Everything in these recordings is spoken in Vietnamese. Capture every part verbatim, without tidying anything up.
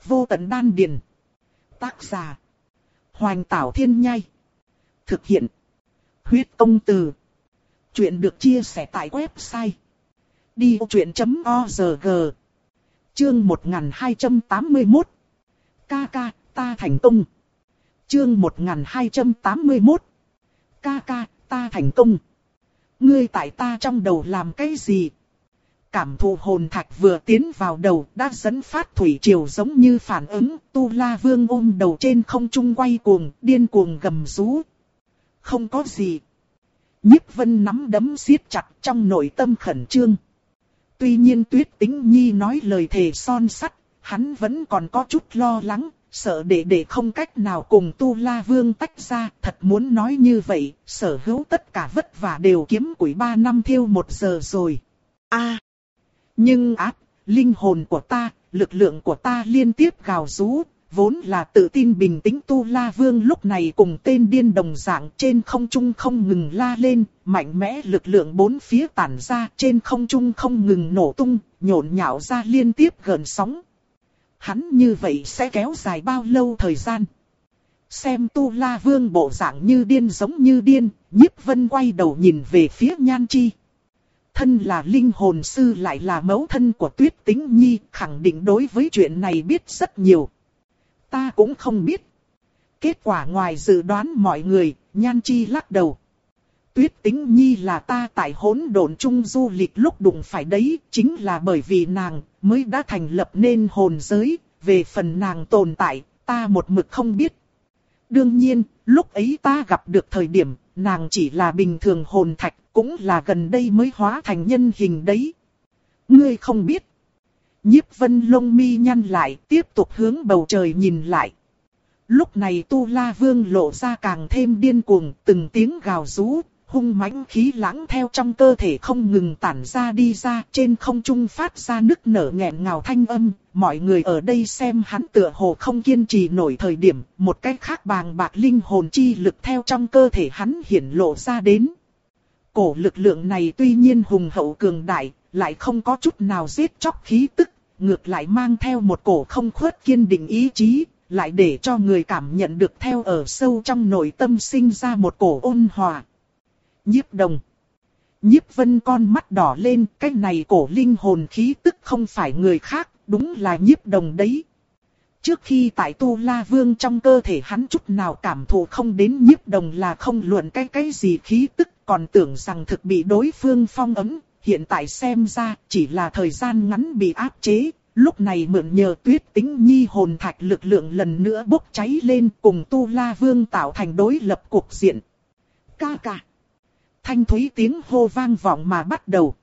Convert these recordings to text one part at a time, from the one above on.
Vô tận đan điền. Tác giả. Hoành Tảo Thiên Nhai. Thực hiện. Huyết Công Từ. Chuyện được chia sẻ tại website đi vô chuyện chấm org. Chương một nghìn hai trăm tám mươi mốt. Ca ca, ta thành công. Chương một nghìn hai trăm tám mươi mốt. Ca ca, ta thành công. Ngươi tại ta trong đầu làm cái gì? Cảm thụ hồn thạch vừa tiến vào đầu đã dẫn phát thủy triều giống như phản ứng. Tu La Vương ôm đầu trên không trung quay cuồng, điên cuồng gầm rú. Không có gì. Nhiếp Vân nắm đấm siết chặt, trong nội tâm khẩn trương. Tuy nhiên Tuyết Tĩnh Nhi nói lời thề son sắt, hắn vẫn còn có chút lo lắng, sợ đệ đệ không cách nào cùng Tu La Vương tách ra. Thật muốn nói như vậy, sở hữu tất cả vất vả đều kiếm củi ba năm thiêu một giờ rồi. A, nhưng ác, linh hồn của ta, lực lượng của ta liên tiếp gào rú. Vốn là tự tin bình tĩnh Tu La Vương lúc này cùng tên điên đồng dạng trên không trung không ngừng la lên, mạnh mẽ lực lượng bốn phía tản ra, trên không trung không ngừng nổ tung, nhộn nhạo ra liên tiếp gợn sóng. Hắn như vậy sẽ kéo dài bao lâu thời gian? Xem Tu La Vương bộ dạng như điên giống như điên, Nhiếp Vân quay đầu nhìn về phía Nhan Chi. Thân là linh hồn sư lại là mẫu thân của Tuyết Tĩnh Nhi, khẳng định đối với chuyện này biết rất nhiều. Ta cũng không biết. Kết quả ngoài dự đoán mọi người, Nhan Chi lắc đầu. Tuyết Tĩnh Nhi là ta tại hỗn độn chung du lịch lúc đụng phải đấy, chính là bởi vì nàng mới đã thành lập nên hồn giới, về phần nàng tồn tại, ta một mực không biết. Đương nhiên, lúc ấy ta gặp được thời điểm, nàng chỉ là bình thường hồn thạch, cũng là gần đây mới hóa thành nhân hình đấy. Ngươi không biết. Nhiếp Vân lông mi nhăn lại, tiếp tục hướng bầu trời nhìn lại. Lúc này Tu La Vương lộ ra càng thêm điên cuồng, từng tiếng gào rú, hung mãnh khí lãng theo trong cơ thể không ngừng tản ra đi ra, trên không trung phát ra nức nở nghẹn ngào thanh âm. Mọi người ở đây xem hắn tựa hồ không kiên trì nổi thời điểm, một cách khác bàng bạc linh hồn chi lực theo trong cơ thể hắn hiển lộ ra đến. Cổ lực lượng này tuy nhiên hùng hậu cường đại, lại không có chút nào giết chóc khí tức, ngược lại mang theo một cổ không khuất kiên định ý chí, lại để cho người cảm nhận được theo ở sâu trong nội tâm sinh ra một cổ ôn hòa. Nhiếp Đồng. Nhiếp Vân con mắt đỏ lên, cái này cổ linh hồn khí tức không phải người khác, đúng là Nhiếp Đồng đấy. Trước khi tại Tu La Vương trong cơ thể hắn chút nào cảm thụ không đến Nhiếp Đồng là không luận cái cái gì khí tức, còn tưởng rằng thực bị đối phương phong ấm. Hiện tại xem ra chỉ là thời gian ngắn bị áp chế, lúc này mượn nhờ Tuyết Tĩnh Nhi hồn thạch lực lượng lần nữa bốc cháy lên cùng Tu La Vương tạo thành đối lập cục diện. Ca ca. Thanh thúy tiếng hô vang vọng mà bắt đầu.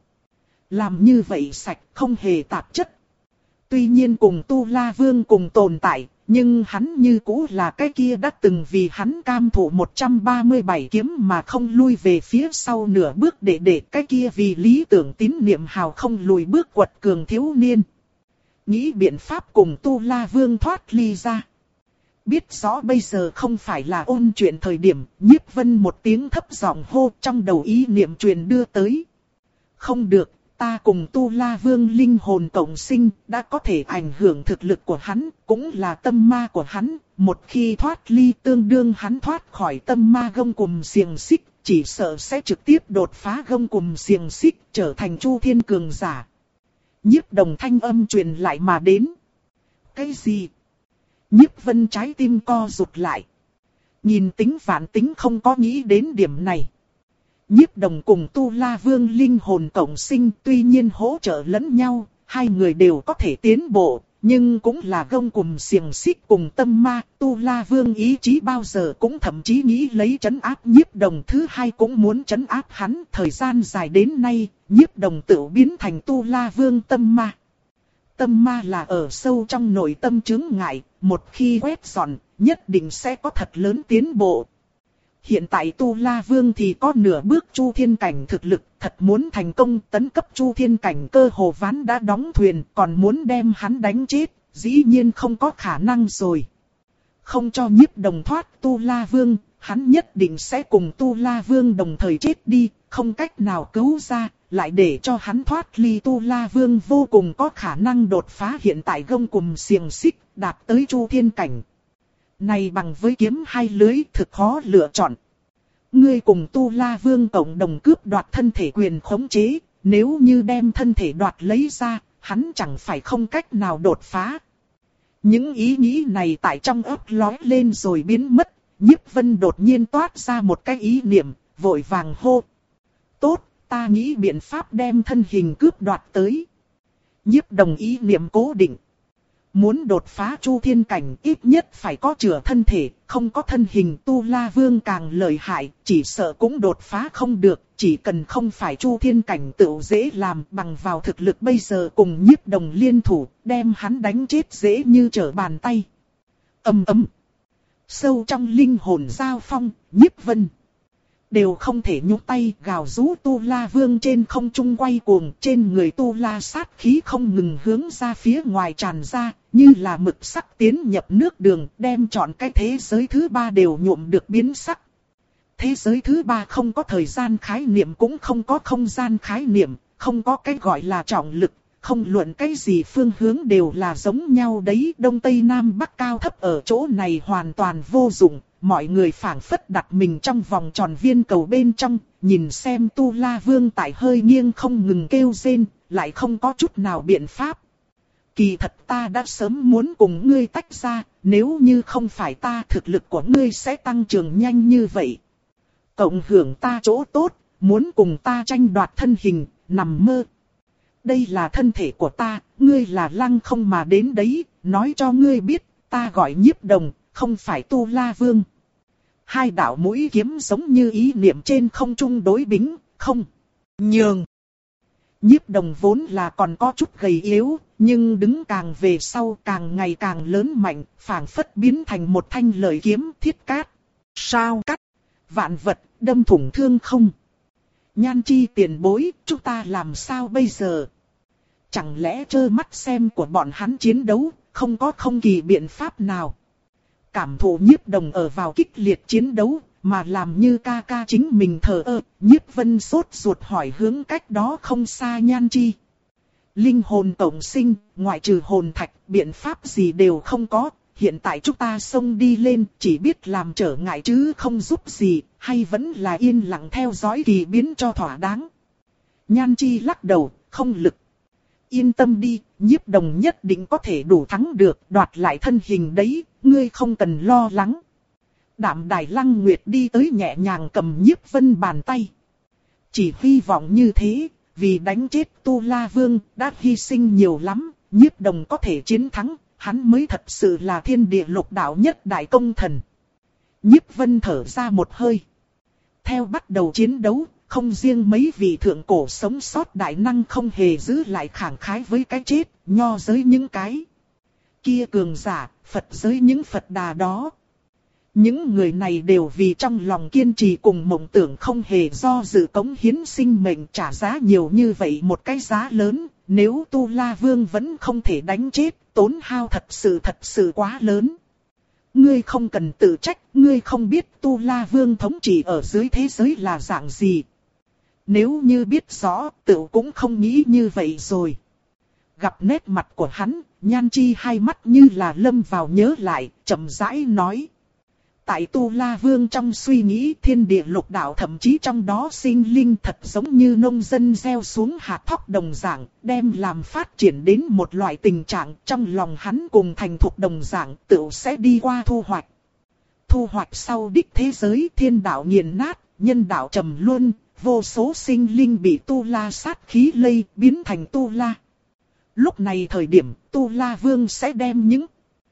Làm như vậy sạch không hề tạp chất. Tuy nhiên cùng Tu La Vương cùng tồn tại, nhưng hắn như cũ là cái kia đã từng vì hắn cam thủ một trăm ba mươi bảy kiếm mà không lui về phía sau nửa bước để để cái kia vì lý tưởng tín niệm hào không lùi bước quật cường thiếu niên. Nghĩ biện pháp cùng Tu La Vương thoát ly ra. Biết rõ bây giờ không phải là ôn chuyện thời điểm, Nhiếp Vân một tiếng thấp giọng hô trong đầu ý niệm truyền đưa tới. Không được. Ta cùng Tu La Vương linh hồn cộng sinh đã có thể ảnh hưởng thực lực của hắn, cũng là tâm ma của hắn. Một khi thoát ly tương đương hắn thoát khỏi tâm ma gông cùm xiềng xích, chỉ sợ sẽ trực tiếp đột phá gông cùm xiềng xích, trở thành Chu Thiên cường giả. Nhiếp Đồng thanh âm truyền lại mà đến. Cái gì? Nhiếp Vân trái tim co rụt lại. Nhìn tính vạn tính không có nghĩ đến điểm này. Nhiếp Đồng cùng Tu La Vương linh hồn cộng sinh tuy nhiên hỗ trợ lẫn nhau, hai người đều có thể tiến bộ, nhưng cũng là gông cùm xiềng xích cùng tâm ma. Tu La Vương ý chí bao giờ cũng thậm chí nghĩ lấy trấn áp Nhiếp Đồng, thứ hai cũng muốn trấn áp hắn. Thời gian dài đến nay, Nhiếp Đồng tự biến thành Tu La Vương tâm ma. Tâm ma là ở sâu trong nội tâm chướng ngại, một khi quét dọn, nhất định sẽ có thật lớn tiến bộ. Hiện tại Tu La Vương thì có nửa bước Chu Thiên cảnh thực lực, thật muốn thành công tấn cấp Chu Thiên cảnh cơ hồ ván đã đóng thuyền, còn muốn đem hắn đánh chết, dĩ nhiên không có khả năng rồi. Không cho Nhiếp Đồng thoát Tu La Vương, hắn nhất định sẽ cùng Tu La Vương đồng thời chết đi, không cách nào cứu ra, lại để cho hắn thoát ly Tu La Vương vô cùng có khả năng đột phá hiện tại gông cùm xiềng xích, đạt tới Chu Thiên cảnh. Này bằng với kiếm hai lưới thực khó lựa chọn. Ngươi cùng Tu La Vương cộng đồng cướp đoạt thân thể quyền khống chế, nếu như đem thân thể đoạt lấy ra, hắn chẳng phải không cách nào đột phá. Những ý nghĩ này tại trong óc lóe lên rồi biến mất, Nhiếp Vân đột nhiên toát ra một cái ý niệm, vội vàng hô. Tốt, ta nghĩ biện pháp đem thân hình cướp đoạt tới. Nhiếp Đồng ý niệm cố định. Muốn đột phá Chu Thiên cảnh ít nhất phải có chữa thân thể, không có thân hình Tu La Vương càng lợi hại, chỉ sợ cũng đột phá không được, chỉ cần không phải Chu Thiên cảnh tựu dễ làm, bằng vào thực lực bây giờ cùng Nhiếp Đồng liên thủ, đem hắn đánh chết dễ như trở bàn tay. Ầm ầm. Sâu trong linh hồn giao phong, Nhiếp Vân đều không thể nhúc tay, gào rú Tu La Vương trên không trung quay cuồng, trên người Tu La sát khí không ngừng hướng ra phía ngoài tràn ra, như là mực sắc tiến nhập nước đường, đem trọn cái thế giới thứ ba đều nhuộm được biến sắc. Thế giới thứ ba không có thời gian khái niệm, cũng không có không gian khái niệm, không có cái gọi là trọng lực, không luận cái gì phương hướng đều là giống nhau đấy, đông tây nam bắc cao thấp ở chỗ này hoàn toàn vô dụng. Mọi người phảng phất đặt mình trong vòng tròn viên cầu bên trong, nhìn xem Tu La Vương tại hơi nghiêng không ngừng kêu rên, lại không có chút nào biện pháp. Kỳ thật ta đã sớm muốn cùng ngươi tách ra, nếu như không phải ta thực lực của ngươi sẽ tăng trưởng nhanh như vậy. Cộng hưởng ta chỗ tốt, muốn cùng ta tranh đoạt thân hình, nằm mơ. Đây là thân thể của ta, ngươi là lăng không mà đến đấy, nói cho ngươi biết, ta gọi Nhiếp Đồng, không phải Tu La Vương. Hai đạo mũi kiếm giống như ý niệm trên không trung đối bính, không nhường. Nhiếp Đồng vốn là còn có chút gầy yếu, nhưng đứng càng về sau càng ngày càng lớn mạnh, phảng phất biến thành một thanh lợi kiếm thiết cát. Sao cắt, vạn vật, đâm thủng thương không. Nhan Chi tiền bối, chúng ta làm sao bây giờ? Chẳng lẽ trơ mắt xem của bọn hắn chiến đấu, không có không kỳ biện pháp nào? Cảm thụ Nhiếp Đồng ở vào kích liệt chiến đấu, mà làm như ca ca chính mình thờ ơ, Nhiếp Vân sốt ruột hỏi hướng cách đó không xa Nhan Chi. Linh hồn tổng sinh, ngoại trừ hồn thạch, biện pháp gì đều không có, hiện tại chúng ta xông đi lên, chỉ biết làm trở ngại chứ không giúp gì, hay vẫn là yên lặng theo dõi kỳ biến cho thỏa đáng. Nhan Chi lắc đầu, không lực. Yên tâm đi, Nhiếp Đồng nhất định có thể đủ thắng được, đoạt lại thân hình đấy, ngươi không cần lo lắng. Đạm Đài Lăng Nguyệt đi tới nhẹ nhàng cầm Nhiếp Vân bàn tay. Chỉ hy vọng như thế, vì đánh chết Tu La Vương đã hy sinh nhiều lắm, Nhiếp Đồng có thể chiến thắng, hắn mới thật sự là thiên địa lục đạo nhất đại công thần. Nhiếp Vân thở ra một hơi. Theo bắt đầu chiến đấu, không riêng mấy vị thượng cổ sống sót đại năng không hề giữ lại khẳng khái với cái chết, nho giới những cái kia cường giả, Phật giới những Phật đà đó. Những người này đều vì trong lòng kiên trì cùng mộng tưởng không hề do dự cống hiến sinh mệnh trả giá nhiều như vậy một cái giá lớn, nếu Tu La Vương vẫn không thể đánh chết, tốn hao thật sự thật sự quá lớn. Ngươi không cần tự trách, ngươi không biết Tu La Vương thống trị ở dưới thế giới là dạng gì. Nếu như biết rõ, tự cũng không nghĩ như vậy rồi. Gặp nét mặt của hắn, Nhan Chi hai mắt như là lâm vào nhớ lại, chậm rãi nói. Tại Tu La Vương trong suy nghĩ thiên địa lục đạo thậm chí trong đó sinh linh thật giống như nông dân gieo xuống hạt thóc đồng dạng, đem làm phát triển đến một loại tình trạng trong lòng hắn cùng thành thục đồng dạng tự sẽ đi qua thu hoạch. Thu hoạch sau đích thế giới thiên đạo nghiền nát, nhân đạo trầm luân, vô số sinh linh bị Tu La sát khí lây biến thành Tu La. Lúc này thời điểm Tu La Vương sẽ đem những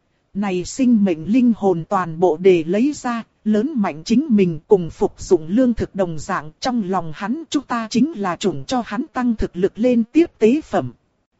này sinh mệnh linh hồn toàn bộ để lấy ra, lớn mạnh chính mình cùng phục dụng lương thực đồng dạng. Trong lòng hắn chúng ta chính là chủng cho hắn tăng thực lực lên tiếp tế phẩm.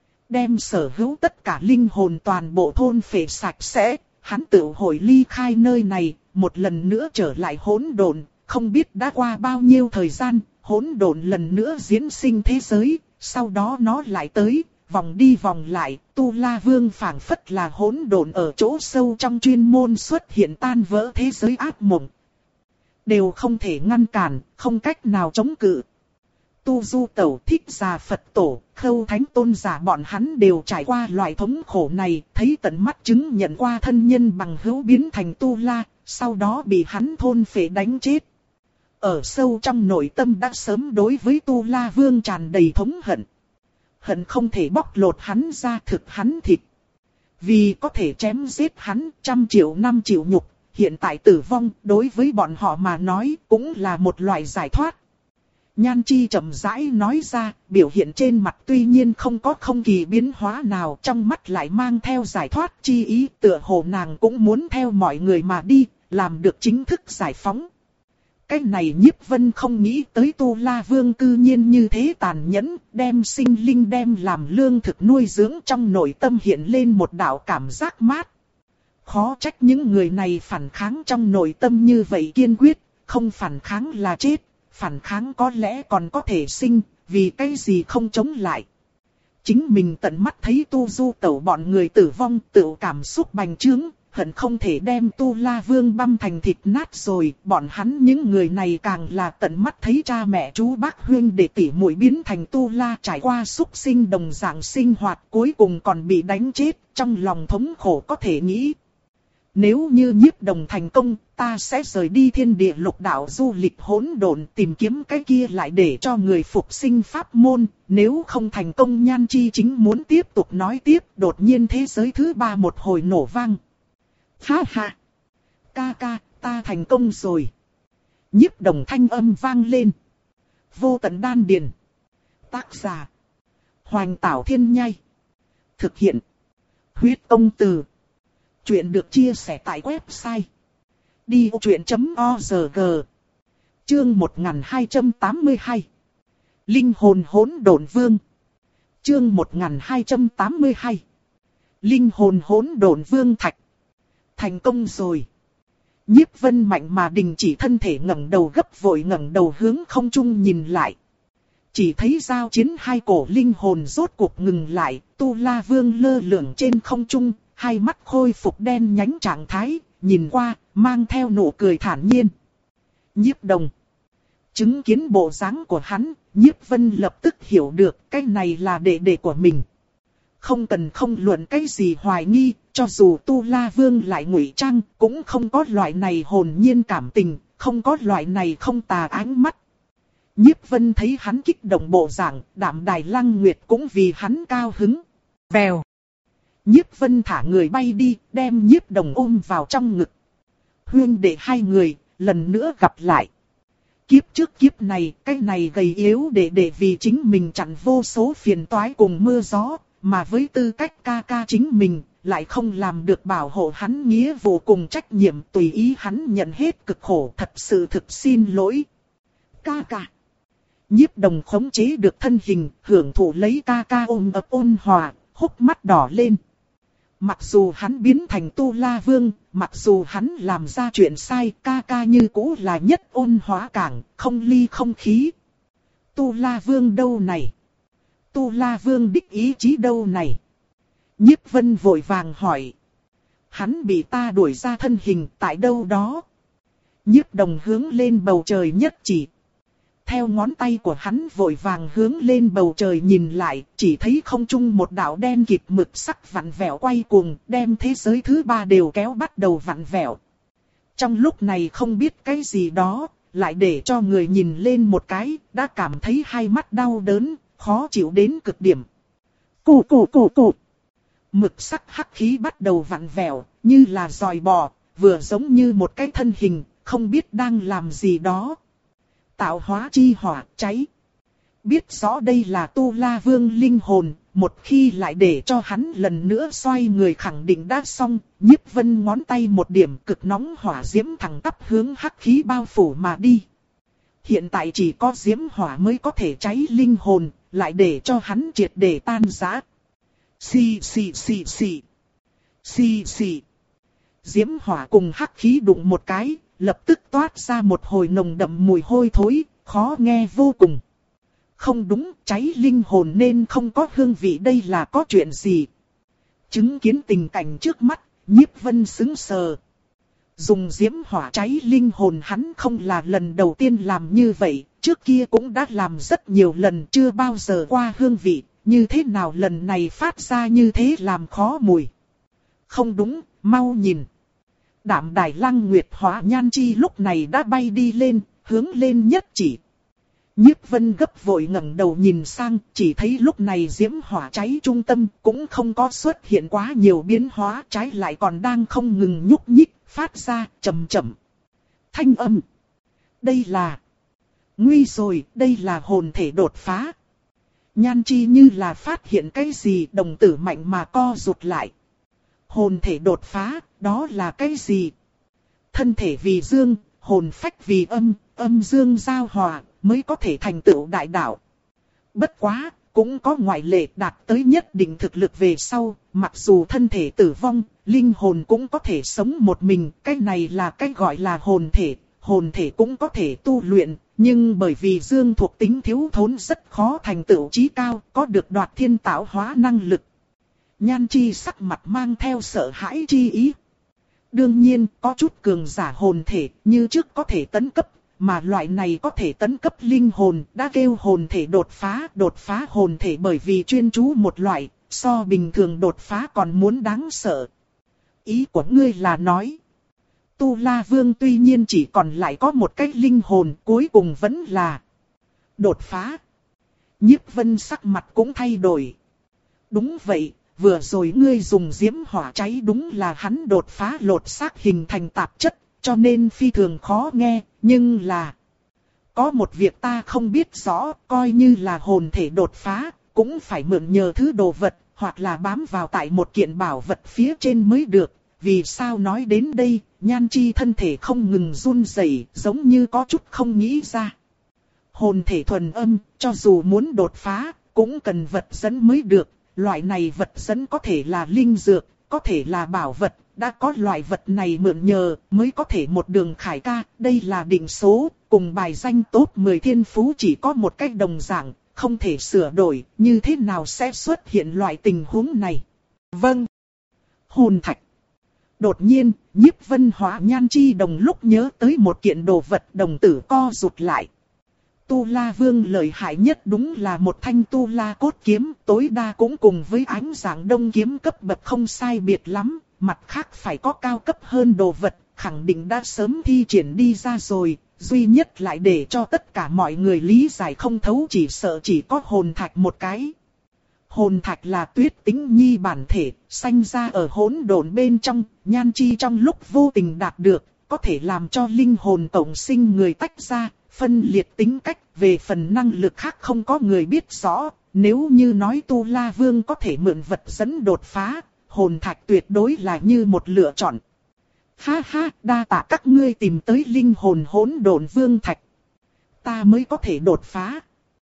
Đem sở hữu tất cả linh hồn toàn bộ thôn phệ sạch sẽ, hắn tự hồi ly khai nơi này, một lần nữa trở lại hỗn độn. Không biết đã qua bao nhiêu thời gian, hỗn độn lần nữa diễn sinh thế giới, sau đó nó lại tới. Vòng đi vòng lại, Tu La Vương phảng phất là hỗn độn ở chỗ sâu trong chuyên môn xuất hiện tan vỡ thế giới ác mộng. Đều không thể ngăn cản, không cách nào chống cự. Tu Du Tẩu, Thích Già Phật Tổ, Khâu Thánh Tôn giả bọn hắn đều trải qua loại thống khổ này, thấy tận mắt chứng nhận qua thân nhân bằng hữu biến thành Tu La, sau đó bị hắn thôn phệ đánh chết. Ở sâu trong nội tâm đã sớm đối với Tu La Vương tràn đầy thống hận. Hận không thể bóc lột hắn ra thực hắn thịt. Vì có thể chém giết hắn trăm triệu năm chịu nhục, hiện tại tử vong đối với bọn họ mà nói cũng là một loại giải thoát. Nhan Chi chậm rãi nói ra, biểu hiện trên mặt tuy nhiên không có không kỳ biến hóa nào, trong mắt lại mang theo giải thoát chi ý, tựa hồ nàng cũng muốn theo mọi người mà đi, làm được chính thức giải phóng. Cái này Nhiếp Vân không nghĩ tới Tu La Vương cư nhiên như thế tàn nhẫn, đem sinh linh đem làm lương thực nuôi dưỡng, trong nội tâm hiện lên một đạo cảm giác mát. Khó trách những người này phản kháng trong nội tâm như vậy kiên quyết, không phản kháng là chết, phản kháng có lẽ còn có thể sinh, vì cái gì không chống lại. Chính mình tận mắt thấy Tu Du Tẩu bọn người tử vong, tự cảm xúc bành trướng, hận không thể đem Tu La Vương băm thành thịt nát rồi, bọn hắn những người này càng là tận mắt thấy cha mẹ chú bác huynh đệ tỷ muội biến thành Tu La, trải qua súc sinh đồng dạng sinh hoạt, cuối cùng còn bị đánh chết, trong lòng thống khổ có thể nghĩ. Nếu như Nhiếp Đồng thành công, ta sẽ rời đi thiên địa lục đạo du lịch hỗn độn, tìm kiếm cái kia lại để cho người phục sinh pháp môn. Nếu không thành công, Nhan Chi chính muốn tiếp tục nói tiếp, đột nhiên thế giới thứ ba một hồi nổ vang. Ha ha! Ca ca, ta thành công rồi! Nhiếp Đồng thanh âm vang lên. Vô tận đan điền. Tác giả: Hoành Tảo Thiên Nhai. Thực hiện: Huyết Công Từ. Chuyện được chia sẻ tại website đi ô chuyện chấm org. Chương một nghìn hai trăm tám mươi hai. Linh hồn hỗn độn vương. Chương một nghìn hai trăm tám mươi hai. Linh hồn hỗn độn vương thạch. Thành công rồi. Nhiếp Vân mạnh mà đình chỉ thân thể, ngẩng đầu gấp vội ngẩng đầu hướng không trung nhìn lại. Chỉ thấy giao chiến hai cổ linh hồn rốt cuộc ngừng lại, Tu La Vương lơ lửng trên không trung, hai mắt khôi phục đen nhánh trạng thái, nhìn qua, mang theo nụ cười thản nhiên. Nhiếp Đồng. Chứng kiến bộ dáng của hắn, Nhiếp Vân lập tức hiểu được cái này là đệ đệ của mình. Không cần không luận cái gì hoài nghi, cho dù Tu La Vương lại ngụy trang, cũng không có loại này hồn nhiên cảm tình, không có loại này không tà ánh mắt. Nhiếp Vân thấy hắn kích động bộ dạng, Đạm Đài Lăng Nguyệt cũng vì hắn cao hứng. Vèo. Nhiếp Vân thả người bay đi, đem Nhiếp Đồng ôm vào trong ngực. Huynh đệ hai người, lần nữa gặp lại. Kiếp trước kiếp này, cái này gầy yếu đệ đệ vì chính mình chặn vô số phiền toái cùng mưa gió, mà với tư cách ca ca chính mình, lại không làm được bảo hộ hắn nghĩa vụ cùng trách nhiệm, tùy ý hắn nhận hết cực khổ, thật sự thực xin lỗi. Ca ca. Nhiếp Đồng khống chế được thân hình, hưởng thụ lấy ca ca ôm ấp ôn hòa, hốc mắt đỏ lên. Mặc dù hắn biến thành Tu La Vương, mặc dù hắn làm ra chuyện sai, ca ca như cũ là nhất ôn hóa cảng, không ly không khí. Tu La Vương đâu này? Tu La Vương đích ý chí đâu này? Nhiếp Vân vội vàng hỏi. Hắn bị ta đuổi ra thân hình tại đâu đó? Nhiếp Đồng hướng lên bầu trời nhất chỉ. Theo ngón tay của hắn vội vàng hướng lên bầu trời nhìn lại, chỉ thấy không trung một đạo đen kịt mực sắc vặn vẹo quay cuồng, đem thế giới thứ ba đều kéo bắt đầu vặn vẹo. Trong lúc này không biết cái gì đó, lại để cho người nhìn lên một cái, đã cảm thấy hai mắt đau đớn, khó chịu đến cực điểm. Cù cù cù cù. Mực sắc hắc khí bắt đầu vặn vẹo, như là giòi bò, vừa giống như một cái thân hình, không biết đang làm gì đó. Tạo hóa chi hỏa cháy. Biết rõ đây là Tu La Vương linh hồn, một khi lại để cho hắn lần nữa xoay người khẳng định đã xong. Nhiếp Vân ngón tay một điểm, cực nóng hỏa diễm thẳng tắp hướng hắc khí bao phủ mà đi. Hiện tại chỉ có diễm hỏa mới có thể cháy linh hồn, lại để cho hắn triệt để tan rã. Xì xì xì xì. Xì xì. Diễm hỏa cùng hắc khí đụng một cái, lập tức toát ra một hồi nồng đậm mùi hôi thối, khó nghe vô cùng. Không đúng, cháy linh hồn nên không có hương vị, đây là có chuyện gì? Chứng kiến tình cảnh trước mắt, Nhiếp Vân sững sờ. Dùng diễm hỏa cháy linh hồn hắn không là lần đầu tiên làm như vậy, trước kia cũng đã làm rất nhiều lần chưa bao giờ qua hương vị, như thế nào lần này phát ra như thế làm khó mùi. Không đúng, mau nhìn. Đạm Đài Lăng Nguyệt Hóa Nhan Chi lúc này đã bay đi lên, hướng lên nhất chỉ. Nhiếp Vân gấp vội ngẩng đầu nhìn sang, chỉ thấy lúc này diễm hỏa cháy trung tâm cũng không có xuất hiện quá nhiều biến hóa, trái lại còn đang không ngừng nhúc nhích, phát ra chậm chậm thanh âm. Đây là... Nguy rồi, đây là hồn thể đột phá. Nhan Chi như là phát hiện cái gì, đồng tử mạnh mà co rụt lại. Hồn thể đột phá, đó là cái gì? Thân thể vì dương, hồn phách vì âm, âm dương giao hòa, mới có thể thành tựu đại đạo. Bất quá, cũng có ngoại lệ, đạt tới nhất định thực lực về sau, mặc dù thân thể tử vong, linh hồn cũng có thể sống một mình, cái này là cái gọi là hồn thể, hồn thể cũng có thể tu luyện, nhưng bởi vì dương thuộc tính thiếu thốn rất khó thành tựu chí cao, có được đoạt thiên tạo hóa năng lực. Nhan Chi sắc mặt mang theo sợ hãi chi ý. Đương nhiên, có chút cường giả hồn thể, như trước có thể tấn cấp, mà loại này có thể tấn cấp linh hồn, đã kêu hồn thể đột phá, đột phá hồn thể bởi vì chuyên chú một loại, so bình thường đột phá còn muốn đáng sợ. Ý của ngươi là nói, Tu La Vương tuy nhiên chỉ còn lại có một cái linh hồn, cuối cùng vẫn là đột phá. Nhiếp Vân sắc mặt cũng thay đổi. Đúng vậy, vừa rồi ngươi dùng diễm hỏa cháy đúng là hắn đột phá lột xác hình thành tạp chất, cho nên phi thường khó nghe, nhưng là... Có một việc ta không biết rõ, coi như là hồn thể đột phá, cũng phải mượn nhờ thứ đồ vật, hoặc là bám vào tại một kiện bảo vật phía trên mới được. Vì sao nói đến đây, Nhan Chi thân thể không ngừng run rẩy, giống như có chút không nghĩ ra. Hồn thể thuần âm, cho dù muốn đột phá, cũng cần vật dẫn mới được. Loại này vật dẫn có thể là linh dược, có thể là bảo vật, đã có loại vật này mượn nhờ, mới có thể một đường khải ca. Đây là định số, cùng bài danh top mười thiên phú chỉ có một cách đồng dạng, không thể sửa đổi, như thế nào sẽ xuất hiện loại tình huống này? Vâng. Hồn thạch. Đột nhiên, Nhiếp Vân Hóa Nhan Chi đồng lúc nhớ tới một kiện đồ vật, đồng tử co rụt lại. Tu La Vương lợi hại nhất đúng là một thanh Tu La cốt kiếm, tối đa cũng cùng với Ánh Giảng Đông kiếm cấp bậc không sai biệt lắm, mặt khác phải có cao cấp hơn đồ vật, khẳng định đã sớm thi triển đi ra rồi, duy nhất lại để cho tất cả mọi người lý giải không thấu chỉ sợ chỉ có hồn thạch một cái. Hồn thạch là Tuyết Tĩnh Nhi bản thể, sanh ra ở hỗn độn bên trong, Nhan Chi trong lúc vô tình đạt được, có thể làm cho linh hồn tổng sinh người tách ra, phân liệt tính cách, về phần năng lực khác không có người biết rõ, nếu như nói Tu La Vương có thể mượn vật dẫn đột phá, hồn thạch tuyệt đối là như một lựa chọn. Ha ha, đa tạ các ngươi tìm tới linh hồn hỗn độn vương thạch. Ta mới có thể đột phá.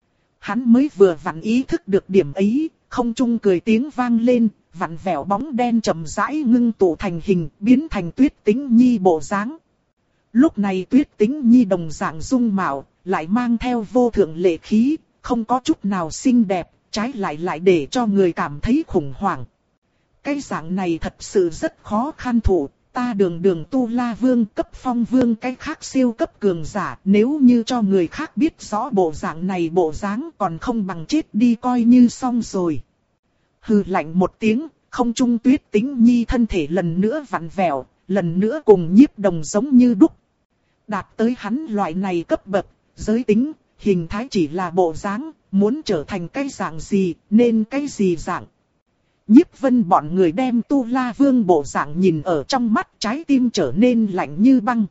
Hắn mới vừa vặn ý thức được điểm ấy, không trung cười tiếng vang lên, vặn vẹo bóng đen chậm rãi ngưng tụ thành hình, biến thành Tuyết Tĩnh Nhi bộ dáng. Lúc này Tuyết Tĩnh Nhi đồng dạng dung mạo, lại mang theo vô thượng lệ khí, không có chút nào xinh đẹp, trái lại lại để cho người cảm thấy khủng hoảng. Cái dạng này thật sự rất khó khăn thủ, ta đường đường Tu La Vương cấp phong vương cái khác siêu cấp cường giả, nếu như cho người khác biết rõ bộ dạng này bộ dáng còn không bằng chết đi coi như xong rồi. Hừ lạnh một tiếng, không trung Tuyết Tĩnh Nhi thân thể lần nữa vặn vẹo, lần nữa cùng Nhiếp Đồng giống như đúc. Đạt tới hắn loại này cấp bậc, giới tính, hình thái chỉ là bộ dáng, muốn trở thành cái dạng gì, nên cái gì dạng. Nhiếp Vân bọn người đem Tu La Vương bộ dạng nhìn ở trong mắt, trái tim trở nên lạnh như băng.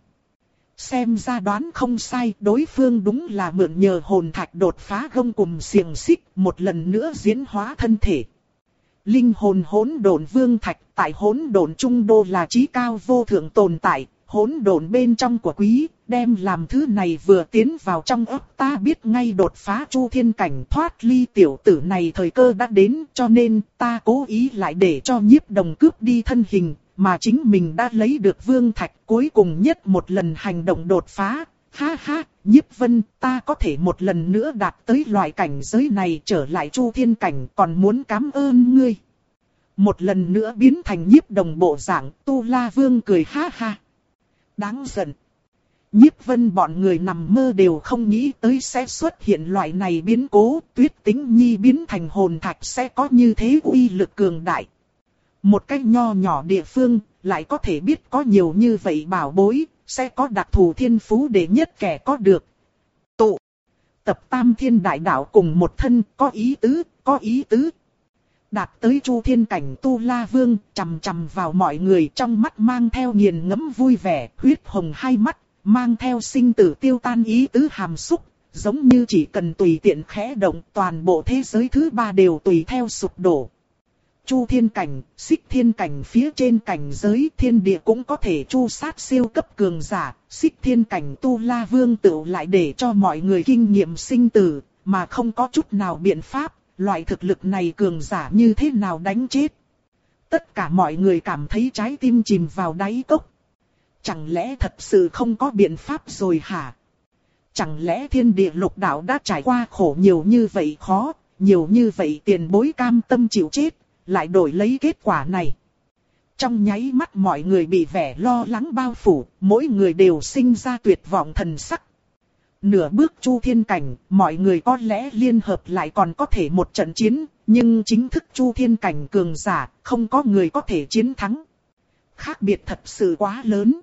Xem ra đoán không sai, đối phương đúng là mượn nhờ hồn thạch đột phá gông cùm xiềng xích, một lần nữa diễn hóa thân thể. Linh hồn hỗn độn vương thạch tại hỗn độn trung đô là chí cao vô thượng tồn tại, hỗn độn bên trong của quý, đem làm thứ này vừa tiến vào trong ấp ta biết ngay đột phá chu thiên cảnh thoát ly tiểu tử này thời cơ đã đến, cho nên ta cố ý lại để cho Nhiếp Đồng cướp đi thân hình, mà chính mình đã lấy được vương thạch, cuối cùng nhất một lần hành động đột phá. Ha ha, Nhiếp Vân, ta có thể một lần nữa đạt tới loại cảnh giới này trở lại chu thiên cảnh, còn muốn cảm ơn ngươi. Một lần nữa biến thành Nhiếp Đồng bộ dạng, Tu La Vương cười ha ha. Đáng giận. Nhiếp Vân bọn người nằm mơ đều không nghĩ tới sẽ xuất hiện loại này biến cố, Tuyết Tĩnh Nhi biến thành hồn thạch sẽ có như thế uy lực cường đại. Một cách nho nhỏ địa phương, lại có thể biết có nhiều như vậy bảo bối, sẽ có đặc thù thiên phú để nhất kẻ có được. Tụ tập tam thiên đại đạo cùng một thân, có ý tứ, có ý tứ. Đạt tới chu thiên cảnh Tu La Vương, chằm chằm vào mọi người, trong mắt mang theo nghiền ngẫm vui vẻ, huyết hồng hai mắt, mang theo sinh tử tiêu tan ý tứ hàm xúc, giống như chỉ cần tùy tiện khẽ động, toàn bộ thế giới thứ ba đều tùy theo sụp đổ. Chu thiên cảnh, xích thiên cảnh phía trên cảnh giới thiên địa cũng có thể chu sát siêu cấp cường giả, xích thiên cảnh Tu La Vương tự lại để cho mọi người kinh nghiệm sinh tử, mà không có chút nào biện pháp, loại thực lực này cường giả như thế nào đánh chết. Tất cả mọi người cảm thấy trái tim chìm vào đáy cốc. Chẳng lẽ thật sự không có biện pháp rồi hả? Chẳng lẽ thiên địa lục đạo đã trải qua khổ nhiều như vậy khó, nhiều như vậy tiền bối cam tâm chịu chết, lại đổi lấy kết quả này. Trong nháy mắt mọi người bị vẻ lo lắng bao phủ, mỗi người đều sinh ra tuyệt vọng thần sắc. Nửa bước chu thiên cảnh, mọi người có lẽ liên hợp lại còn có thể một trận chiến, nhưng chính thức chu thiên cảnh cường giả, không có người có thể chiến thắng. Khác biệt thật sự quá lớn.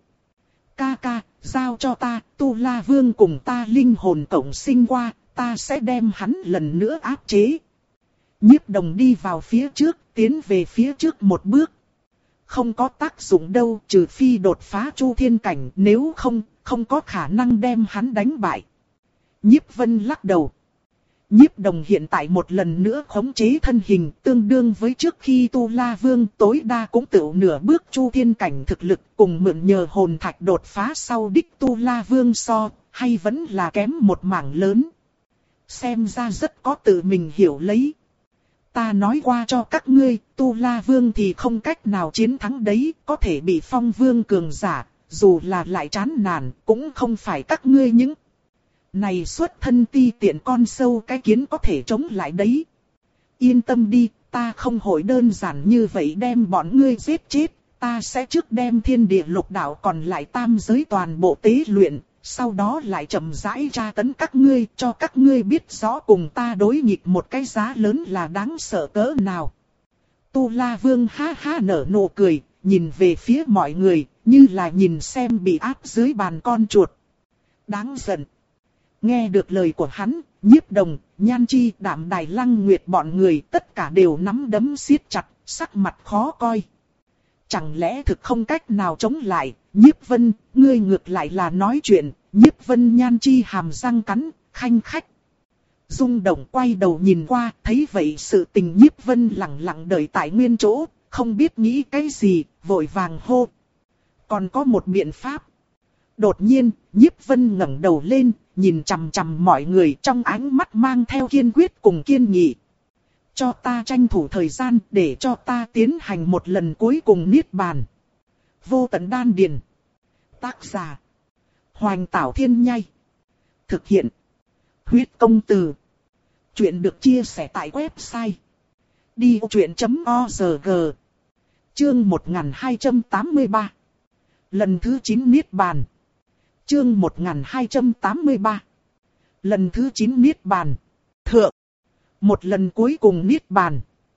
Ca ca, giao cho ta, Tu La Vương cùng ta linh hồn cộng sinh qua, ta sẽ đem hắn lần nữa áp chế. Nhiếp Đồng đi vào phía trước, tiến về phía trước một bước. Không có tác dụng đâu, trừ phi đột phá chu thiên cảnh, nếu không, không có khả năng đem hắn đánh bại. Nhiếp Vân lắc đầu. Nhiếp Đồng hiện tại một lần nữa khống chế thân hình, tương đương với trước khi Tu La Vương tối đa cũng tự nửa bước chu thiên cảnh thực lực, cùng mượn nhờ hồn thạch đột phá sau đích Tu La Vương so, hay vẫn là kém một mảng lớn. Xem ra rất có tự mình hiểu lấy. Ta nói qua cho các ngươi, Tu La Vương thì không cách nào chiến thắng đấy, có thể bị Phong Vương cường giả, dù là lại chán nản, cũng không phải các ngươi những này xuất thân ti tiện con sâu cái kiến có thể chống lại đấy. Yên tâm đi, ta không hội đơn giản như vậy đem bọn ngươi giết chết, ta sẽ trước đem thiên địa lục đạo còn lại tam giới toàn bộ tế luyện, sau đó lại chậm rãi tra tấn các ngươi, cho các ngươi biết rõ cùng ta đối nghịch một cái giá lớn là đáng sợ cỡ nào. Tu La Vương ha ha nở nụ cười, nhìn về phía mọi người, như là nhìn xem bị áp dưới bàn con chuột. Đáng giận. Nghe được lời của hắn, Nhiếp Đồng, Nhan Chi, Đạm Đài, Lăng Nguyệt bọn người tất cả đều nắm đấm siết chặt, sắc mặt khó coi. Chẳng lẽ thực không cách nào chống lại, Nhiếp Vân, ngươi ngược lại là nói chuyện, Nhiếp Vân Nhan Chi hàm răng cắn, khanh khách. Dung Động quay đầu nhìn qua, thấy vậy sự tình Nhiếp Vân lặng lặng đợi tại nguyên chỗ, không biết nghĩ cái gì, vội vàng hô. Còn có một biện pháp. Đột nhiên, Nhiếp Vân ngẩng đầu lên, nhìn chằm chằm mọi người trong ánh mắt mang theo kiên quyết cùng kiên nghị. Cho ta tranh thủ thời gian để cho ta tiến hành một lần cuối cùng niết bàn. Vô tận đan điền. Tác giả. Hoành Tảo Thiên Nhai. Thực hiện. Huyết Công Từ. Chuyện được chia sẻ tại website. đi vô chuyện chấm org. Chương một nghìn hai trăm tám mươi ba. Lần thứ chín niết bàn. Chương một nghìn hai trăm tám mươi ba. Lần thứ chín niết bàn. Thượng. Một lần cuối cùng niết bàn.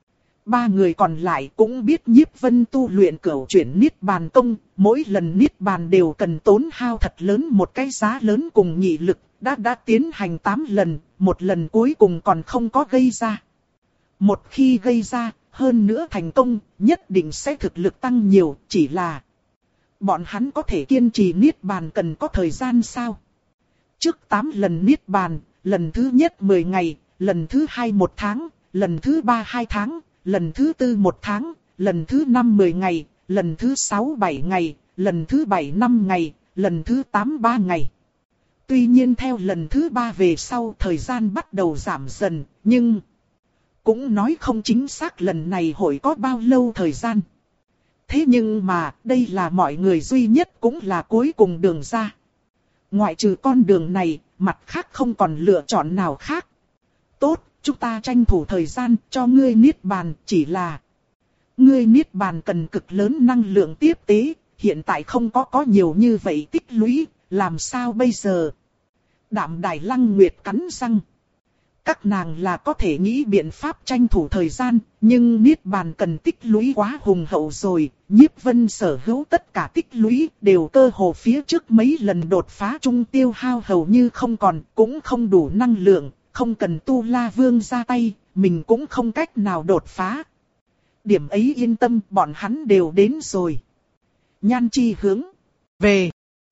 Ba người còn lại cũng biết Nhiếp Vân tu luyện cửu chuyển niết bàn công, mỗi lần niết bàn đều cần tốn hao thật lớn một cái giá lớn cùng nghị lực, đã đã tiến hành tám lần, một lần cuối cùng còn không có gây ra. Một khi gây ra, hơn nữa thành công, nhất định sẽ thực lực tăng nhiều, chỉ là bọn hắn có thể kiên trì niết bàn cần có thời gian sao? Trước tám lần niết bàn, lần thứ nhất mười ngày, lần thứ hai một tháng, lần thứ ba hai tháng, lần thứ tư một tháng, lần thứ năm mười ngày, lần thứ sáu bảy ngày, lần thứ bảy năm ngày, lần thứ tám ba ngày. Tuy nhiên theo lần thứ ba về sau thời gian bắt đầu giảm dần, nhưng cũng nói không chính xác lần này hội có bao lâu thời gian. Thế nhưng mà, đây là mọi người duy nhất cũng là cuối cùng đường ra. Ngoại trừ con đường này, mặt khác không còn lựa chọn nào khác. Tốt, chúng ta tranh thủ thời gian cho ngươi niết bàn, chỉ là ngươi niết bàn cần cực lớn năng lượng tiếp tế, hiện tại không có có nhiều như vậy tích lũy, làm sao bây giờ? Đạm Đài Lăng Nguyệt cắn răng. Các nàng là có thể nghĩ biện pháp tranh thủ thời gian, nhưng Niết Bàn cần tích lũy quá hùng hậu rồi. Nhiếp Vân sở hữu tất cả tích lũy đều cơ hồ phía trước mấy lần đột phá trung tiêu hao hầu như không còn, cũng không đủ năng lượng, không cần Tu La Vương ra tay, mình cũng không cách nào đột phá. Điểm ấy yên tâm, bọn hắn đều đến rồi. Nhan Chi hướng về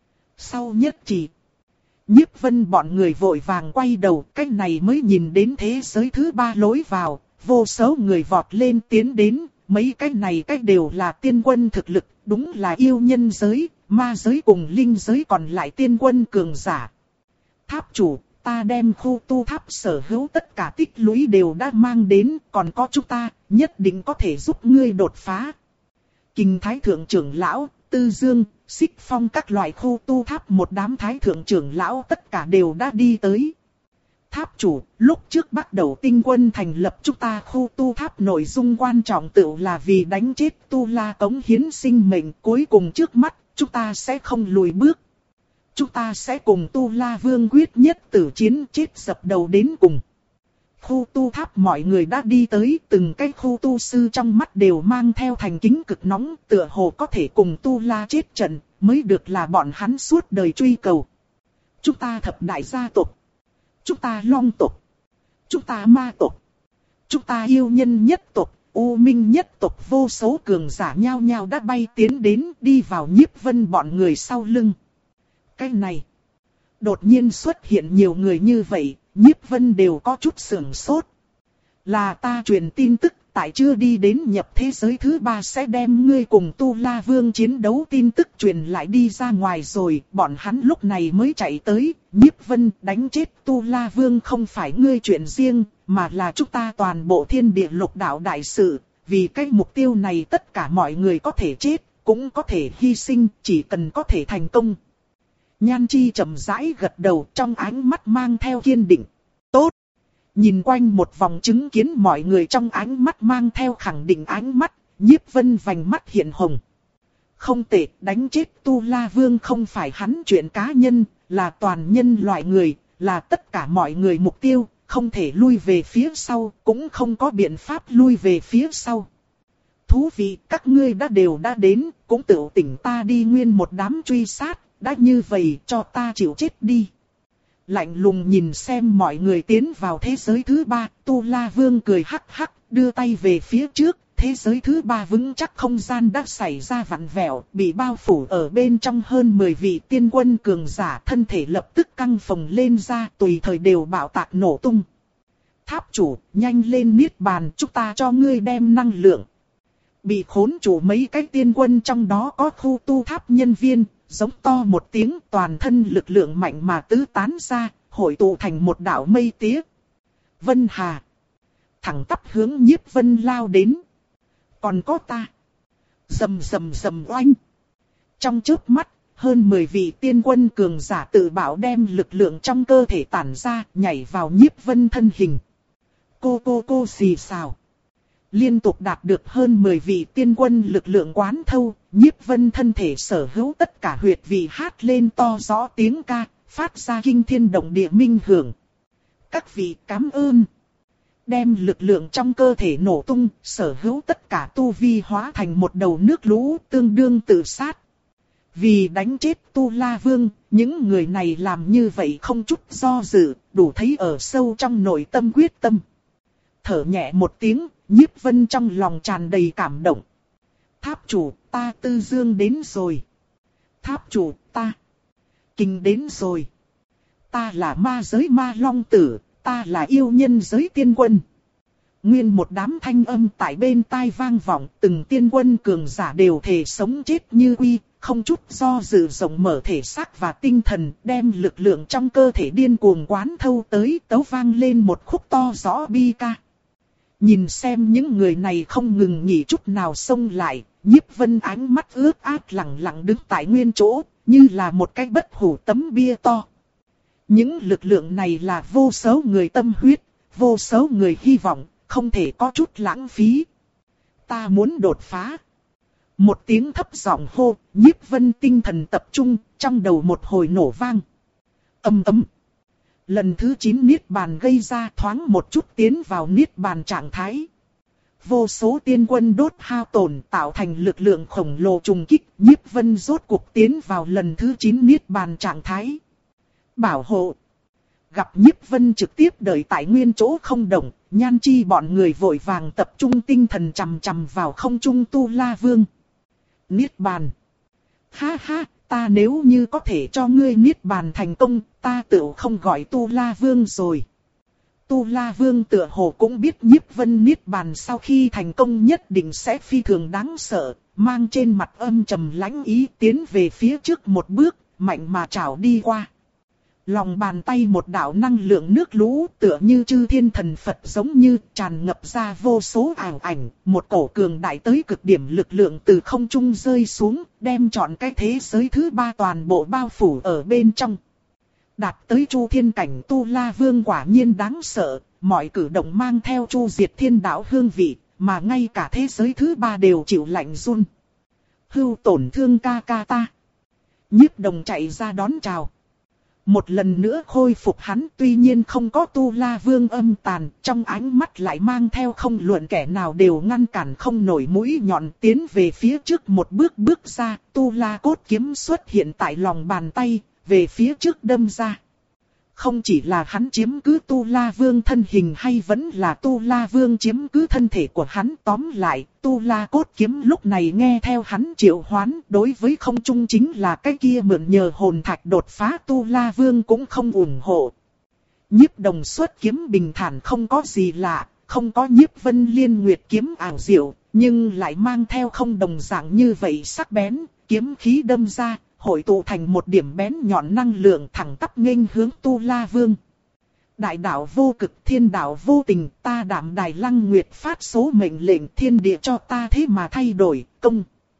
sau nhất chỉ. Nhiếp Vân bọn người vội vàng quay đầu, cách này mới nhìn đến thế giới thứ ba lối vào, vô số người vọt lên tiến đến, mấy cái này cách đều là tiên quân thực lực, đúng là yêu nhân giới, ma giới cùng linh giới còn lại tiên quân cường giả. Tháp chủ, ta đem khu tu tháp sở hữu tất cả tích lũy đều đã mang đến, còn có chúng ta, nhất định có thể giúp ngươi đột phá. Kình Thái Thượng trưởng lão, Tư Dương, Xích Phong các loại khu tu tháp một đám Thái Thượng trưởng lão tất cả đều đã đi tới. Tháp chủ, lúc trước bắt đầu tinh quân thành lập chúng ta khu tu tháp nội dung quan trọng tự là vì đánh chết Tu La cống hiến sinh mệnh, cuối cùng trước mắt, chúng ta sẽ không lùi bước. Chúng ta sẽ cùng Tu La Vương quyết nhất tử chiến chết dập đầu đến cùng. Khu tu tháp mọi người đã đi tới, từng cái khu tu sư trong mắt đều mang theo thành kính cực nóng, tựa hồ có thể cùng Tu La chết trận, mới được là bọn hắn suốt đời truy cầu. Chúng ta thập đại gia tộc, chúng ta long tộc, chúng ta ma tộc, chúng ta yêu nhân nhất tộc, u minh nhất tộc, vô số cường giả nhao nhao đã bay tiến đến, đi vào Nhiếp Vân bọn người sau lưng. Cái này, đột nhiên xuất hiện nhiều người như vậy, Nhiếp Vân đều có chút sửng sốt. Là ta truyền tin tức, tại chưa đi đến nhập thế giới thứ ba sẽ đem ngươi cùng Tu La Vương chiến đấu tin tức truyền lại đi ra ngoài rồi, bọn hắn lúc này mới chạy tới. Nhiếp Vân, đánh chết Tu La Vương không phải ngươi chuyện riêng, mà là chúng ta toàn bộ thiên địa lục đạo đại sự, vì cái mục tiêu này tất cả mọi người có thể chết, cũng có thể hy sinh, chỉ cần có thể thành công. Nhan Chi chậm rãi gật đầu, trong ánh mắt mang theo kiên định. Tốt. Nhìn quanh một vòng chứng kiến mọi người trong ánh mắt mang theo khẳng định ánh mắt, Nhiếp Vân vành mắt hiện hồng. Không tệ, đánh chết Tu La Vương không phải hắn chuyện cá nhân, là toàn nhân loại người, là tất cả mọi người mục tiêu, không thể lui về phía sau, cũng không có biện pháp lui về phía sau. Thú vị, các ngươi đã đều đã đến, cũng tự tỉnh ta đi nguyên một đám truy sát. Đã như vậy cho ta chịu chết đi. Lạnh lùng nhìn xem mọi người tiến vào thế giới thứ ba, Tu La Vương cười hắc hắc, đưa tay về phía trước, thế giới thứ ba vững chắc không gian đã xảy ra vặn vẹo, bị bao phủ ở bên trong hơn mười vị tiên quân cường giả, thân thể lập tức căng phồng lên ra, tùy thời đều bạo tạc nổ tung. Tháp chủ, nhanh lên Niết Bàn, chúng ta cho ngươi đem năng lượng. Bị khốn chủ mấy cái tiên quân trong đó có khu tu tháp nhân viên, giống to một tiếng, toàn thân lực lượng mạnh mà tứ tán ra, hội tụ thành một đạo mây tía. Vân Hà thẳng tắp hướng Nhiếp Vân lao đến. Còn có ta. Rầm rầm rầm oanh. Trong chớp mắt, hơn mười vị tiên quân cường giả tự bảo đem lực lượng trong cơ thể tản ra, nhảy vào Nhiếp Vân thân hình. Cô cô cô xì xào. Liên tục đạt được hơn mười vị tiên quân lực lượng quán thâu, Nhiếp Vân thân thể sở hữu tất cả huyệt vị hát lên to rõ tiếng ca, phát ra kinh thiên động địa minh hưởng. Các vị cảm ơn. Đem lực lượng trong cơ thể nổ tung, sở hữu tất cả tu vi hóa thành một đầu nước lũ tương đương tự sát. Vì đánh chết Tu La Vương, những người này làm như vậy không chút do dự, đủ thấy ở sâu trong nội tâm quyết tâm. Thở nhẹ một tiếng, Nhiếp Vân trong lòng tràn đầy cảm động. Tháp chủ, ta Tư Dương đến rồi. Tháp chủ, ta Kình đến rồi. Ta là ma giới ma long tử, ta là yêu nhân giới tiên quân. Nguyên một đám thanh âm tại bên tai vang vọng, từng tiên quân cường giả đều thề sống chết như quy, không chút do dự rộng mở thể xác và tinh thần, đem lực lượng trong cơ thể điên cuồng quán thâu tới, tấu vang lên một khúc to rõ bi ca. Nhìn xem những người này không ngừng nghỉ chút nào xông lại, Nhiếp Vân ánh mắt ướt át lặng lặng đứng tại nguyên chỗ, như là một cái bất hủ tấm bia to. Những lực lượng này là vô số người tâm huyết, vô số người hy vọng, không thể có chút lãng phí. Ta muốn đột phá. Một tiếng thấp giọng hô, Nhiếp Vân tinh thần tập trung, trong đầu một hồi nổ vang. Ầm ầm. Lần thứ chín Niết Bàn gây ra thoáng một chút tiến vào Niết Bàn trạng thái. Vô số tiên quân đốt hao tổn tạo thành lực lượng khổng lồ trùng kích, Nhiếp Vân rốt cuộc tiến vào lần thứ chín Niết Bàn trạng thái. Bảo hộ. Gặp Nhiếp Vân trực tiếp đợi tại nguyên chỗ không động, Nhan Chi bọn người vội vàng tập trung tinh thần chằm chằm vào không trung Tu La Vương. Niết Bàn. Ha ha, ta nếu như có thể cho ngươi Niết Bàn thành công, ta tự không gọi Tu La Vương rồi. Tu La Vương tựa hồ cũng biết Nhiếp Vân Niết Bàn sau khi thành công nhất định sẽ phi thường đáng sợ, mang trên mặt âm trầm lãnh ý tiến về phía trước một bước, mạnh mà trảo đi qua. Lòng bàn tay một đạo năng lượng nước lũ tựa như chư thiên thần Phật giống như tràn ngập ra vô số ảo ảnh, một cổ cường đại tới cực điểm lực lượng từ không trung rơi xuống, đem trọn cái thế giới thứ ba toàn bộ bao phủ ở bên trong. Đạt tới chu thiên cảnh Tu La Vương quả nhiên đáng sợ, mọi cử động mang theo chu diệt thiên đạo hương vị, mà ngay cả thế giới thứ ba đều chịu lạnh run. Hưu tổn thương ca ca ta. Nhiếp Đồng chạy ra đón chào. Một lần nữa khôi phục hắn, tuy nhiên không có Tu La Vương âm tàn, trong ánh mắt lại mang theo không luận kẻ nào đều ngăn cản không nổi mũi nhọn tiến về phía trước một bước bước ra, Tu La cốt kiếm xuất hiện tại lòng bàn tay, về phía trước đâm ra. Không chỉ là hắn chiếm cứ Tu La Vương thân hình hay vẫn là Tu La Vương chiếm cứ thân thể của hắn, tóm lại, Tu La cốt kiếm lúc này nghe theo hắn triệu hoán, đối với không trung chính là cái kia mượn nhờ hồn thạch đột phá Tu La Vương cũng không ủng hộ. Nhiếp Đồng xuất kiếm bình thản không có gì lạ, không có Nhiếp Vân Liên Nguyệt kiếm ảo diệu, nhưng lại mang theo không đồng dạng như vậy sắc bén, kiếm khí đâm ra, hội tụ thành một điểm bén nhọn năng lượng thẳng tắp nghênh hướng Tu La Vương. Đại đạo vô cực, thiên đạo vô tình, ta Đạm Đài Lăng Nguyệt phát số mệnh lệnh thiên địa cho ta thế mà thay đổi, công.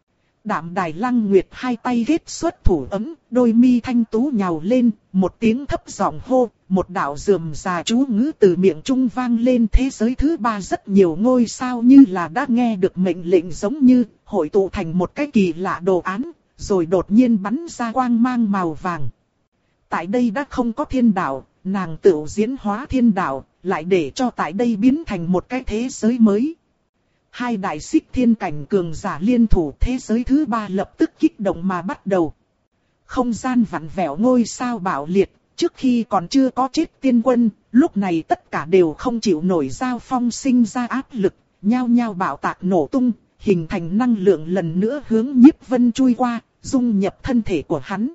Đạm Đài Lăng Nguyệt hai tay ghét xuất thủ ấm, đôi mi thanh tú nhào lên, một tiếng thấp giọng hô, một đạo rườm rà chú ngữ từ miệng trung vang lên. Thế giới thứ ba rất nhiều ngôi sao như là đã nghe được mệnh lệnh giống như, hội tụ thành một cái kỳ lạ đồ án, rồi đột nhiên bắn ra quang mang màu vàng. Tại đây đã không có thiên đạo, nàng tự diễn hóa thiên đạo, lại để cho tại đây biến thành một cái thế giới mới. Hai đại xích thiên cảnh cường giả liên thủ, thế giới thứ ba lập tức kích động mà bắt đầu. Không gian vặn vẹo, ngôi sao bạo liệt, trước khi còn chưa có chết tiên quân, lúc này tất cả đều không chịu nổi giao phong sinh ra áp lực, nhao nhao bạo tạc nổ tung, hình thành năng lượng lần nữa hướng Nhiếp Vân chui qua, dung nhập thân thể của hắn.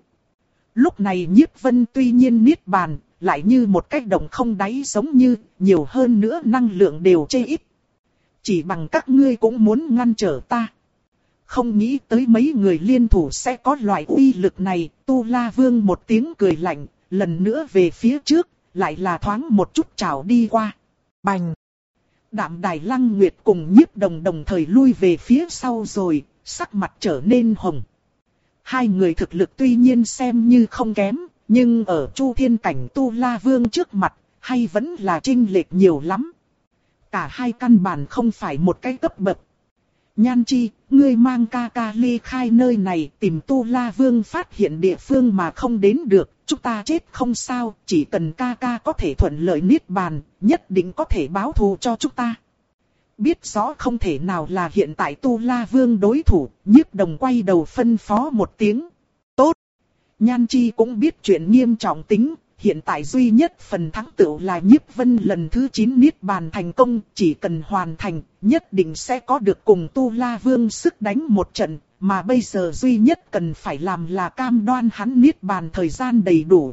Lúc này Nhiếp Vân tuy nhiên niết bàn, lại như một cái động không đáy giống như, nhiều hơn nữa năng lượng đều chê ít. Chỉ bằng các ngươi cũng muốn ngăn trở ta. Không nghĩ tới mấy người liên thủ sẽ có loại uy lực này, Tu La Vương một tiếng cười lạnh, lần nữa về phía trước, lại là thoáng một chút trảo đi qua. Bành! Đạm Đài Lăng Nguyệt cùng Nhiếp Đồng đồng thời lui về phía sau rồi, sắc mặt trở nên hồng. Hai người thực lực tuy nhiên xem như không kém, nhưng ở Chu Thiên cảnh Tu La Vương trước mặt, hay vẫn là chênh lệch nhiều lắm. Cả hai căn bản không phải một cái cấp bậc. Nhan Chi, ngươi mang ca ca ly khai nơi này, tìm Tu La Vương phát hiện địa phương mà không đến được, chúng ta chết không sao, chỉ cần ca ca có thể thuận lợi niết bàn, nhất định có thể báo thù cho chúng ta. Biết rõ không thể nào là hiện tại Tu La Vương đối thủ, Nhiếp Đồng quay đầu phân phó một tiếng. Tốt! Nhan Chi cũng biết chuyện nghiêm trọng tính, hiện tại duy nhất phần thắng tựu là Nhiếp Vân lần thứ chín niết bàn thành công, chỉ cần hoàn thành, nhất định sẽ có được cùng Tu La Vương sức đánh một trận, mà bây giờ duy nhất cần phải làm là cam đoan hắn niết bàn thời gian đầy đủ.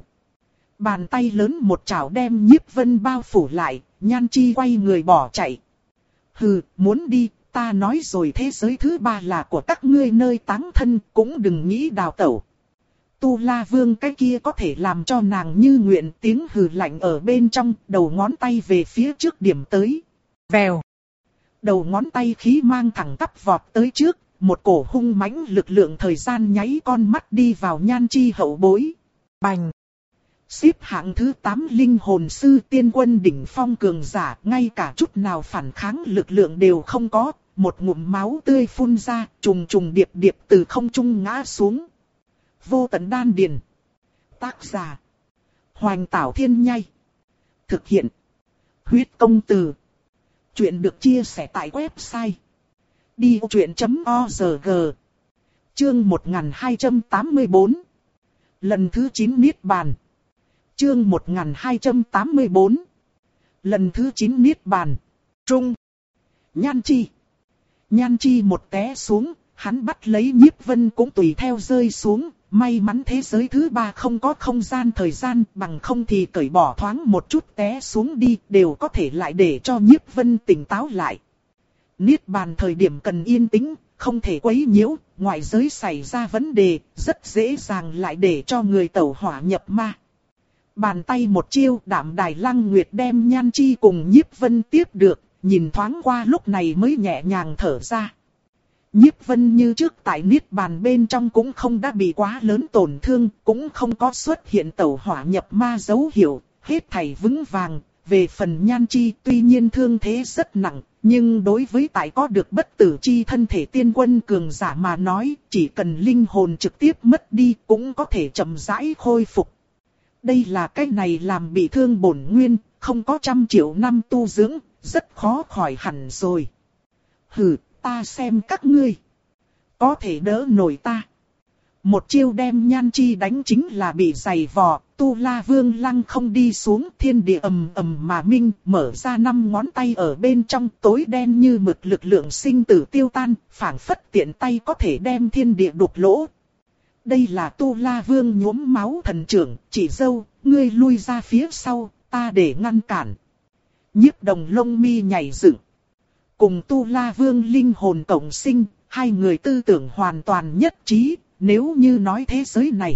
Bàn tay lớn một chảo đem Nhiếp Vân bao phủ lại, Nhan Chi quay người bỏ chạy. Hừ, muốn đi, ta nói rồi thế giới thứ ba là của các ngươi nơi táng thân, cũng đừng nghĩ đào tẩu. Tu La Vương cái kia có thể làm cho nàng như nguyện, tiếng hừ lạnh ở bên trong, đầu ngón tay về phía trước điểm tới. Vèo. Đầu ngón tay khí mang thẳng tắp vọt tới trước, một cổ hung mãnh lực lượng thời gian nháy con mắt đi vào Nhan Chi hậu bối. Bành. Xếp hạng thứ tám linh hồn sư tiên quân đỉnh phong cường giả, ngay cả chút nào phản kháng lực lượng đều không có, một ngụm máu tươi phun ra, trùng trùng điệp điệp từ không trung ngã xuống. Vô tận đan điền. Tác giả: Hoành Tảo Thiên Nhai. Thực hiện: Huyết Công Từ. Chuyện được chia sẻ tại website đi ô chuyện chấm org. Chương một nghìn hai trăm tám mươi tư. Lần thứ chín Niết Bàn. Chương một nghìn hai trăm tám mươi tư. Lần thứ chín Niết Bàn. Trung. Nhan Chi. Nhan Chi một té xuống, hắn bắt lấy Nhiếp Vân cũng tùy theo rơi xuống. May mắn thế giới thứ ba không có không gian thời gian, bằng không thì cởi bỏ thoáng một chút té xuống đi, đều có thể lại để cho Nhiếp Vân tỉnh táo lại. Niết bàn thời điểm cần yên tĩnh, không thể quấy nhiễu, ngoại giới xảy ra vấn đề, rất dễ dàng lại để cho người tẩu hỏa nhập ma. Bàn tay một chiêu, Đạm Đài Lăng Nguyệt đem Nhan Chi cùng Nhiếp Vân tiếp được, nhìn thoáng qua lúc này mới nhẹ nhàng thở ra. Nhiếp Vân như trước tại Niết bàn bên trong cũng không đã bị quá lớn tổn thương, cũng không có xuất hiện tẩu hỏa nhập ma dấu hiệu, hết thảy vững vàng. Về phần Nhan Chi tuy nhiên thương thế rất nặng, nhưng đối với tại có được bất tử chi thân thể tiên quân cường giả mà nói, chỉ cần linh hồn trực tiếp mất đi cũng có thể chậm rãi khôi phục. Đây là cái này làm bị thương bổn nguyên, không có trăm triệu năm tu dưỡng, rất khó khỏi hẳn rồi. Hừ, ta xem các ngươi có thể đỡ nổi ta. Một chiêu đem Nhan Chi đánh chính là bị giày vò, Tu La Vương lăng không đi xuống, thiên địa ầm ầm mà minh, mở ra năm ngón tay ở bên trong, tối đen như mực lực lượng sinh tử tiêu tan, phảng phất tiện tay có thể đem thiên địa đục lỗ. Đây là Tu La Vương nhuốm máu thần trưởng, chỉ dâu, ngươi lui ra phía sau, ta để ngăn cản. Nhiếp Đồng lông mi nhảy dựng. Cùng Tu La Vương linh hồn cộng sinh, hai người tư tưởng hoàn toàn nhất trí. Nếu như nói thế giới này,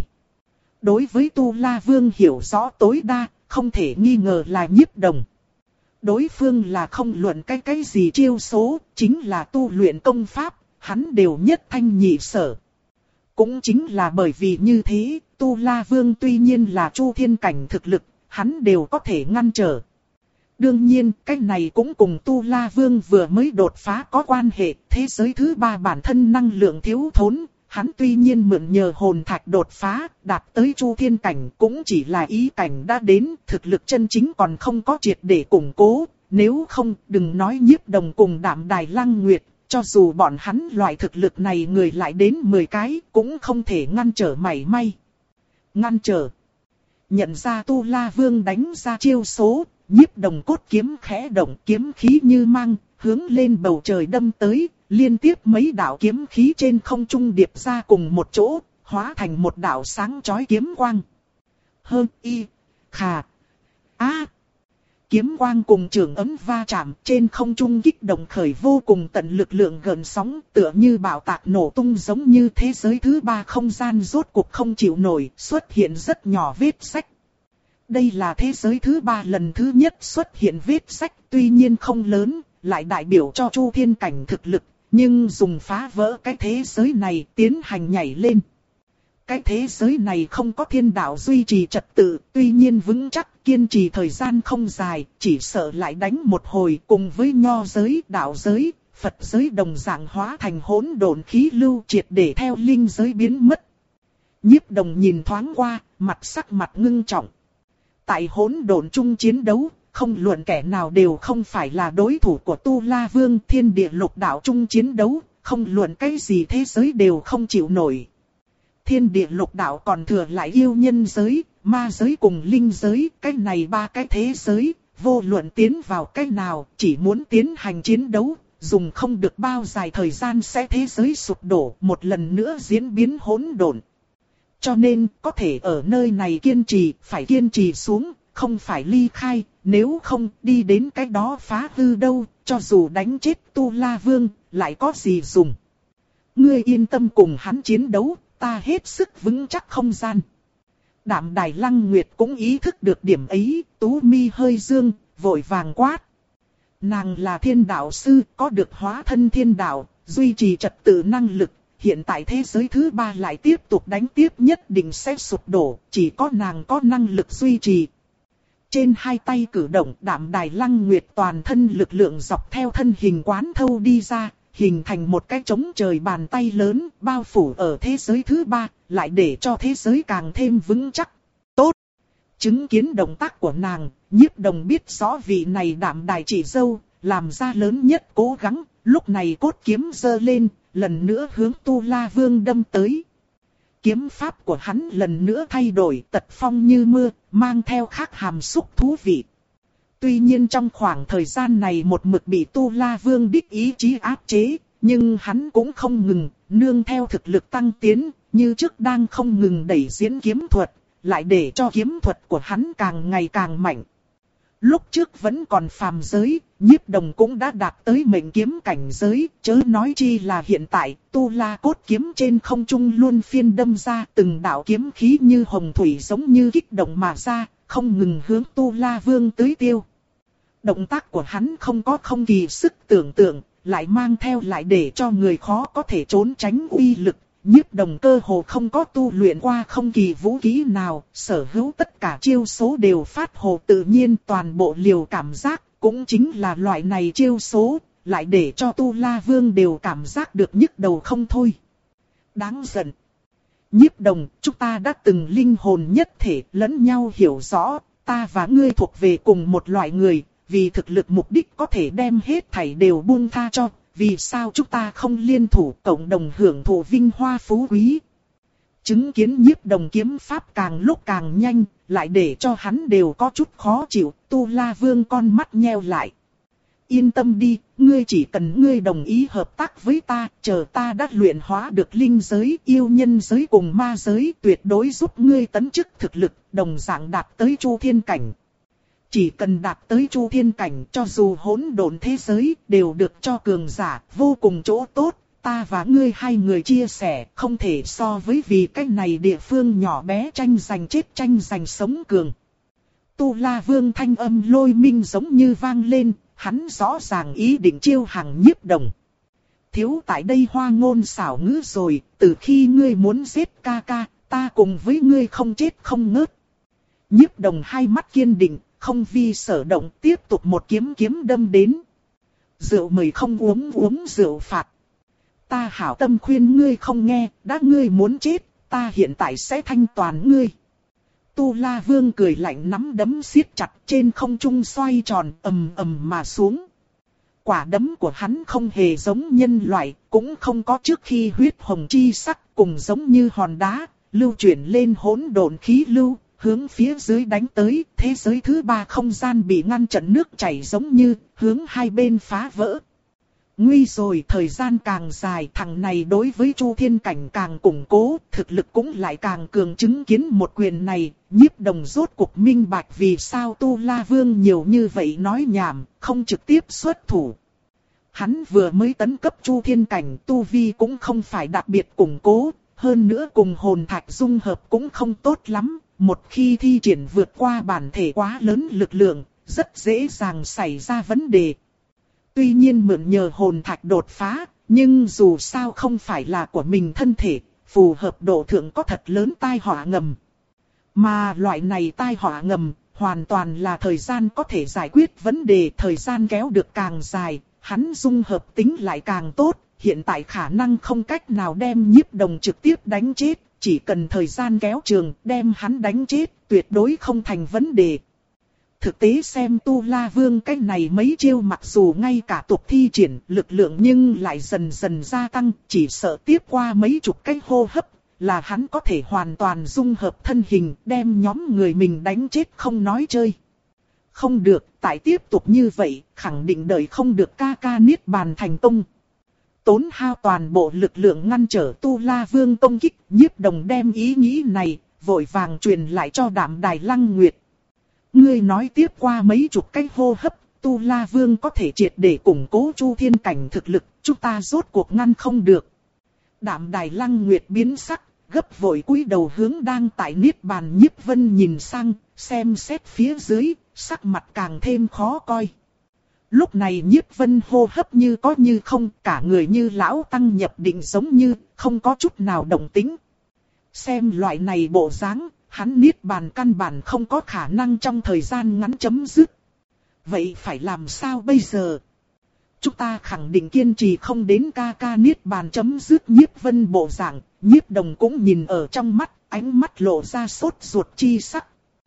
đối với Tu La Vương hiểu rõ tối đa, không thể nghi ngờ là Nhiếp Đồng. Đối phương là không luận cái cái gì chiêu số, chính là tu luyện công pháp, hắn đều nhất thanh nhị sở. Cũng chính là bởi vì như thế, Tu La Vương tuy nhiên là Chu Thiên cảnh thực lực, hắn đều có thể ngăn trở. Đương nhiên, cái này cũng cùng Tu La Vương vừa mới đột phá có quan hệ, thế giới thứ ba bản thân năng lượng thiếu thốn. Hắn tuy nhiên mượn nhờ hồn thạch đột phá, đạt tới Chu Thiên cảnh cũng chỉ là ý cảnh đã đến, thực lực chân chính còn không có triệt để củng cố. Nếu không, đừng nói Nhiếp Đồng cùng Đạm Đài Lăng Nguyệt, cho dù bọn hắn loại thực lực này người lại đến mười cái, cũng không thể ngăn trở mảy may. Ngăn trở. Nhận ra Tu La Vương đánh ra chiêu số, Nhiếp Đồng cốt kiếm khẽ động, kiếm khí như mang, hướng lên bầu trời đâm tới. Liên tiếp mấy đạo kiếm khí trên không trung điệp ra cùng một chỗ, hóa thành một đạo sáng chói kiếm quang. Hơn y, khà, á. Kiếm quang cùng trường ấm va chạm trên không trung kích động khởi vô cùng tận lực lượng gần sóng, tựa như bạo tạc nổ tung giống như thế giới thứ ba không gian rốt cuộc không chịu nổi, xuất hiện rất nhỏ vết rách. Đây là thế giới thứ ba lần thứ nhất xuất hiện vết rách, tuy nhiên không lớn, lại đại biểu cho Chu Thiên cảnh thực lực. Nhưng dùng phá vỡ cái thế giới này tiến hành nhảy lên. Cái thế giới này không có thiên đạo duy trì trật tự, tuy nhiên vững chắc kiên trì thời gian không dài, chỉ sợ lại đánh một hồi cùng với nho giới, đạo giới, Phật giới đồng dạng hóa thành hỗn độn khí lưu triệt để theo linh giới biến mất. Nhiếp Đồng nhìn thoáng qua, mặt sắc mặt ngưng trọng. Tại hỗn độn chung chiến đấu, không luận kẻ nào đều không phải là đối thủ của Tu La Vương. Thiên địa lục đạo chung chiến đấu, không luận cái gì thế giới đều không chịu nổi. Thiên địa lục đạo còn thừa lại yêu nhân giới, ma giới cùng linh giới, cái này ba cái thế giới, vô luận tiến vào cái nào, chỉ muốn tiến hành chiến đấu, dùng không được bao dài thời gian sẽ thế giới sụp đổ, một lần nữa diễn biến hỗn độn. Cho nên, có thể ở nơi này kiên trì, phải kiên trì xuống, không phải ly khai, nếu không đi đến cái đó phá hư đâu, cho dù đánh chết Tu La Vương, lại có gì dùng. Ngươi yên tâm cùng hắn chiến đấu, ta hết sức vững chắc không gian. Đạm Đài Lăng Nguyệt cũng ý thức được điểm ấy, tú mi hơi dương, vội vàng quát. Nàng là thiên đạo sư, có được hóa thân thiên đạo, duy trì trật tự năng lực. Hiện tại thế giới thứ ba lại tiếp tục đánh tiếp nhất định sẽ sụp đổ, chỉ có nàng có năng lực duy trì. Trên hai tay cử động, Đạm Đài Lăng Nguyệt toàn thân lực lượng dọc theo thân hình quán thâu đi ra, hình thành một cái trống trời bàn tay lớn, bao phủ ở thế giới thứ ba, lại để cho thế giới càng thêm vững chắc. Tốt! Chứng kiến động tác của nàng, Nhiếp Đồng biết rõ vị này Đạm Đài chị dâu, làm ra lớn nhất cố gắng, lúc này cốt kiếm giơ lên, lần nữa hướng Tu La Vương đâm tới. Kiếm pháp của hắn lần nữa thay đổi, tật phong như mưa, mang theo khác hàm xúc thú vị. Tuy nhiên trong khoảng thời gian này một mực bị Tu La Vương đích ý chí áp chế, nhưng hắn cũng không ngừng, nương theo thực lực tăng tiến, như trước đang không ngừng đẩy diễn kiếm thuật, lại để cho kiếm thuật của hắn càng ngày càng mạnh. Lúc trước vẫn còn phàm giới, Nhiếp Đồng cũng đã đạt tới mệnh kiếm cảnh giới, chớ nói chi là hiện tại, Tu La cốt kiếm trên không trung luôn phiên đâm ra, từng đạo kiếm khí như hồng thủy giống như kích động mà ra, không ngừng hướng Tu La Vương tưới tiêu. Động tác của hắn không có không kỳ sức tưởng tượng, lại mang theo lại để cho người khó có thể trốn tránh uy lực. Nhiếp Đồng cơ hồ không có tu luyện qua không kỳ vũ khí nào, sở hữu tất cả chiêu số đều phát hồ tự nhiên, toàn bộ liều cảm giác, cũng chính là loại này chiêu số, lại để cho Tu La Vương đều cảm giác được nhức đầu không thôi. Đáng giận. Nhiếp Đồng, chúng ta đã từng linh hồn nhất thể, lẫn nhau hiểu rõ, ta và ngươi thuộc về cùng một loại người, vì thực lực mục đích có thể đem hết thảy đều buông tha cho. Vì sao chúng ta không liên thủ cộng đồng hưởng thụ vinh hoa phú quý? Chứng kiến Nhiếp Đồng kiếm pháp càng lúc càng nhanh, lại để cho hắn đều có chút khó chịu, Tu La Vương con mắt nheo lại. Yên tâm đi, ngươi chỉ cần ngươi đồng ý hợp tác với ta, chờ ta đã luyện hóa được linh giới, yêu nhân giới cùng ma giới, tuyệt đối giúp ngươi tấn chức thực lực, đồng dạng đạt tới Chu Thiên cảnh. Chỉ cần đạt tới Chu Thiên cảnh, cho dù hỗn độn thế giới đều được cho cường giả, vô cùng chỗ tốt, ta và ngươi hai người chia sẻ, không thể so với vì cái này địa phương nhỏ bé tranh giành chết tranh giành sống cường. Tu La Vương thanh âm lôi minh giống như vang lên, hắn rõ ràng ý định chiêu hàng Nhiếp Đồng. Thiếu tại đây hoa ngôn xảo ngữ rồi, từ khi ngươi muốn giết ca ca, ta cùng với ngươi không chết không ngớt. Nhiếp Đồng hai mắt kiên định, không vi sở động, tiếp tục một kiếm kiếm đâm đến. Rượu mời không uống, uống rượu phạt. Ta hảo tâm khuyên ngươi không nghe, đã ngươi muốn chết, ta hiện tại sẽ thanh toàn ngươi. Tu La Vương cười lạnh, nắm đấm siết chặt, trên không trung xoay tròn, ầm ầm mà xuống. Quả đấm của hắn không hề giống nhân loại, cũng không có trước khi huyết hồng chi sắc, cùng giống như hòn đá, lưu chuyển lên hỗn độn khí lưu. Hướng phía dưới đánh tới, thế giới thứ ba không gian bị ngăn chặn, nước chảy giống như, hướng hai bên phá vỡ. Nguy rồi, thời gian càng dài, thằng này đối với Chu Thiên cảnh càng củng cố, thực lực cũng lại càng cường. Chứng kiến một quyền này, Nhiếp Đồng rốt cuộc minh bạch vì sao Tu La Vương nhiều như vậy nói nhảm, không trực tiếp xuất thủ. Hắn vừa mới tấn cấp Chu Thiên cảnh, tu vi cũng không phải đặc biệt củng cố, hơn nữa cùng hồn thạch dung hợp cũng không tốt lắm. Một khi thi triển vượt qua bản thể quá lớn lực lượng, rất dễ dàng xảy ra vấn đề. Tuy nhiên mượn nhờ hồn thạch đột phá, nhưng dù sao không phải là của mình thân thể, phù hợp độ thượng có thật lớn tai họa ngầm. Mà loại này tai họa ngầm, hoàn toàn là thời gian có thể giải quyết vấn đề, thời gian kéo được càng dài, hắn dung hợp tính lại càng tốt, hiện tại khả năng không cách nào đem Nhiếp Đồng trực tiếp đánh chết. Chỉ cần thời gian kéo trường, đem hắn đánh chết, tuyệt đối không thành vấn đề. Thực tế xem Tu La Vương cái này mấy chiêu mặc dù ngay cả tục thi triển lực lượng nhưng lại dần dần gia tăng, chỉ sợ tiếp qua mấy chục cái hô hấp, là hắn có thể hoàn toàn dung hợp thân hình, đem nhóm người mình đánh chết không nói chơi. Không được, tại tiếp tục như vậy, khẳng định đợi không được ca ca niết bàn thành công. Tốn hao toàn bộ lực lượng ngăn trở Tu La Vương công kích, Nhiếp Đồng đem ý nghĩ này, vội vàng truyền lại cho Đạm Đài Lăng Nguyệt. Ngươi nói tiếp qua mấy chục cái hô hấp, Tu La Vương có thể triệt để củng cố Chu Thiên cảnh thực lực, chúng ta rốt cuộc ngăn không được. Đạm Đài Lăng Nguyệt biến sắc, gấp vội cúi đầu hướng đang tại niết bàn Nhiếp Vân nhìn sang, xem xét phía dưới, sắc mặt càng thêm khó coi. Lúc này Nhiếp Vân hô hấp như có như không, cả người như lão tăng nhập định giống như, không có chút nào động tĩnh. Xem loại này bộ dáng, hắn niết bàn căn bản không có khả năng trong thời gian ngắn chấm dứt. Vậy phải làm sao bây giờ? chúng ta khẳng định kiên trì không đến ca ca niết bàn chấm dứt Nhiếp Vân bộ dạng, Nhiếp Đồng cũng nhìn ở trong mắt, ánh mắt lộ ra sốt ruột chi sắc.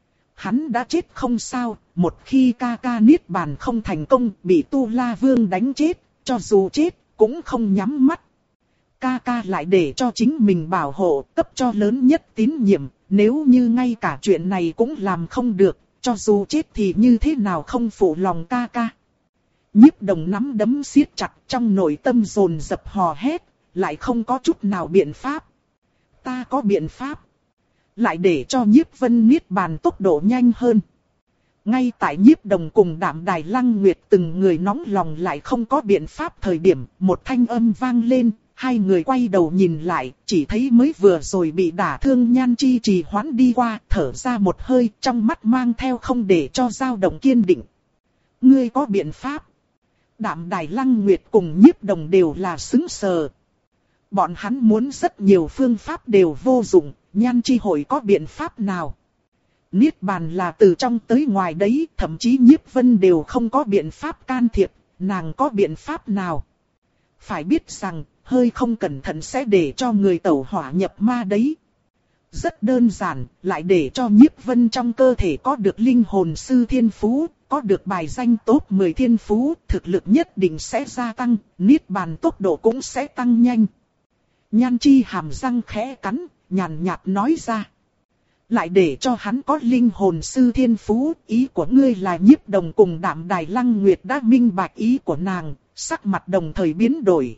Hắn đã chết không sao, một khi ca ca niết bàn không thành công, bị Tu La Vương đánh chết, cho dù chết, cũng không nhắm mắt. Ca ca lại để cho chính mình bảo hộ, cấp cho lớn nhất tín nhiệm, nếu như ngay cả chuyện này cũng làm không được, cho dù chết thì như thế nào không phụ lòng ca ca. Nhiếp Đồng nắm đấm siết chặt, trong nội tâm dồn dập hò hét, lại không có chút nào biện pháp. Ta có biện pháp. Lại để cho Nhiếp Vân niết bàn tốc độ nhanh hơn. Ngay tại Nhiếp Đồng cùng Đạm Đài Lăng Nguyệt từng người nóng lòng lại không có biện pháp thời điểm, một thanh âm vang lên, hai người quay đầu nhìn lại, chỉ thấy mới vừa rồi bị đả thương Nhan Chi trì hoãn đi qua, thở ra một hơi, trong mắt mang theo không để cho dao động kiên định. Ngươi có biện pháp. Đạm Đài Lăng Nguyệt cùng Nhiếp Đồng đều là sững sờ. Bọn hắn muốn rất nhiều phương pháp đều vô dụng, Nhan Chi hội có biện pháp nào? Niết bàn là từ trong tới ngoài đấy, thậm chí Nhiếp Vân đều không có biện pháp can thiệp, nàng có biện pháp nào? Phải biết rằng, hơi không cẩn thận sẽ để cho người tẩu hỏa nhập ma đấy. Rất đơn giản, lại để cho Nhiếp Vân trong cơ thể có được linh hồn sư thiên phú, có được bài danh top mười thiên phú, thực lực nhất định sẽ gia tăng, niết bàn tốc độ cũng sẽ tăng nhanh. Nhan Chi hàm răng khẽ cắn, nhàn nhạt nói ra. Lại để cho hắn có linh hồn sư thiên phú, ý của ngươi là Nhiếp Đồng cùng Đạm Đài Lăng Nguyệt đã minh bạch ý của nàng, sắc mặt đồng thời biến đổi.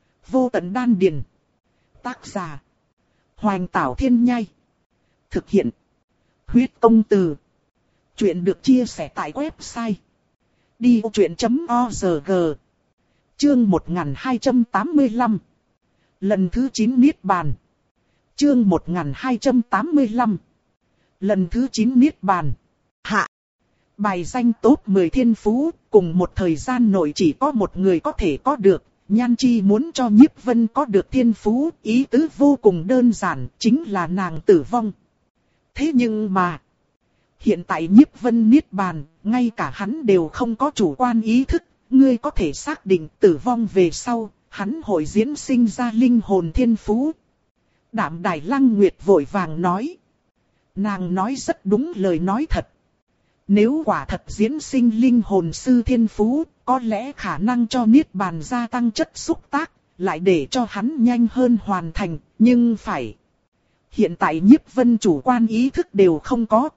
Vô tận đan điền. Tác giả. Hoành Tảo Thiên Nhai. Thực hiện. Huyết Công Từ. Chuyện được chia sẻ tại website. đi ô chuyện chấm org. Chương một nghìn hai trăm tám mươi lăm. Lần thứ chín Niết Bàn. Chương một nghìn hai trăm tám mươi lăm. Lần thứ chín Niết Bàn. Hạ. Bài danh top mười thiên phú, cùng một thời gian nội chỉ có một người có thể có được. Nhan Chi muốn cho Nhiếp Vân có được thiên phú, ý tứ vô cùng đơn giản, chính là nàng tử vong. Thế nhưng mà, hiện tại Nhiếp Vân niết bàn, ngay cả hắn đều không có chủ quan ý thức, ngươi có thể xác định tử vong về sau, hắn hội diễn sinh ra linh hồn thiên phú. Đạm Đài Lăng Nguyệt vội vàng nói. Nàng nói rất đúng lời nói thật. Nếu quả thật diễn sinh linh hồn sư thiên phú, có lẽ khả năng cho niết bàn gia tăng chất xúc tác, lại để cho hắn nhanh hơn hoàn thành, nhưng phải. Hiện tại Nhiếp Vân chủ quan ý thức đều không có.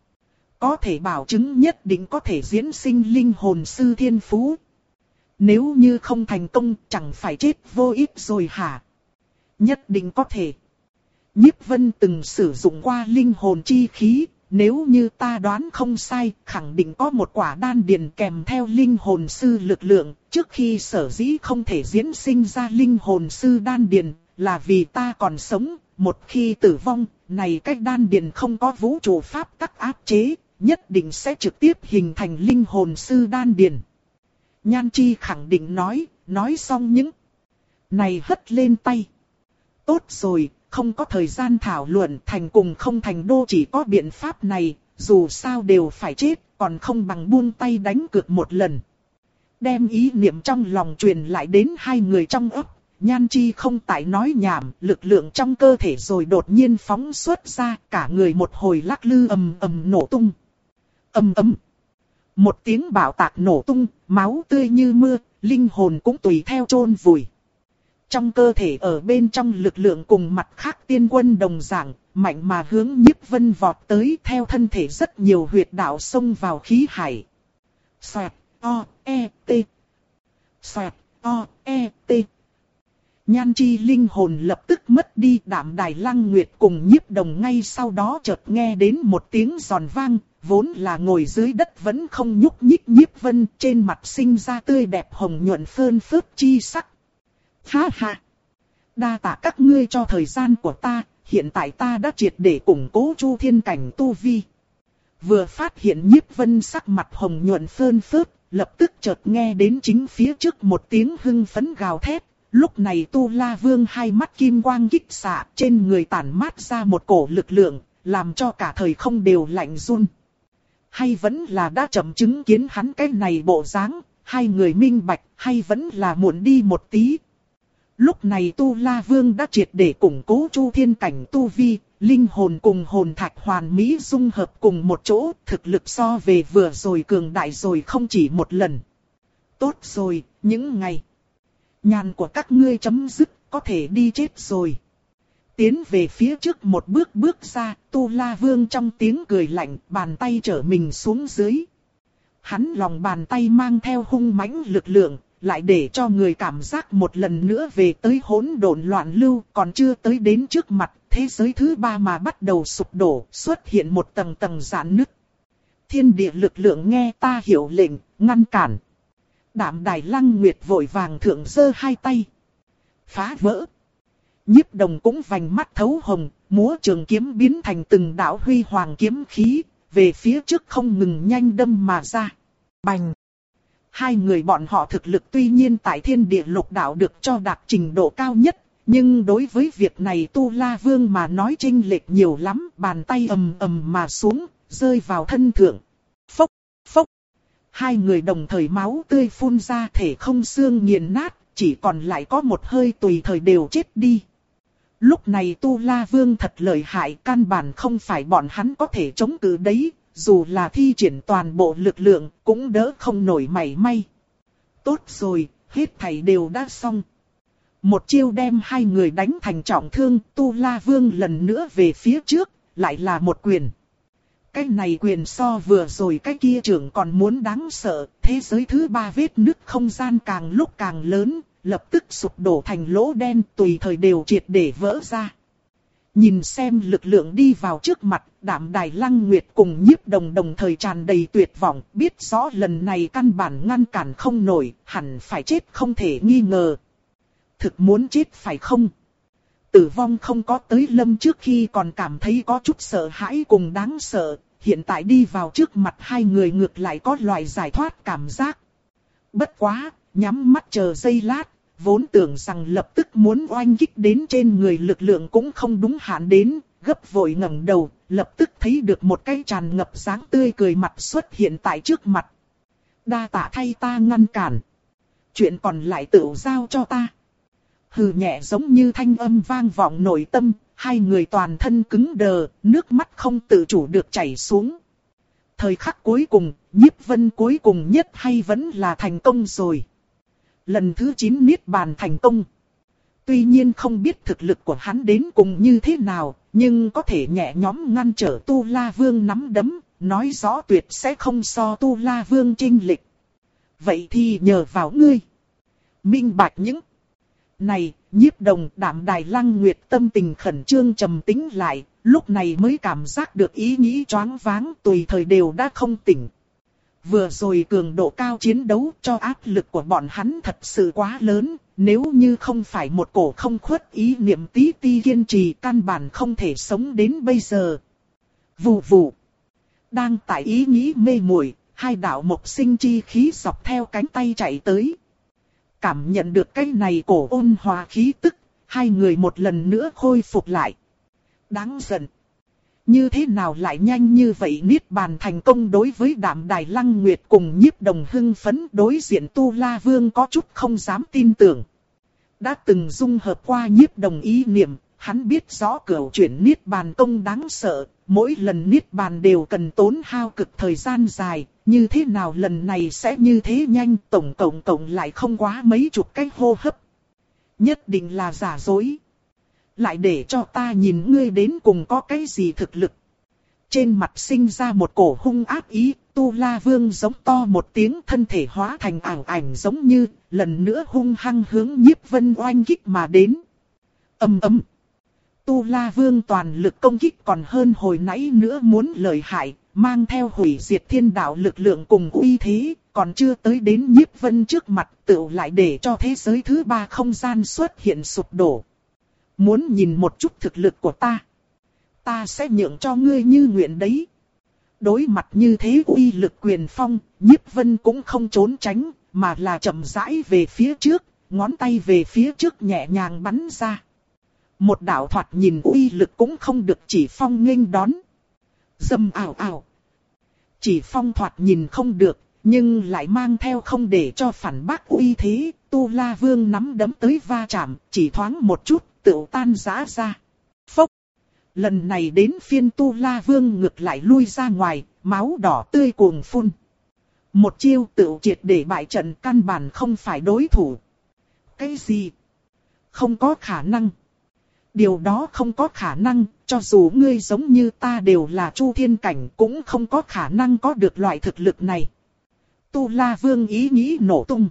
Có thể bảo chứng nhất định có thể diễn sinh linh hồn sư thiên phú. Nếu như không thành công chẳng phải chết vô ích rồi hả? Nhất định có thể. Nhiếp Vân từng sử dụng qua linh hồn chi khí. Nếu như ta đoán không sai, khẳng định có một quả đan điền kèm theo linh hồn sư lực lượng, trước khi sở dĩ không thể diễn sinh ra linh hồn sư đan điền, là vì ta còn sống, một khi tử vong, này cách đan điền không có vũ trụ pháp tắc áp chế, nhất định sẽ trực tiếp hình thành linh hồn sư đan điền. Nhan Chi khẳng định nói, nói xong những này hất lên tay. Tốt rồi. Không có thời gian thảo luận, thành cùng không thành đô chỉ có biện pháp này, dù sao đều phải chết, còn không bằng buông tay đánh cược một lần. Đem ý niệm trong lòng truyền lại đến hai người trong ấp, Nhan Chi không tại nói nhảm, lực lượng trong cơ thể rồi đột nhiên phóng xuất ra, cả người một hồi lắc lư ầm ầm nổ tung. Ầm ầm. Một tiếng bạo tạc nổ tung, máu tươi như mưa, linh hồn cũng tùy theo chôn vùi. Trong cơ thể ở bên trong lực lượng cùng mặt khác tiên quân đồng dạng, mạnh mà hướng Nhiếp Vân vọt tới, theo thân thể rất nhiều huyệt đạo xông vào khí hải. Xoẹt, o, e, t. Xoẹt, o, e, t. Nhan Chi linh hồn lập tức mất đi. Đạm Đài Lăng Nguyệt cùng Nhiếp Đồng ngay sau đó chợt nghe đến một tiếng giòn vang, vốn là ngồi dưới đất vẫn không nhúc nhích Nhiếp Vân trên mặt sinh ra tươi đẹp hồng nhuận phơn phớt chi sắc. Ha ha! Đa tạ các ngươi cho thời gian của ta, hiện tại ta đã triệt để củng cố Chu Thiên cảnh tu vi. Vừa phát hiện Nhiếp Vân sắc mặt hồng nhuận phơn phớt, lập tức chợt nghe đến chính phía trước một tiếng hưng phấn gào thét. Lúc này Tu La Vương hai mắt kim quang kích xạ, trên người tản mát ra một cổ lực lượng, làm cho cả thời không đều lạnh run. Hay vẫn là đã chậm chứng kiến hắn cái này bộ dáng, hai người minh bạch hay vẫn là muộn đi một tí. Lúc này Tu La Vương đã triệt để củng cố Chu Thiên cảnh tu vi, linh hồn cùng hồn thạch hoàn mỹ dung hợp cùng một chỗ, thực lực so về vừa rồi cường đại rồi không chỉ một lần. Tốt rồi, những ngày nhàn của các ngươi chấm dứt, có thể đi chết rồi. Tiến về phía trước một bước bước ra, Tu La Vương trong tiếng cười lạnh, bàn tay trở mình xuống dưới. Hắn lòng bàn tay mang theo hung mãnh lực lượng, lại để cho người cảm giác một lần nữa về tới hỗn độn loạn lưu, còn chưa tới đến trước mặt, thế giới thứ ba mà bắt đầu sụp đổ, xuất hiện một tầng tầng rạn nứt. Thiên địa lực lượng nghe ta hiệu lệnh, ngăn cản. Đạm Đài Lăng Nguyệt vội vàng thượng giơ hai tay. Phá vỡ. Nhiếp Đồng cũng vành mắt thấu hồng, múa trường kiếm biến thành từng đạo huy hoàng kiếm khí, về phía trước không ngừng nhanh đâm mà ra. Bành! Hai người bọn họ thực lực tuy nhiên tại thiên địa lục đạo được cho đạt trình độ cao nhất, nhưng đối với việc này Tu La Vương mà nói chênh lệch nhiều lắm, bàn tay ầm ầm mà xuống, rơi vào thân thượng. Phốc! Phốc! Hai người đồng thời máu tươi phun ra, thể không xương nghiền nát, chỉ còn lại có một hơi tùy thời đều chết đi. Lúc này Tu La Vương thật lợi hại, căn bản không phải bọn hắn có thể chống cự đấy, dù là thi triển toàn bộ lực lượng cũng đỡ không nổi mảy may. Tốt rồi, hết thảy đều đã xong. Một chiêu đem hai người đánh thành trọng thương, Tu La Vương lần nữa về phía trước, lại là một quyền. Cái này quyền so vừa rồi cái kia trưởng còn muốn đáng sợ, thế giới thứ ba vết nứt không gian càng lúc càng lớn, lập tức sụp đổ thành lỗ đen, tùy thời đều triệt để vỡ ra. Nhìn xem lực lượng đi vào trước mặt, Đạm Đài Lăng Nguyệt cùng Nhiếp Đồng đồng thời tràn đầy tuyệt vọng, biết rõ lần này căn bản ngăn cản không nổi, hẳn phải chết không thể nghi ngờ. Thực muốn chết phải không? Tử vong không có tới lâm trước khi còn cảm thấy có chút sợ hãi cùng đáng sợ, hiện tại đi vào trước mặt hai người ngược lại có loại giải thoát cảm giác. Bất quá, nhắm mắt chờ giây lát, vốn tưởng rằng lập tức muốn oanh kích đến trên người lực lượng cũng không đúng hạn đến, gấp vội ngẩng đầu, lập tức thấy được một cái tràn ngập dáng tươi cười mặt xuất hiện tại trước mặt. Đa tạ thay ta ngăn cản. Chuyện còn lại tự giao cho ta. Hừ nhẹ giống như thanh âm vang vọng nội tâm, hai người toàn thân cứng đờ, nước mắt không tự chủ được chảy xuống. Thời khắc cuối cùng, Nhiếp Vân cuối cùng nhất hay vẫn là thành công rồi. Lần thứ chín niết bàn thành công. Tuy nhiên không biết thực lực của hắn đến cùng như thế nào, nhưng có thể nhẹ nhõm ngăn trở Tu La Vương nắm đấm, nói rõ tuyệt sẽ không so Tu La Vương chênh lệch. Vậy thì nhờ vào ngươi. Minh bạch những này, Nhiếp Đồng, Đạm Đài Lăng Nguyệt tâm tình khẩn trương trầm tĩnh lại, lúc này mới cảm giác được ý nghĩ choáng váng, tùy thời đều đã không tỉnh. Vừa rồi cường độ cao chiến đấu cho áp lực của bọn hắn thật sự quá lớn, nếu như không phải một cổ không khuất ý niệm tí ti kiên trì căn bản không thể sống đến bây giờ. Vù vù. Đang tại ý nghĩ mê muội, hai đạo mộc sinh chi khí dọc theo cánh tay chạy tới. Cảm nhận được cái này cổ ôn hòa khí tức, hai người một lần nữa khôi phục lại. Đáng giận. Như thế nào lại nhanh như vậy niết bàn thành công? Đối với Đạm Đài Lăng Nguyệt cùng Nhiếp Đồng hưng phấn, đối diện Tu La Vương có chút không dám tin tưởng. Đã từng dung hợp qua Nhiếp Đồng ý niệm, hắn biết rõ cửu chuyển niết bàn công đáng sợ, mỗi lần niết bàn đều cần tốn hao cực thời gian dài, như thế nào lần này sẽ như thế nhanh, tổng cộng cộng lại không quá mấy chục cái hô hấp. Nhất định là giả dối. Lại để cho ta nhìn ngươi đến cùng có cái gì thực lực. Trên mặt sinh ra một cổ hung ác ý, Tu La Vương giống to một tiếng, thân thể hóa thành ảo ảnh giống như, lần nữa hung hăng hướng Nhiếp Vân oanh kích mà đến. Ầm ầm. Tu La Vương toàn lực công kích còn hơn hồi nãy nữa muốn lợi hại, mang theo hủy diệt thiên đạo lực lượng cùng uy thế, còn chưa tới đến Nhiếp Vân trước mặt, tựu lại để cho thế giới thứ ba không gian xuất hiện sụp đổ. Muốn nhìn một chút thực lực của ta, ta sẽ nhượng cho ngươi như nguyện đấy. Đối mặt như thế uy lực quyền phong, Nhiếp Vân cũng không trốn tránh, mà là chậm rãi về phía trước, ngón tay về phía trước nhẹ nhàng bắn ra. Một đạo thoạt nhìn uy lực cũng không được chỉ phong nghênh đón. Dầm ảo ảo. Chỉ phong thoạt nhìn không được, Nhưng lại mang theo không để cho phản bác uy thế, Tu La Vương nắm đấm tới va chạm, chỉ thoáng một chút, tựu tan rã ra. Phốc! Lần này đến phiên Tu La Vương ngược lại lui ra ngoài, máu đỏ tươi cuồng phun. Một chiêu tựu triệt để bại trận, căn bản không phải đối thủ. Cái gì? Không có khả năng. Điều đó không có khả năng, cho dù ngươi giống như ta đều là Chu Thiên Cảnh cũng không có khả năng có được loại thực lực này. Tu La Vương ý nghĩ nổ tung.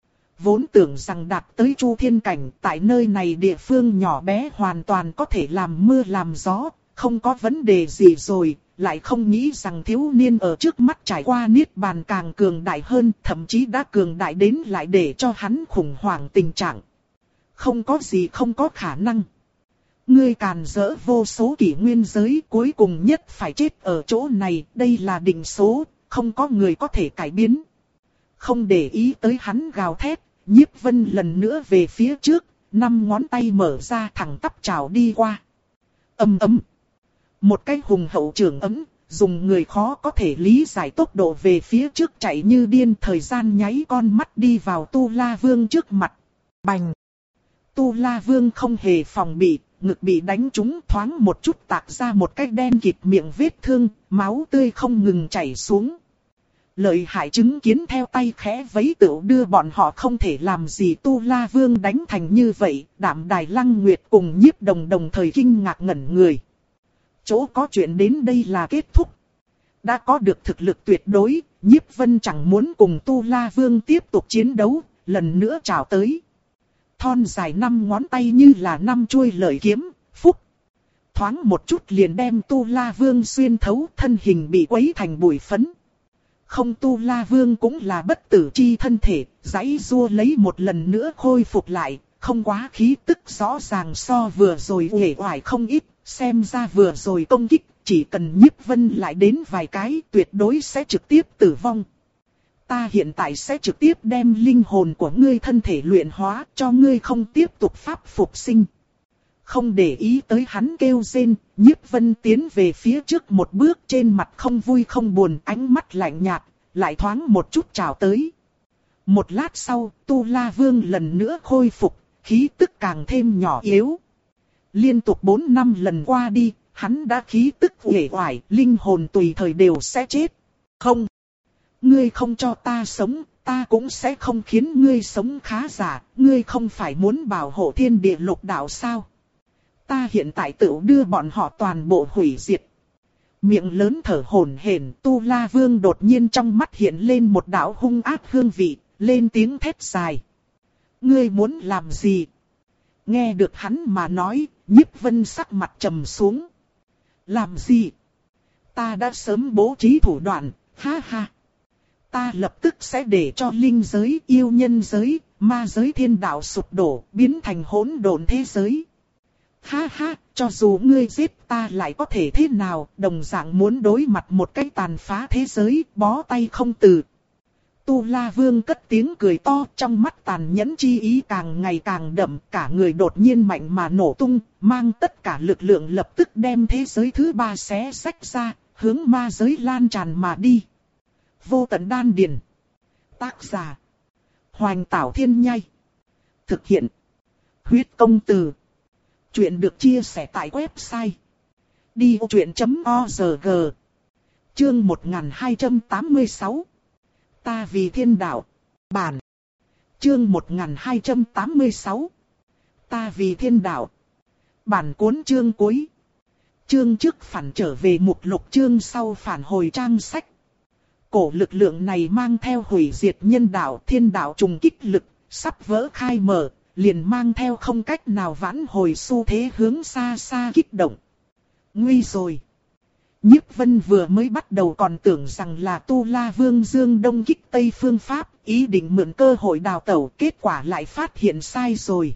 Vốn tưởng rằng đạt tới Chu Thiên Cảnh tại nơi này địa phương nhỏ bé hoàn toàn có thể làm mưa làm gió, không có vấn đề gì rồi, lại không nghĩ rằng thiếu niên ở trước mắt trải qua niết bàn càng cường đại hơn, thậm chí đã cường đại đến lại để cho hắn khủng hoảng tình trạng. Không có gì không có khả năng. Ngươi càn rỡ vô số kỷ nguyên giới cuối cùng nhất phải chết ở chỗ này, đây là định số, không có người có thể cải biến. Không để ý tới hắn gào thét, Nhiếp Vân lần nữa về phía trước, năm ngón tay mở ra thẳng tắp chảo đi qua. Ầm ầm. Một cái hùng hậu trường ấm, dùng người khó có thể lý giải tốc độ về phía trước chạy như điên, thời gian nháy con mắt đi vào Tu La Vương trước mặt. Bành. Tu La Vương không hề phòng bị, ngực bị đánh trúng, thoáng một chút tạc ra một cái đen kịt miệng vết thương, máu tươi không ngừng chảy xuống. Lợi hại chứng kiến theo tay khẽ vấy tựu đưa bọn họ không thể làm gì Tu La Vương đánh thành như vậy, Đạm Đài Lăng Nguyệt cùng Nhiếp Đồng đồng thời kinh ngạc ngẩn người. Chỗ có chuyện đến đây là kết thúc. Đã có được thực lực tuyệt đối, Nhiếp Vân chẳng muốn cùng Tu La Vương tiếp tục chiến đấu, lần nữa chào tới. Thon dài năm ngón tay như là năm chuôi lợi kiếm, phúc. Thoáng một chút liền đem Tu La Vương xuyên thấu, thân hình bị quấy thành bụi phấn. Không, Tu La Vương cũng là bất tử chi thân thể, giãy giụa lấy một lần nữa khôi phục lại, không quá khí tức rõ ràng so vừa rồi uể oải không ít, xem ra vừa rồi công kích, chỉ cần Nhiếp Vân lại đến vài cái tuyệt đối sẽ trực tiếp tử vong. Ta hiện tại sẽ trực tiếp đem linh hồn của ngươi thân thể luyện hóa, cho ngươi không tiếp tục pháp phục sinh. Không để ý tới hắn kêu rên, Nhiếp Vân tiến về phía trước một bước, trên mặt không vui không buồn, ánh mắt lạnh nhạt, lại thoáng một chút chào tới. Một lát sau, Tu La Vương lần nữa khôi phục, khí tức càng thêm nhỏ yếu. Liên tục bốn năm lần qua đi, hắn đã khí tức uể oải, linh hồn tùy thời đều sẽ chết. Không, ngươi không cho ta sống, ta cũng sẽ không khiến ngươi sống khá giả, ngươi không phải muốn bảo hộ thiên địa lục đạo sao? Ta hiện tại tự đưa bọn họ toàn bộ hủy diệt. Miệng lớn thở hổn hển, Tu La Vương đột nhiên trong mắt hiện lên một đạo hung ác hương vị, lên tiếng thét dài. Ngươi muốn làm gì? Nghe được hắn mà nói, Nhiếp Vân sắc mặt trầm xuống. Làm gì? Ta đã sớm bố trí thủ đoạn, ha ha. Ta lập tức sẽ để cho linh giới, yêu nhân giới, ma giới thiên đạo sụp đổ, biến thành hỗn độn thế giới. Ha ha, cho dù ngươi giết ta lại có thể thế nào, đồng dạng muốn đối mặt một cái tàn phá thế giới, bó tay không từ. Tu La Vương cất tiếng cười to, trong mắt tàn nhẫn chi ý càng ngày càng đậm, cả người đột nhiên mạnh mà nổ tung, mang tất cả lực lượng lập tức đem thế giới thứ ba xé xách ra, hướng ma giới lan tràn mà đi. Vô Tận Đan Điền. Tác giả: Hoành Tảo Thiên Nhai. Thực hiện: Huyết Công Từ. Chuyện được chia sẻ tại website đi ô chuyện chấm org. Chương một nghìn hai trăm tám mươi sáu. Ta vì thiên đạo. Bản. Chương một nghìn hai trăm tám mươi sáu. Ta vì thiên đạo. Bản cuốn chương cuối. Chương trước phản trở về mục lục, chương sau phản hồi trang sách. Cổ lực lượng này mang theo hủy diệt nhân đạo, thiên đạo trùng kích lực, sắp vỡ khai mở, liền mang theo không cách nào vãn hồi xu thế hướng xa xa kích động. Nguy rồi. Nhiếp Vân vừa mới bắt đầu còn tưởng rằng là Tu La Vương dương đông kích tây phương pháp, ý định mượn cơ hội đào tẩu, kết quả lại phát hiện sai rồi.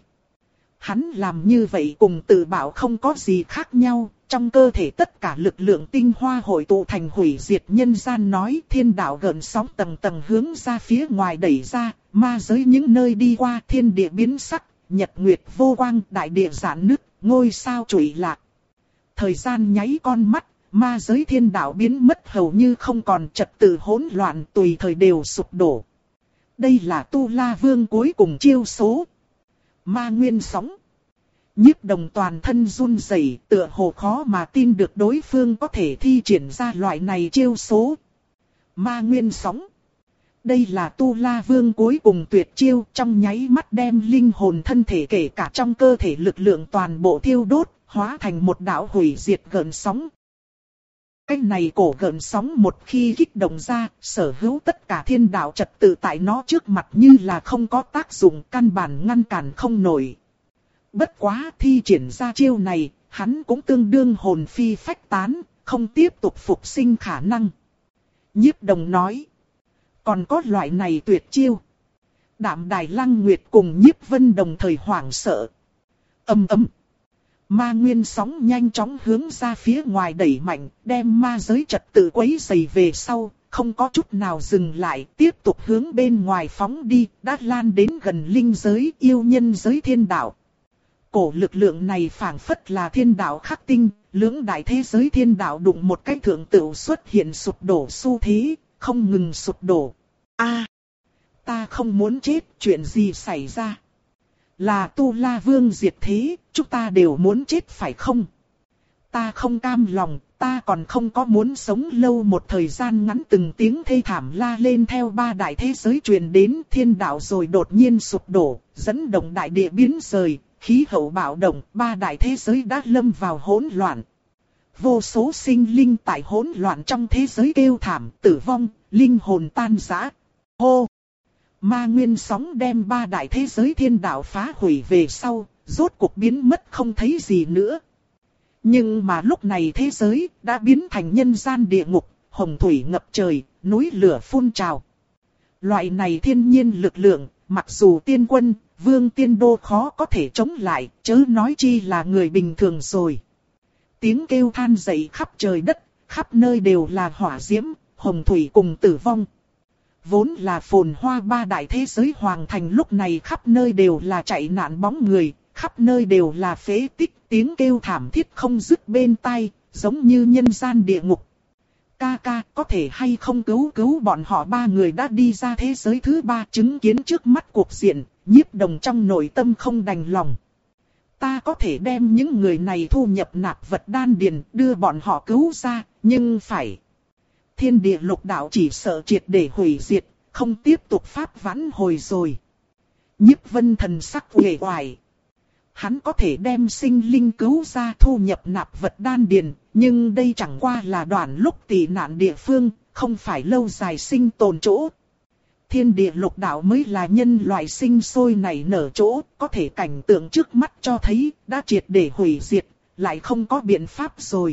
Hắn làm như vậy cùng tự bảo không có gì khác nhau, trong cơ thể tất cả lực lượng tinh hoa hội tụ thành hủy diệt nhân gian, nói thiên đạo gợn sóng tầng tầng hướng ra phía ngoài đẩy ra, ma giới những nơi đi qua thiên địa biến sắc, nhật nguyệt vô quang, đại địa rạn nứt, ngôi sao trụy lạc. Thời gian nháy con mắt, ma giới thiên đạo biến mất hầu như không còn, trật tự hỗn loạn tùy thời đều sụp đổ. Đây là Tu La Vương cuối cùng chiêu số. Ma nguyên sóng. Nhiếp Đồng toàn thân run rẩy, tựa hồ khó mà tin được đối phương có thể thi triển ra loại này chiêu số. Ma nguyên sóng. Đây là Tu La Vương cuối cùng tuyệt chiêu, trong nháy mắt đem linh hồn thân thể kể cả trong cơ thể lực lượng toàn bộ thiêu đốt, hóa thành một đạo hủy diệt gợn sóng. Cái này cổ gợn sóng một khi kích động ra, sở hữu tất cả thiên đạo trật tự tại nó trước mặt như là không có tác dụng, căn bản ngăn cản không nổi. Bất quá thi triển ra chiêu này, hắn cũng tương đương hồn phi phách tán, không tiếp tục phục sinh khả năng. Nhiếp Đồng nói, còn có loại này tuyệt chiêu. Đạm Đài Lăng Nguyệt cùng Nhiếp Vân đồng thời hoảng sợ. Ầm ầm. Ma nguyên sóng nhanh chóng hướng ra phía ngoài đẩy mạnh, đem ma giới trật tự quấy rầy về sau, không có chút nào dừng lại, tiếp tục hướng bên ngoài phóng đi, đã lan đến gần linh giới, yêu nhân giới thiên đạo. Cổ lực lượng này phảng phất là thiên đạo khắc tinh, lưỡng đại thế giới thiên đạo đụng một cái thượng tựu xuất hiện sụp đổ xu thế, không ngừng sụp đổ. A, ta không muốn chết, chuyện gì xảy ra? Là Tu La Vương diệt thế, chúng ta đều muốn chết phải không? Ta không cam lòng, ta còn không có muốn sống lâu một thời gian ngắn, từng tiếng thê thảm la lên theo ba đại thế giới truyền đến thiên đạo rồi đột nhiên sụp đổ, dẫn động đại địa biến rời, khí hậu bạo động, ba đại thế giới đã lâm vào hỗn loạn. Vô số sinh linh tại hỗn loạn trong thế giới kêu thảm, tử vong, linh hồn tan rã. Hô! Ma nguyên sóng đem ba đại thế giới thiên đạo phá hủy về sau, rốt cuộc biến mất không thấy gì nữa. Nhưng mà lúc này thế giới đã biến thành nhân gian địa ngục, hồng thủy ngập trời, núi lửa phun trào. Loại này thiên nhiên lực lượng, mặc dù tiên quân, vương tiên đô khó có thể chống lại, chớ nói chi là người bình thường rồi. Tiếng kêu than dậy khắp trời đất, khắp nơi đều là hỏa diễm, hồng thủy cùng tử vong. Vốn là phồn hoa ba đại thế giới hoàng thành lúc này khắp nơi đều là chạy nạn bóng người, khắp nơi đều là phế tích, tiếng kêu thảm thiết không dứt bên tai, giống như nhân gian địa ngục. Ca ca, có thể hay không cứu cứu bọn họ, ba người đã đi ra thế giới thứ ba, chứng kiến trước mắt cuộc diện, Nhiếp Đồng trong nội tâm không đành lòng. Ta có thể đem những người này thu nhập nạp vật đan điền, đưa bọn họ cứu ra, nhưng phải... Thiên địa lục đạo chỉ sợ triệt để hủy diệt, không tiếp tục pháp vãn hồi rồi. Nhiếp Vân thần sắc uể oải. Hắn có thể đem sinh linh cứu ra thu nhập nạp vật đan điền, nhưng đây chẳng qua là đoạn lúc tị nạn địa phương, không phải lâu dài sinh tồn chỗ. Thiên địa lục đạo mới là nhân loại sinh sôi nảy nở chỗ, có thể cảnh tượng trước mắt cho thấy đã triệt để hủy diệt, lại không có biện pháp rồi.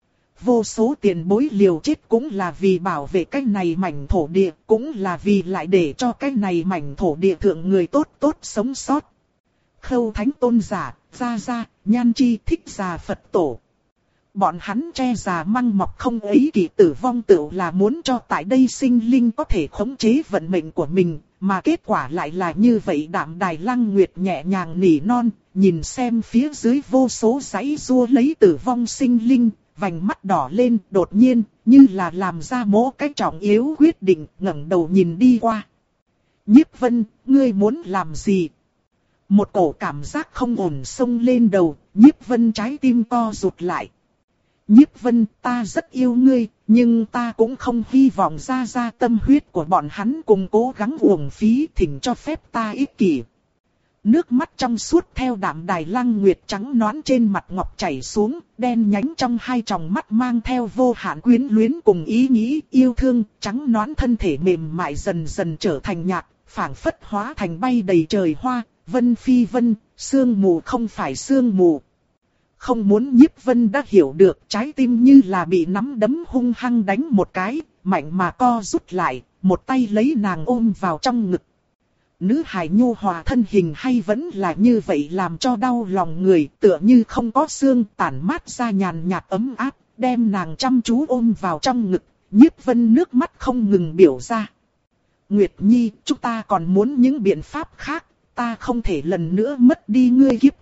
Vô số tiền bối liều chết cũng là vì bảo vệ cái này mảnh thổ địa, cũng là vì lại để cho cái này mảnh thổ địa thượng người tốt tốt sống sót. Khâu Thánh Tôn giả, Gia Gia, Nhan Chi Thích Già Phật Tổ. Bọn hắn che già măng mọc không ấy kỳ, tử vong tựu là muốn cho tại đây sinh linh có thể khống chế vận mệnh của mình, mà kết quả lại là như vậy. Đạm Đài Lăng Nguyệt nhẹ nhàng nỉ non, nhìn xem phía dưới vô số giấy rua lấy tử vong sinh linh, vành mắt đỏ lên, đột nhiên, như là làm ra mỗ cái trọng yếu quyết định, ngẩng đầu nhìn đi qua. Nhiếp Vân, ngươi muốn làm gì? Một cổ cảm giác không ổn xông lên đầu, Nhiếp Vân trái tim co rụt lại. Nhiếp Vân, ta rất yêu ngươi, nhưng ta cũng không hy vọng ra ra tâm huyết của bọn hắn cùng cố gắng uổng phí, thỉnh cho phép ta ích kỷ. Nước mắt trong suốt theo Đạm Đài Lăng Nguyệt trắng nõn trên mặt ngọc chảy xuống, đen nhánh trong hai tròng mắt mang theo vô hạn quyến luyến cùng ý nghĩ yêu thương, trắng nõn thân thể mềm mại dần dần trở thành nhạt, phảng phất hóa thành bay đầy trời hoa, vân phi vân, sương mù không phải sương mù. Không muốn Nhiếp Vân đã hiểu được, trái tim như là bị nắm đấm hung hăng đánh một cái, mạnh mà co rút lại, một tay lấy nàng ôm vào trong ngực. Nữ hài nhu hòa thân hình hay vẫn là như vậy làm cho đau lòng người, tựa như không có xương, tản mát ra nhàn nhạt ấm áp, đem nàng chăm chú ôm vào trong ngực. Nhiếp Vân nước mắt không ngừng biểu ra. Nguyệt Nhi, chúng ta còn muốn những biện pháp khác, ta không thể lần nữa mất đi ngươi kiếp trước,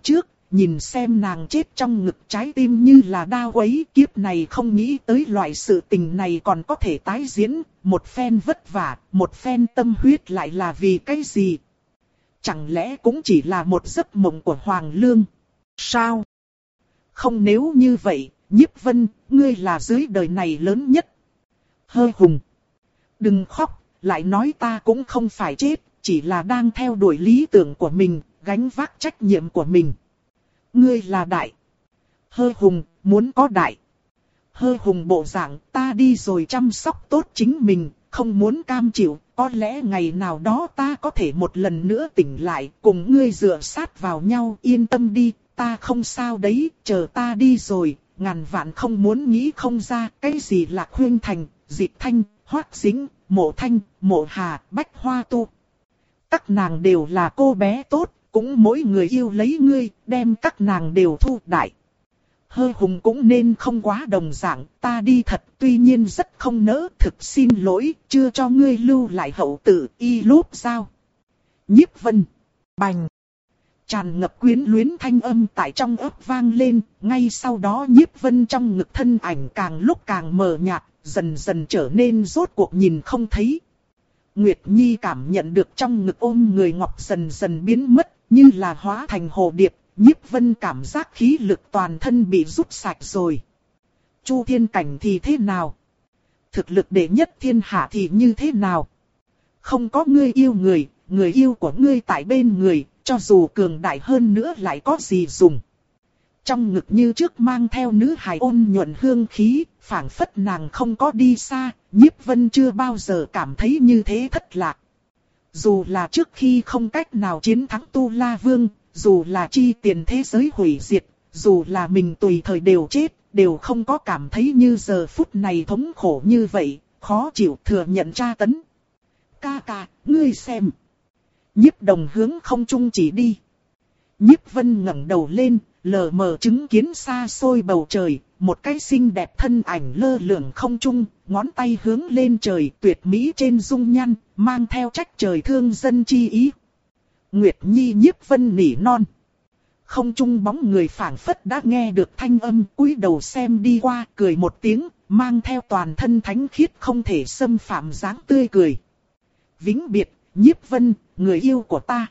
nhìn xem nàng chết trong ngực, trái tim như là đao quấy, kiếp này không nghĩ tới loại sự tình này còn có thể tái diễn, một phen vất vả, một phen tâm huyết lại là vì cái gì? Chẳng lẽ cũng chỉ là một giấc mộng của Hoàng Lương? Sao? Không, nếu như vậy, Nhiếp Vân, ngươi là dưới đời này lớn nhất. Hơ Hùng, đừng khóc, lại nói ta cũng không phải chết, chỉ là đang theo đuổi lý tưởng của mình, gánh vác trách nhiệm của mình. Ngươi là đại. Hơ Hùng, muốn có đại. Hơ Hùng bộ dạng, ta đi rồi chăm sóc tốt chính mình, không muốn cam chịu, có lẽ ngày nào đó ta có thể một lần nữa tỉnh lại, cùng ngươi dựa sát vào nhau, yên tâm đi, ta không sao đấy, chờ ta đi rồi, ngàn vạn không muốn nghĩ không ra, cái gì là Khuyên Thành, Diệp Thanh, Hoắc Dĩnh, Mộ Thanh, Mộ Hà, Bách Hoa Tu. Các nàng đều là cô bé tốt, cũng mỗi người yêu lấy ngươi, đem các nàng đều thu đại. Hơ Hùng cũng nên không quá đồng dạng, ta đi thật, tuy nhiên rất không nỡ, thực xin lỗi, chưa cho ngươi lưu lại hậu tự, y lúp sao. Nhiếp Vân, bành. Tràn ngập quyến luyến thanh âm tại trong ấp vang lên, ngay sau đó Nhiếp Vân trong ngực thân ảnh càng lúc càng mờ nhạt, dần dần trở nên rốt cuộc nhìn không thấy. Nguyệt Nhi cảm nhận được trong ngực ôm người ngọc dần dần biến mất, như là hóa thành hồ điệp, Nhiếp Vân cảm giác khí lực toàn thân bị rút sạch rồi. Chu Thiên Cảnh thì thế nào? Thực lực đệ nhất thiên hạ thì như thế nào? Không có ngươi yêu người, người yêu của ngươi tại bên người, cho dù cường đại hơn nữa lại có gì dùng? Trong ngực như trước mang theo nữ hài ôn nhuận hương khí, phảng phất nàng không có đi xa, Nhiếp Vân chưa bao giờ cảm thấy như thế thất lạc. Dù là trước khi không cách nào chiến thắng Tu La Vương, dù là chi tiền thế giới hủy diệt, dù là mình tùy thời đều chết, đều không có cảm thấy như giờ phút này thống khổ như vậy, khó chịu thừa nhận tra tấn. Ca ca, ngươi xem. Nhiếp Đồng hướng không trung chỉ đi. Nhiếp Vân ngẩng đầu lên, lờ mờ chứng kiến xa xôi bầu trời, một cái xinh đẹp thân ảnh lơ lửng không trung, ngón tay hướng lên trời, tuyệt mỹ trên dung nhan, mang theo trách trời thương dân chi ý. Nguyệt Nhi, Nhiếp Vân nỉ non. Không trung bóng người phảng phất đã nghe được thanh âm, cúi đầu xem đi qua, cười một tiếng, mang theo toàn thân thánh khiết không thể xâm phạm dáng tươi cười. Vĩnh biệt, Nhiếp Vân, người yêu của ta.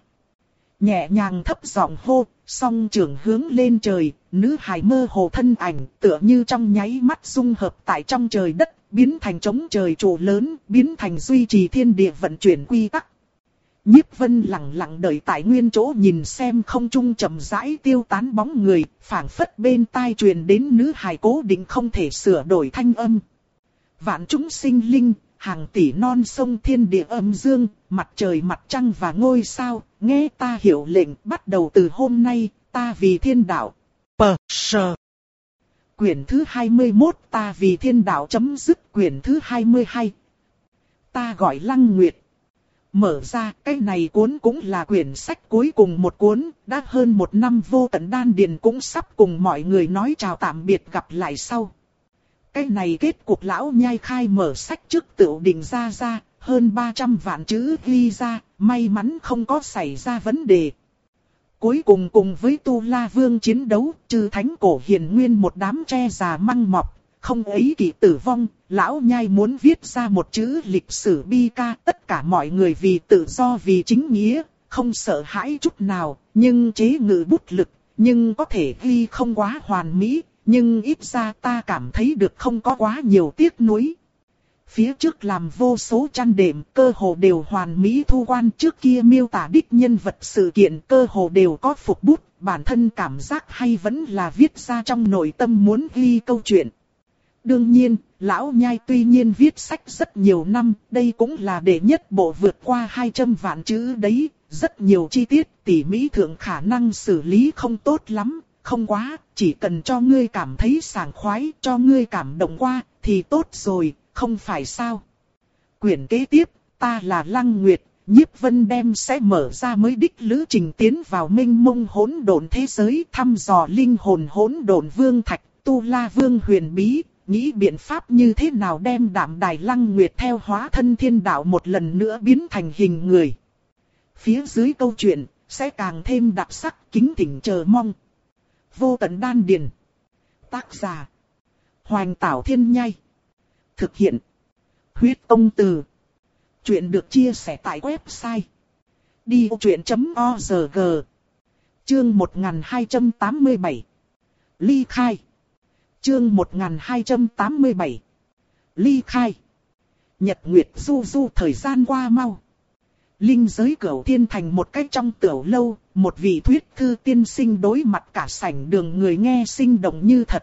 Nhẹ nhàng thấp giọng hô, song trường hướng lên trời, nữ hài mơ hồ thân ảnh, tựa như trong nháy mắt dung hợp tại trong trời đất, biến thành chống trời trụ lớn, biến thành duy trì thiên địa vận chuyển quy tắc. Nhiếp Vân lặng lặng đợi tại nguyên chỗ nhìn xem không trung chậm rãi tiêu tán bóng người, phảng phất bên tai truyền đến nữ hài cố định không thể sửa đổi thanh âm. Vạn chúng sinh linh, hàng tỷ non sông thiên địa âm dương, mặt trời mặt trăng và ngôi sao, nghe ta hiệu lệnh, bắt đầu từ hôm nay, ta vì thiên đạo. Pờ sờ. Quyển thứ hai mươi mốt, ta vì thiên đạo chấm dứt. Quyển thứ hai mươi hai. Ta gọi Lăng Nguyệt. Mở ra, cái này cuốn cũng là quyển sách cuối cùng một cuốn, đã hơn một năm Vô Tận Đan Điền cũng sắp cùng mọi người nói chào tạm biệt gặp lại sau. Cái này kết cục lão nhai khai mở sách trước tự định ra ra, hơn ba trăm vạn chữ ghi ra, may mắn không có xảy ra vấn đề. Cuối cùng cùng với Tu La Vương chiến đấu, trừ thánh cổ hiền nguyên một đám tre già măng mọc, không ấy kỳ tử vong, lão nhai muốn viết ra một chữ lịch sử bi ca, tất cả mọi người vì tự do vì chính nghĩa, không sợ hãi chút nào, nhưng chế ngự bút lực, nhưng có thể ghi không quá hoàn mỹ, nhưng ít ra ta cảm thấy được không có quá nhiều tiếc nuối. Phía trước làm vô số chăn đệm, cơ hồ đều hoàn mỹ thu quan, trước kia miêu tả đích nhân vật sự kiện cơ hồ đều có phục bút, bản thân cảm giác hay vẫn là viết ra trong nội tâm muốn ghi câu chuyện. Đương nhiên, lão nhai tuy nhiên viết sách rất nhiều năm, đây cũng là đệ nhất bộ vượt qua hai trăm vạn chữ đấy, rất nhiều chi tiết tỉ mỉ thượng khả năng xử lý không tốt lắm, không quá, chỉ cần cho ngươi cảm thấy sảng khoái, cho ngươi cảm động qua, thì tốt rồi, không phải sao. Quyển kế tiếp, ta là Lăng Nguyệt, Nhiếp Vân đem sẽ mở ra mới đích lữ trình tiến vào mênh mông hỗn độn thế giới, thăm dò linh hồn hỗn độn vương thạch, Tu La Vương huyền bí, nghĩ biện pháp như thế nào đem Đạm Đài Lăng Nguyệt theo hóa thân thiên đạo một lần nữa biến thành hình người. Phía dưới câu chuyện sẽ càng thêm đặc sắc, kính thỉnh chờ mong. Vô tận đan điền. Tác giả. Hoành Tảo Thiên Nhai. Thực hiện. Huyết Công Từ. Chuyện được chia sẻ tại website đi vô chuyện chấm org. Chương một nghìn hai trăm tám mươi bảy. Ly khai. Chương một nghìn hai trăm tám mươi bảy. Ly khai. Nhật nguyệt du du, thời gian qua mau. Linh giới Cửu Thiên Thành một cách trong tiểu lâu, một vị thuyết thư tiên sinh đối mặt cả sảnh đường người nghe sinh động như thật.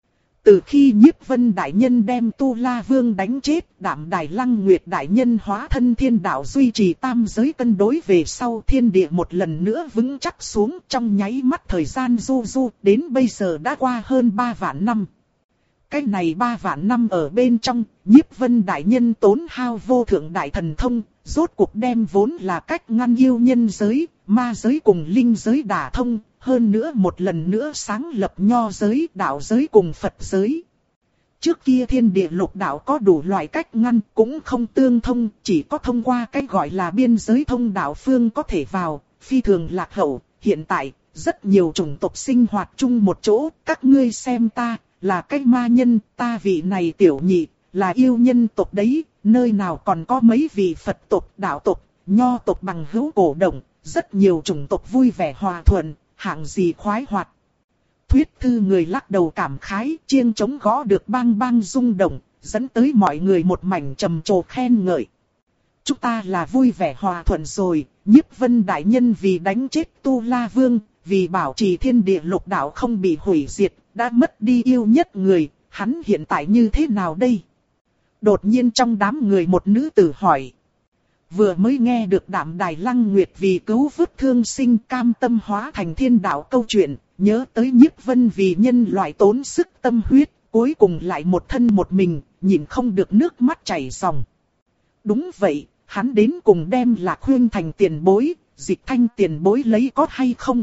Từ khi Nhiếp Vân Đại Nhân đem Tu La Vương đánh chết, Đạm Đài Lăng Nguyệt Đại Nhân hóa thân thiên đạo duy trì tam giới cân đối về sau, thiên địa một lần nữa vững chắc xuống, trong nháy mắt thời gian du du, đến bây giờ đã qua hơn ba vạn năm. Cái này ba vạn năm ở bên trong, Nhiếp Vân Đại Nhân tốn hao vô thượng đại thần thông, rốt cuộc đem vốn là cách ngăn yêu nhân giới, ma giới cùng linh giới đả thông, hơn nữa một lần nữa sáng lập nho giới, đạo giới cùng Phật giới. Trước kia thiên địa lục đạo có đủ loại cách ngăn, cũng không tương thông, chỉ có thông qua cái gọi là biên giới thông đạo phương có thể vào, phi thường lạc hậu. Hiện tại, rất nhiều chủng tộc sinh hoạt chung một chỗ, các ngươi xem ta, là cái ma nhân, ta vị này tiểu nhị, là yêu nhân tộc đấy, nơi nào còn có mấy vị Phật tộc, đạo tộc, nho tộc bằng hữu cổ động, rất nhiều chủng tộc vui vẻ hòa thuận, hạng gì khoái hoạt. Thuyết thư người lắc đầu cảm khái, chiêng trống gõ được bang bang rung động, dẫn tới mọi người một mảnh trầm trồ khen ngợi. Chúng ta là vui vẻ hòa thuận rồi, Nhiếp Vân Đại Nhân vì đánh chết Tu La Vương, vì bảo trì thiên địa lục đạo không bị hủy diệt, đã mất đi yêu nhất người, hắn hiện tại như thế nào đây? Đột nhiên trong đám người một nữ tử hỏi. Vừa mới nghe được Đạm Đài Lăng Nguyệt vì cứu vớt thương sinh cam tâm hóa thành thiên đạo câu chuyện, nhớ tới Nhiếp Vân vì nhân loại tốn sức tâm huyết, cuối cùng lại một thân một mình, nhìn không được nước mắt chảy ròng. Đúng vậy, hắn đến cùng đem Lạc Huyên thành tiền bối, Dịch Thanh tiền bối lấy có hay không?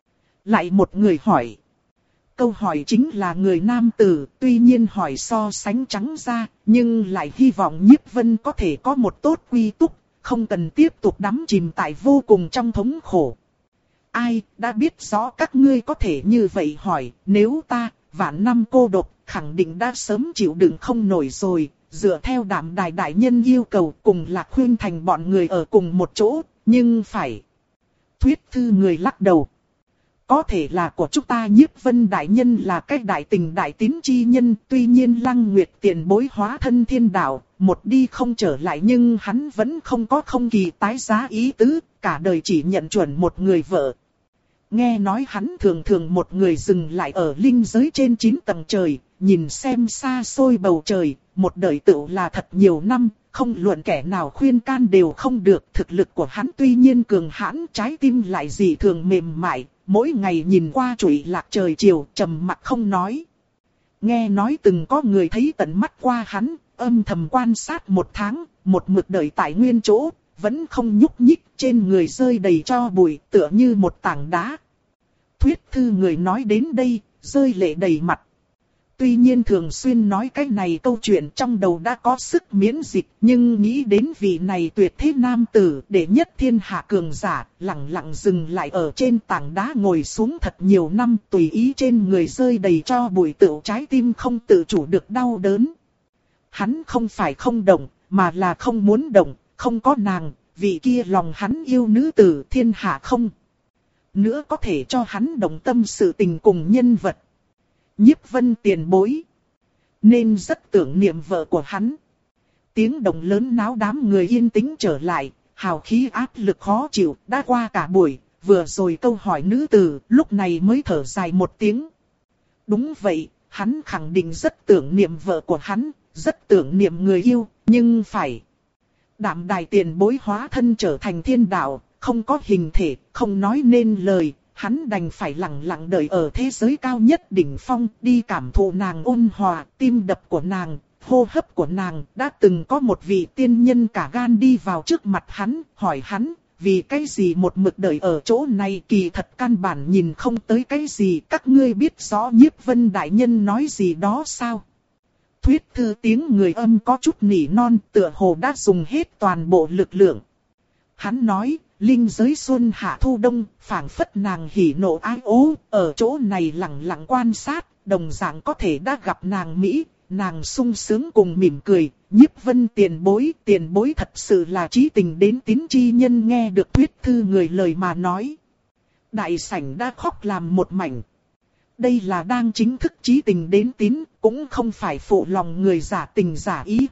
Lại một người hỏi. Câu hỏi chính là người nam tử, tuy nhiên hỏi so sánh trắng ra, nhưng lại hy vọng Nhiếp Vân có thể có một tốt quy túc, không cần tiếp tục đắm chìm tại vô cùng trong thống khổ. Ai, đã biết rõ các ngươi có thể như vậy hỏi, nếu ta, vạn năm cô độc, khẳng định đã sớm chịu đựng không nổi rồi, dựa theo Đạm Đài Đại Nhân yêu cầu cùng Lạc Huyên thành bọn người ở cùng một chỗ, nhưng phải. Thuyết thư người lắc đầu. Có thể là của chúng ta Nhiếp Vân Đại Nhân là cái đại tình đại tín chi nhân, tuy nhiên Lăng Nguyệt tiền bối hóa thân thiên đạo, một đi không trở lại nhưng hắn vẫn không có không kỳ tái giá ý tứ, cả đời chỉ nhận chuẩn một người vợ. Nghe nói hắn thường thường một người dừng lại ở linh giới trên chín tầng trời, nhìn xem xa xôi bầu trời, một đời tựu là thật nhiều năm, không luận kẻ nào khuyên can đều không được. Thực lực của hắn tuy nhiên cường hãn, trái tim lại dị thường mềm mại, mỗi ngày nhìn qua trụy lạc trời chiều, trầm mặc không nói. Nghe nói từng có người thấy tận mắt qua hắn, âm thầm quan sát một tháng, một mực đợi tại nguyên chỗ, vẫn không nhúc nhích, trên người rơi đầy tro bụi, tựa như một tảng đá. Thuyết thư người nói đến đây, rơi lệ đầy mặt. Tuy nhiên thường xuyên nói cái này câu chuyện trong đầu đã có sức miễn dịch, nhưng nghĩ đến vị này tuyệt thế nam tử, đệ nhất thiên hạ cường giả, lặng lặng dừng lại ở trên tảng đá ngồi xuống thật nhiều năm, tùy ý trên người rơi đầy tro bụi, tựu trái tim không tự chủ được đau đớn. Hắn không phải không động, mà là không muốn động, không có nàng, vị kia lòng hắn yêu nữ tử thiên hạ không nữa có thể cho hắn động tâm sự tình cùng nhân vật. Nhiếp Vân tiền bối, nên rất tưởng niệm vợ của hắn. Tiếng động lớn náo đám người yên tĩnh trở lại, hào khí áp lực khó chịu, đã qua cả buổi, vừa rồi câu hỏi nữ tử, lúc này mới thở dài một tiếng. Đúng vậy, hắn khẳng định rất tưởng niệm vợ của hắn, rất tưởng niệm người yêu, nhưng phải. Đạm Đài tiền bối hóa thân trở thành thiên đạo, không có hình thể, không nói nên lời, hắn đành phải lặng lặng đợi ở thế giới cao nhất đỉnh phong, đi cảm thụ nàng ôn hòa, tim đập của nàng, hô hấp của nàng. Đã từng có một vị tiên nhân cả gan đi vào trước mặt hắn, hỏi hắn, vì cái gì một mực đợi ở chỗ này, kỳ thật căn bản nhìn không tới cái gì, các ngươi biết rõ Nhiếp Vân Đại Nhân nói gì đó sao? Thuyết thư tiếng người âm có chút nỉ non, tựa hồ đã dùng hết toàn bộ lực lượng. Hắn nói, linh giới xuân hạ thu đông, phảng phất nàng hỉ nộ ái ố, ở chỗ này lặng lặng quan sát, đồng dạng có thể đã gặp nàng Mỹ, nàng sung sướng cùng mỉm cười. Nhiếp Vân tiền bối, tiền bối thật sự là chí tình đến tín chi nhân. Nghe được Tuyết Thư người lời mà nói, đại sảnh đã khóc làm một mảnh. Đây là đang chính thức chí tình đến tín, cũng không phải phụ lòng người giả tình giả ý.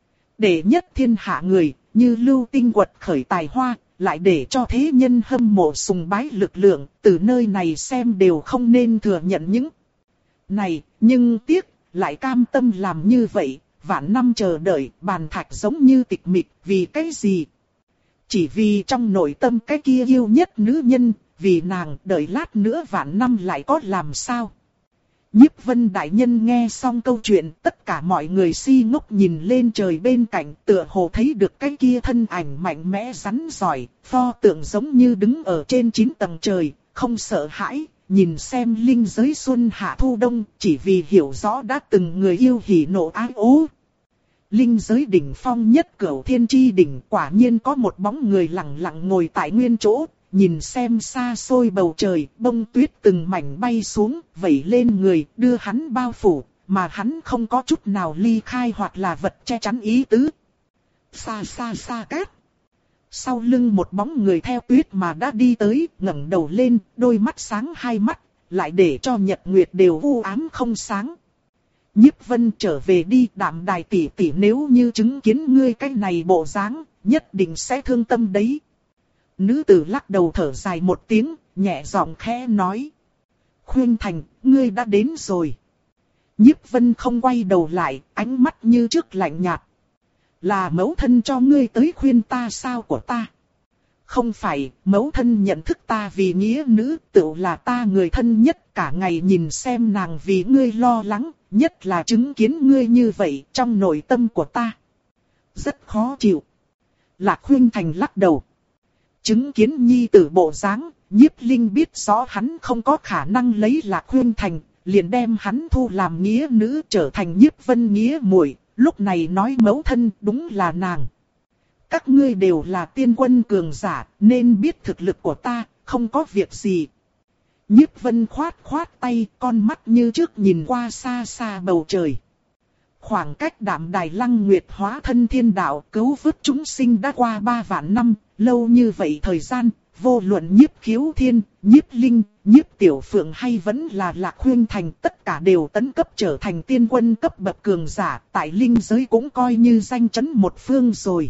Để nhất thiên hạ người, như lưu tinh quật khởi tài hoa, lại để cho thế nhân hâm mộ sùng bái lực lượng, từ nơi này xem đều không nên thừa nhận những này, nhưng tiếc, lại cam tâm làm như vậy, vạn năm chờ đợi, bàn thạch giống như tịch mịch, vì cái gì? Chỉ vì trong nội tâm cái kia yêu nhất nữ nhân, vì nàng đợi lát nữa vạn năm lại có làm sao? Nhiếp Vân đại nhân nghe xong câu chuyện, tất cả mọi người si ngốc nhìn lên trời bên cạnh, tựa hồ thấy được cái kia thân ảnh mạnh mẽ rắn giỏi, pho tượng giống như đứng ở trên chín tầng trời, không sợ hãi, nhìn xem linh giới xuân hạ thu đông, chỉ vì hiểu rõ đã từng người yêu hỉ nộ ái ố. Linh giới đỉnh phong nhất Cửu Thiên Chi đỉnh, quả nhiên có một bóng người lặng lặng ngồi tại nguyên chỗ. Nhìn xem xa xôi bầu trời, bông tuyết từng mảnh bay xuống, vẩy lên người, đưa hắn bao phủ, mà hắn không có chút nào ly khai hoặc là vật che chắn ý tứ. Xa xa xa cát. Sau lưng một bóng người theo tuyết mà đã đi tới, ngẩng đầu lên, đôi mắt sáng hai mắt, lại để cho nhật nguyệt đều u ám không sáng. Nhiếp Vân trở về đi, Đạm Đài tỷ tỷ, nếu như chứng kiến ngươi cái này bộ dáng, nhất định sẽ thương tâm đấy. Nữ tử lắc đầu thở dài một tiếng, nhẹ giọng khẽ nói. Khuyên Thành, ngươi đã đến rồi. Nhiếp Vân không quay đầu lại, ánh mắt như trước lạnh nhạt. Là mẫu thân cho ngươi tới khuyên ta sao của ta? Không phải, mẫu thân nhận thức ta vì nghĩa nữ, tự là ta người thân nhất, cả ngày nhìn xem nàng vì ngươi lo lắng, nhất là chứng kiến ngươi như vậy trong nội tâm của ta. Rất khó chịu. Lạc Khuyên Thành lắc đầu. Chứng kiến nhi tử bộ dáng, Nhiếp Linh biết rõ hắn không có khả năng lấy Lạc Khuyên Thành, liền đem hắn thu làm nghĩa nữ, trở thành Nhiếp Vân nghĩa muội. Lúc này nói mẫu thân đúng là nàng. Các ngươi đều là tiên quân cường giả, nên biết thực lực của ta, không có việc gì. Nhiếp Vân khoát khoát tay, con mắt như trước nhìn qua xa xa bầu trời. Khoảng cách Đạm Đài Lăng Nguyệt hóa thân thiên đạo cứu vớt chúng sinh đã qua ba vạn năm, lâu như vậy thời gian, vô luận Nhiếp Khiếu Thiên, Nhiếp Linh, Nhiếp Tiểu Phượng hay vẫn là Lạc Khuyên Thành, tất cả đều tấn cấp trở thành tiên quân cấp bậc cường giả, tại linh giới cũng coi như danh chấn một phương rồi.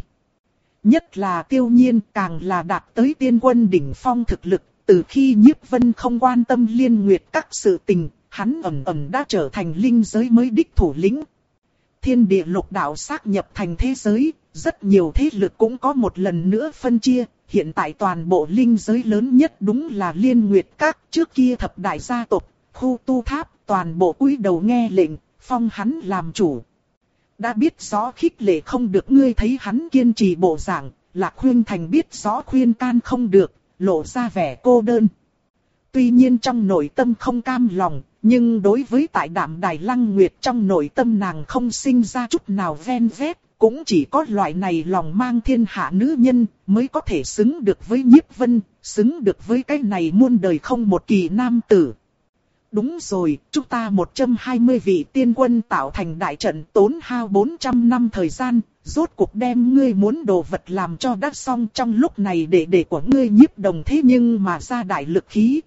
Nhất là Tiêu Nhiên càng là đạt tới tiên quân đỉnh phong thực lực, từ khi Nhiếp Vân không quan tâm liên nguyệt các sự tình, hắn ẩn ẩn đã trở thành linh giới mới đích thủ lĩnh. Thiên địa lục đạo xác nhập thành thế giới, rất nhiều thế lực cũng có một lần nữa phân chia. Hiện tại toàn bộ linh giới lớn nhất đúng là Liên Nguyệt Các, trước kia thập đại gia tộc, khu tu tháp, toàn bộ cúi đầu nghe lệnh, phong hắn làm chủ. Đã biết rõ khích lệ không được, ngươi thấy hắn kiên trì bộ dạng, Lạc Khuyên Thành biết rõ khuyên can không được, lộ ra vẻ cô đơn. Tuy nhiên trong nội tâm không cam lòng, nhưng đối với tại Đạm Đài Lăng Nguyệt trong nội tâm nàng không sinh ra chút nào ven vét. Cũng chỉ có loại này lòng mang thiên hạ nữ nhân mới có thể xứng được với Nhiếp Vân, xứng được với cái này muôn đời không một kỳ nam tử. Đúng rồi, chúng ta một trăm hai mươi vị tiên quân tạo thành đại trận tốn hao bốn trăm năm thời gian, rốt cuộc đem ngươi muốn đồ vật làm cho đã xong. Trong lúc này đệ đệ của ngươi Nhiếp Đồng thế nhưng mà ra đại lực khí.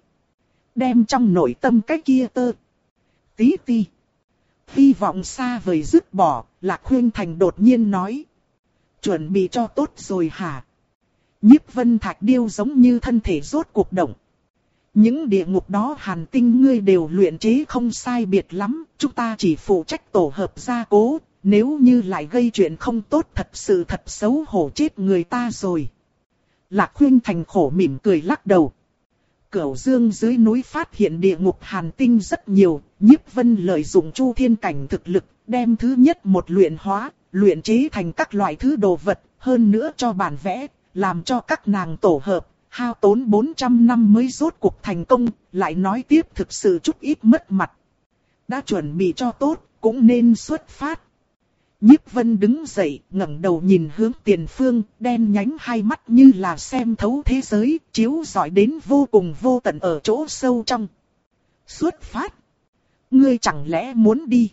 Đem trong nội tâm cái kia tơ tí ti hy vọng xa vời dứt bỏ, Lạc Khuyên Thành đột nhiên nói. Chuẩn bị cho tốt rồi hả? Nhiếp Vân Thạch Điêu giống như thân thể rốt cuộc động. Những địa ngục đó hàn tinh ngươi đều luyện chế không sai biệt lắm, chúng ta chỉ phụ trách tổ hợp gia cố, nếu như lại gây chuyện không tốt thật sự thật xấu hổ chết người ta rồi. Lạc Khuyên Thành khổ mỉm cười lắc đầu. Cửu Dương dưới núi phát hiện địa ngục hàn tinh rất nhiều, Nhiếp Vân lợi dụng Chu Thiên cảnh thực lực, đem thứ nhất một luyện hóa, luyện chế thành các loại thứ đồ vật, hơn nữa cho bản vẽ, làm cho các nàng tổ hợp, hao tốn bốn trăm năm mới rốt cuộc thành công, lại nói tiếp thực sự chút ít mất mặt. Đã chuẩn bị cho tốt, cũng nên xuất phát. Nhiếp Vân đứng dậy, ngẩng đầu nhìn hướng tiền phương, đen nhánh hai mắt như là xem thấu thế giới, chiếu rọi đến vô cùng vô tận ở chỗ sâu trong. Xuất phát! Ngươi chẳng lẽ muốn đi?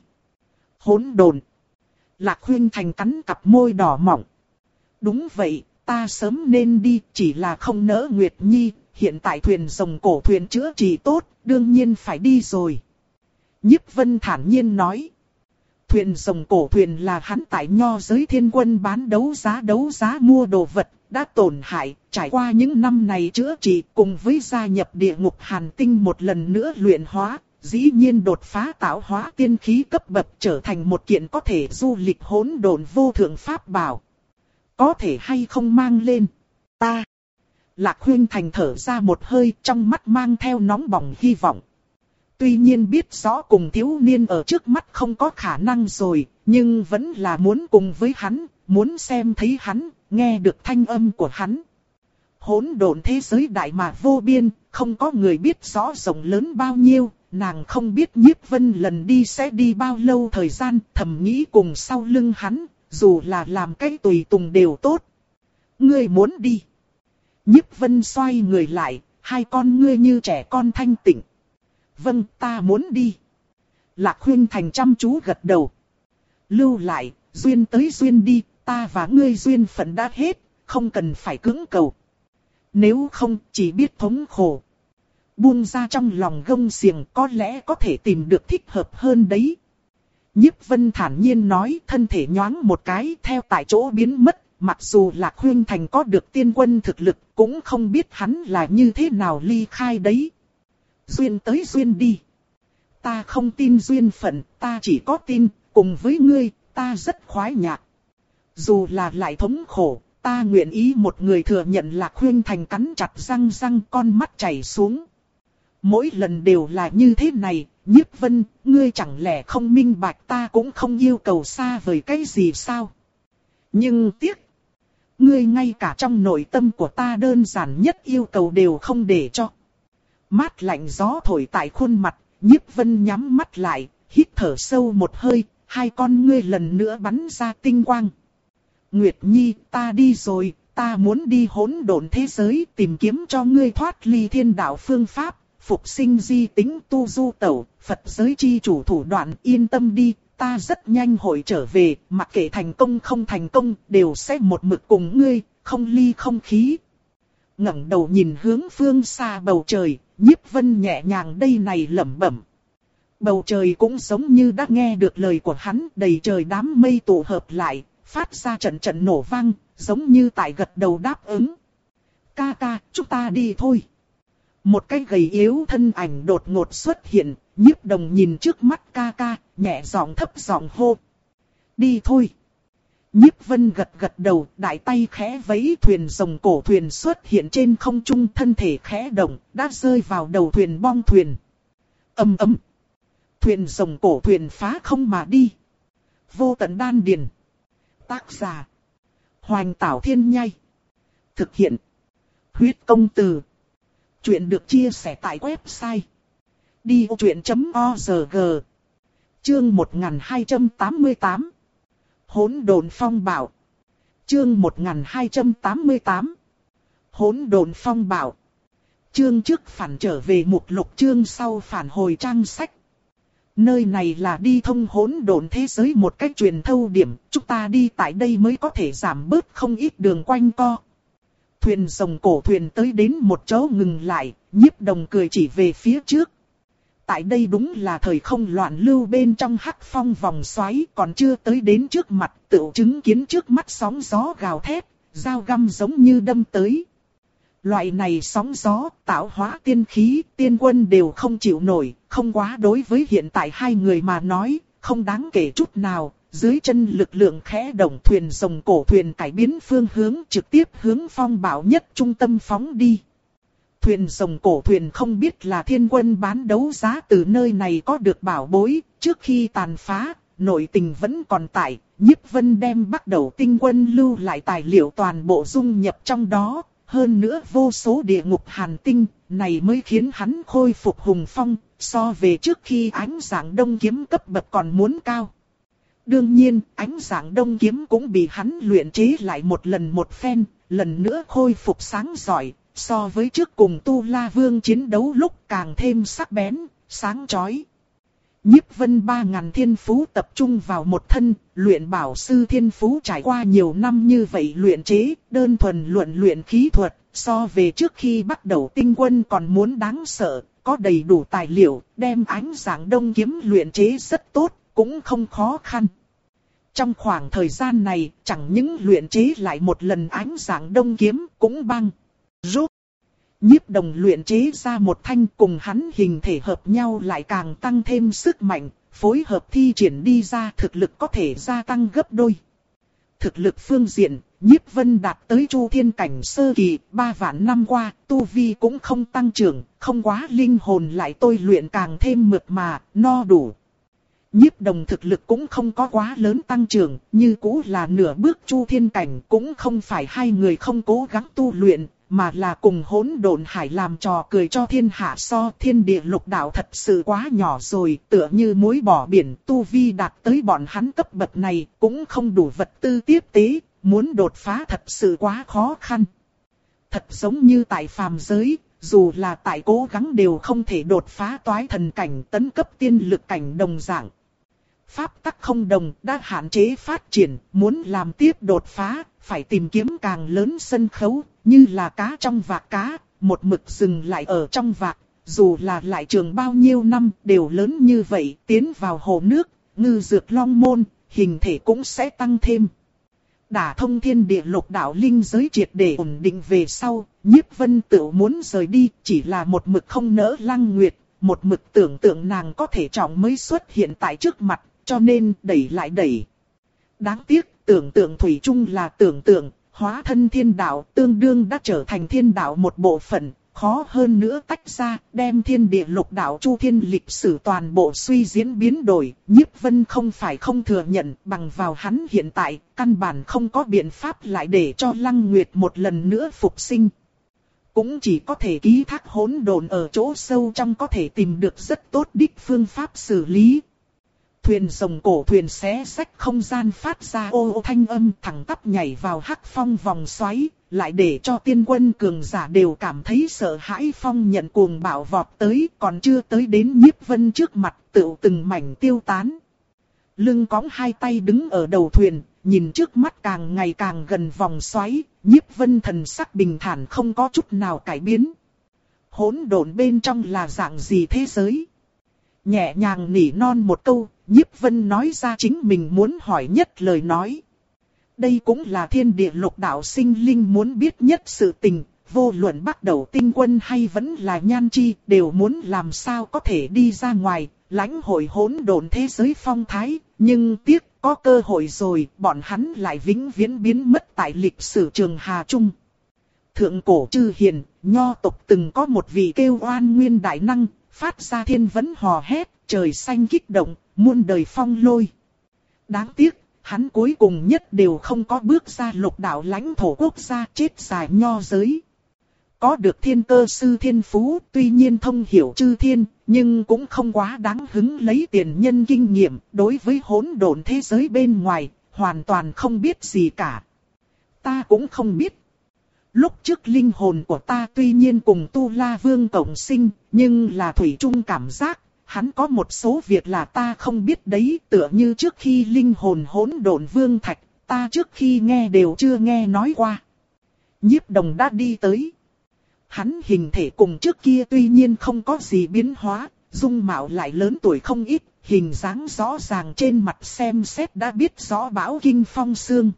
Hỗn độn! Lạc Huyên Thành cắn cặp môi đỏ mọng. Đúng vậy, ta sớm nên đi, chỉ là không nỡ Nguyệt Nhi, hiện tại thuyền rồng cổ thuyền chữa trị tốt, đương nhiên phải đi rồi. Nhiếp Vân thản nhiên nói. Thuyền rồng cổ thuyền là hắn tại nho giới thiên quân bán đấu giá đấu giá mua đồ vật, đã tổn hại, trải qua những năm này chữa trị cùng với gia nhập địa ngục hàn tinh một lần nữa luyện hóa, dĩ nhiên đột phá tạo hóa tiên khí cấp bậc trở thành một kiện có thể du lịch hỗn độn vô thượng pháp bảo. Có thể hay không mang lên? Ta! Lạc Huyên Thành thở ra một hơi, trong mắt mang theo nóng bỏng hy vọng. Tuy nhiên biết rõ cùng thiếu niên ở trước mắt không có khả năng rồi, nhưng vẫn là muốn cùng với hắn, muốn xem thấy hắn, nghe được thanh âm của hắn. Hỗn độn thế giới đại mà vô biên, không có người biết rõ rộng lớn bao nhiêu, nàng không biết Nhiếp Vân lần đi sẽ đi bao lâu thời gian, thầm nghĩ cùng sau lưng hắn, dù là làm cái tùy tùng đều tốt. Ngươi muốn đi? Nhiếp Vân xoay người lại, hai con ngươi như trẻ con thanh tịnh. Vâng, ta muốn đi. Lạc Huyên Thành chăm chú gật đầu. Lưu lại, duyên tới duyên đi, ta và ngươi duyên phận đã hết, không cần phải cưỡng cầu. Nếu không, chỉ biết thống khổ. Buông ra trong lòng gông xiềng có lẽ có thể tìm được thích hợp hơn đấy. Nhiếp Vân thản nhiên nói, thân thể nhoáng một cái theo tại chỗ biến mất. Mặc dù Lạc Huyên Thành có được tiên quân thực lực, cũng không biết hắn là như thế nào ly khai đấy. Duyên tới duyên đi. Ta không tin duyên phận, ta chỉ có tin, cùng với ngươi, ta rất khoái nhạc. Dù là lại thống khổ, ta nguyện ý một người thừa nhận Lạc Huyên Thành cắn chặt răng răng, con mắt chảy xuống. Mỗi lần đều là như thế này, Nhiếp Vân, ngươi chẳng lẽ không minh bạch ta cũng không yêu cầu xa vời cái gì sao? Nhưng tiếc, ngươi ngay cả trong nội tâm của ta đơn giản nhất yêu cầu đều không để cho. Mát lạnh gió thổi tại khuôn mặt, Nhiếp Vân nhắm mắt lại, hít thở sâu một hơi, hai con ngươi lần nữa bắn ra tinh quang. Nguyệt Nhi, ta đi rồi, ta muốn đi hỗn độn thế giới tìm kiếm cho ngươi thoát ly thiên đạo phương pháp, phục sinh di tính tu du tẩu, Phật giới chi chủ thủ đoạn, yên tâm đi, ta rất nhanh hội trở về, mặc kệ thành công không thành công, đều sẽ một mực cùng ngươi, không ly không khí. Ngẩng đầu nhìn hướng phương xa bầu trời, Nhiếp Vân nhẹ nhàng đây này lẩm bẩm. Bầu trời cũng giống như đã nghe được lời của hắn, đầy trời đám mây tụ hợp lại, phát ra trận trận nổ vang, giống như tại gật đầu đáp ứng. Ca ca, chúng ta đi thôi. Một cái gầy yếu thân ảnh đột ngột xuất hiện, Nhiếp Đồng nhìn trước mắt ca ca, nhẹ giọng thấp giọng hô. Đi thôi. Nhiếp Vân gật gật đầu, đại tay khẽ vẫy, thuyền rồng cổ thuyền xuất hiện trên không trung, thân thể khẽ động, đã rơi vào đầu thuyền bong thuyền. Ầm ầm. Thuyền rồng cổ thuyền phá không mà đi. Vô tận đan điền. Tác giả: Hoành Tảo Thiên Nhai. Thực hiện: Huyết Công Từ. Chuyện được chia sẻ tại website đi ô chuyện chấm org. Chương một nghìn hai trăm tám mươi tám. Hỗn độn phong bạo. Chương một nghìn hai trăm tám mươi tám. Hỗn độn phong bạo. Chương trước phản trở về mục lục, chương sau phản hồi trang sách. Nơi này là đi thông hỗn độn thế giới một cách truyền thâu điểm, chúng ta đi tại đây mới có thể giảm bớt không ít đường quanh co. Thuyền rồng cổ thuyền tới đến một chỗ ngừng lại, Nhiếp Đồng cười chỉ về phía trước. Tại đây đúng là thời không loạn lưu bên trong hắc phong vòng xoáy, còn chưa tới đến trước mặt, tựu chứng kiến trước mắt sóng gió gào thét, dao găm giống như đâm tới. Loại này sóng gió, tạo hóa tiên khí, tiên quân đều không chịu nổi, không quá đối với hiện tại hai người mà nói, không đáng kể chút nào. Dưới chân lực lượng khẽ động, thuyền rồng cổ thuyền cải biến phương hướng, trực tiếp hướng phong bạo nhất trung tâm phóng đi. Thuyền rồng cổ thuyền không biết là thiên quân bán đấu giá từ nơi này có được bảo bối, trước khi tàn phá, nội tình vẫn còn tại, Nhiếp Vân đem bắt đầu tinh quân lưu lại tài liệu toàn bộ dung nhập trong đó, hơn nữa vô số địa ngục hàn tinh, này mới khiến hắn khôi phục hùng phong, so về trước khi ánh dạng đông kiếm cấp bậc còn muốn cao. Đương nhiên, ánh dạng đông kiếm cũng bị hắn luyện chế lại một lần một phen, lần nữa khôi phục sáng giỏi, so với trước cùng Tu La Vương chiến đấu lúc càng thêm sắc bén, sáng chói. Nhiếp Vân ba ngàn thiên phú tập trung vào một thân, luyện bảo sư thiên phú trải qua nhiều năm như vậy luyện chế, đơn thuần luận luyện khí thuật, so về trước khi bắt đầu tinh quân còn muốn đáng sợ, có đầy đủ tài liệu, đem ánh dạng đông kiếm luyện chế rất tốt, cũng không khó khăn. Trong khoảng thời gian này, chẳng những luyện chế lại một lần ánh dạng đông kiếm, cũng băng, rút. Nhiếp Đồng luyện chế ra một thanh cùng hắn hình thể hợp nhau lại càng tăng thêm sức mạnh, phối hợp thi triển đi ra thực lực có thể gia tăng gấp đôi. Thực lực phương diện, Nhiếp Vân đạt tới Chu Thiên cảnh sơ kỳ, ba vạn năm qua, tu vi cũng không tăng trưởng, không quá linh hồn lại tôi luyện càng thêm mượt mà, no đủ. Nhiếp Đồng thực lực cũng không có quá lớn tăng trưởng, như cũ là nửa bước Chu Thiên cảnh, cũng không phải hai người không cố gắng tu luyện, mà là cùng Hỗn Độn Hải làm trò cười cho thiên hạ so. Thiên địa lục đạo thật sự quá nhỏ rồi, tựa như muối bỏ biển, tu vi đạt tới bọn hắn cấp bậc này, cũng không đủ vật tư tiếp tế, muốn đột phá thật sự quá khó khăn. Thật giống như tại phàm giới, dù là tại cố gắng đều không thể đột phá toái thần cảnh tấn cấp tiên lực cảnh đồng dạng. Pháp tắc không đồng đã hạn chế phát triển, muốn làm tiếp đột phá, phải tìm kiếm càng lớn sân khấu, như là cá trong vạc cá, một mực dừng lại ở trong vạc, dù là lại trường bao nhiêu năm đều lớn như vậy, tiến vào hồ nước, ngư dược long môn, hình thể cũng sẽ tăng thêm. Đả thông thiên địa lục đạo linh giới triệt để ổn định về sau, Nhiếp Vân tự muốn rời đi, chỉ là một mực không nỡ Lăng Nguyệt, một mực tưởng tượng nàng có thể trọng mới xuất hiện tại trước mặt, cho nên đẩy lại đẩy. Đáng tiếc, tưởng tượng thủy chung là tưởng tượng, hóa thân thiên đạo tương đương đã trở thành thiên đạo một bộ phận, khó hơn nữa tách ra, đem thiên địa lục đạo chu thiên lịch sử toàn bộ suy diễn biến đổi. Nhiếp Vân không phải không thừa nhận, bằng vào hắn hiện tại, căn bản không có biện pháp lại để cho Lăng Nguyệt một lần nữa phục sinh. Cũng chỉ có thể ký thác hỗn độn ở chỗ sâu trong có thể tìm được rất tốt đích phương pháp xử lý. Thuyền rồng cổ thuyền xé rách không gian phát ra ô ô thanh âm thẳng tắp nhảy vào hắc phong vòng xoáy, lại để cho tiên quân cường giả đều cảm thấy sợ hãi. Phong nhận cuồng bạo vọt tới, còn chưa tới đến Nhiếp Vân trước mặt, tựu từng mảnh tiêu tán. Lưng cõng hai tay đứng ở đầu thuyền, nhìn trước mắt càng ngày càng gần vòng xoáy, Nhiếp Vân thần sắc bình thản không có chút nào cải biến. Hỗn độn bên trong là dạng gì thế giới? Nhẹ nhàng nỉ non một câu, Nhiếp Vân nói ra chính mình muốn hỏi nhất lời nói. Đây cũng là thiên địa lục đạo sinh linh muốn biết nhất sự tình, vô luận bắt đầu tinh quân hay vẫn là nhan chi, đều muốn làm sao có thể đi ra ngoài, lãnh hội hỗn độn thế giới phong thái, nhưng tiếc có cơ hội rồi, bọn hắn lại vĩnh viễn biến mất tại lịch sử trường Hà Trung. Thượng cổ chư hiền, nho tộc từng có một vị kêu oan nguyên đại năng, phát ra thiên vấn hò hét, trời xanh kích động, muôn đời phong lôi. Đáng tiếc, hắn cuối cùng nhất đều không có bước ra lục đạo lãnh thổ quốc gia, chết dài nho giới. Có được thiên cơ sư thiên phú, tuy nhiên thông hiểu chư thiên, nhưng cũng không quá đáng hứng lấy tiền nhân kinh nghiệm, đối với hỗn độn thế giới bên ngoài, hoàn toàn không biết gì cả. Ta cũng không biết. Lúc trước linh hồn của ta tuy nhiên cùng Tu La Vương cộng sinh, nhưng là thủy chung cảm giác, hắn có một số việc là ta không biết đấy, tựa như trước khi linh hồn hỗn độn vương thạch, ta trước khi nghe đều chưa nghe nói qua. Nhiếp Đồng đã đi tới. Hắn hình thể cùng trước kia tuy nhiên không có gì biến hóa, dung mạo lại lớn tuổi không ít, hình dáng rõ ràng trên mặt xem xét đã biết rõ bão kinh phong xương.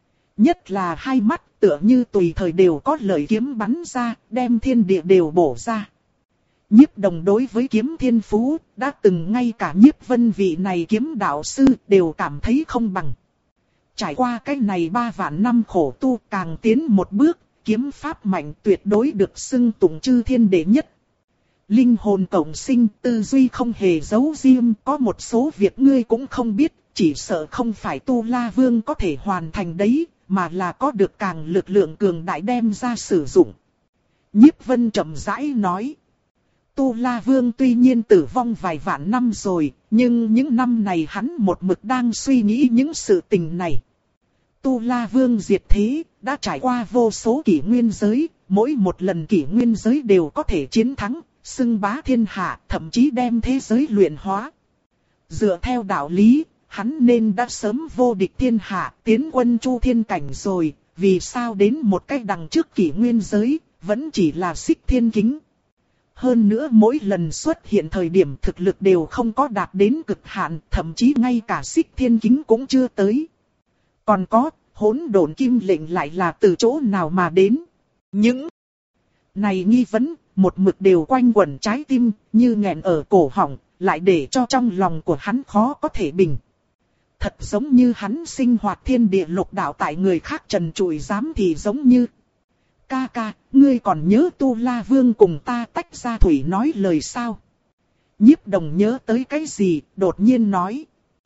Nhất là hai mắt tựa như tùy thời đều có lợi kiếm bắn ra, đem thiên địa đều bổ ra. Nhiếp Đồng đối với kiếm thiên phú, đã từng ngay cả Nhiếp Vân vị này kiếm đạo sư đều cảm thấy không bằng. Trải qua cái này ba vạn năm khổ tu càng tiến một bước, kiếm pháp mạnh tuyệt đối được xưng tụng chư thiên đệ nhất. Linh hồn cộng sinh, tư duy không hề giấu riêng, có một số việc ngươi cũng không biết, chỉ sợ không phải Tu La Vương có thể hoàn thành đấy, mà là có được càng lực lượng cường đại đem ra sử dụng. Nhiếp Vân chậm rãi nói. Tu La Vương tuy nhiên tử vong vài vạn năm rồi, nhưng những năm này hắn một mực đang suy nghĩ những sự tình này. Tu La Vương diệt thế, đã trải qua vô số kỷ nguyên giới, mỗi một lần kỷ nguyên giới đều có thể chiến thắng, xưng bá thiên hạ, thậm chí đem thế giới luyện hóa. Dựa theo đạo lý, hắn nên đã sớm vô địch thiên hạ, tiến quân chu thiên cảnh rồi, vì sao đến một cách đằng trước kỷ nguyên giới, vẫn chỉ là Xích Thiên Kính. Hơn nữa mỗi lần xuất hiện thời điểm thực lực đều không có đạt đến cực hạn, thậm chí ngay cả Xích Thiên Kính cũng chưa tới. Còn có, hỗn độn kim lệnh lại là từ chỗ nào mà đến? Những này nghi vấn, một mực đều quanh quẩn trái tim, như nghẹn ở cổ họng, lại để cho trong lòng của hắn khó có thể bình. Thật giống như hắn sinh hoạt thiên địa lục đạo tại người khác trần trụi dám thì giống như. Ca ca, ngươi còn nhớ Tu La Vương cùng ta tách ra thủy nói lời sao? Nhiếp Đồng nhớ tới cái gì, đột nhiên nói.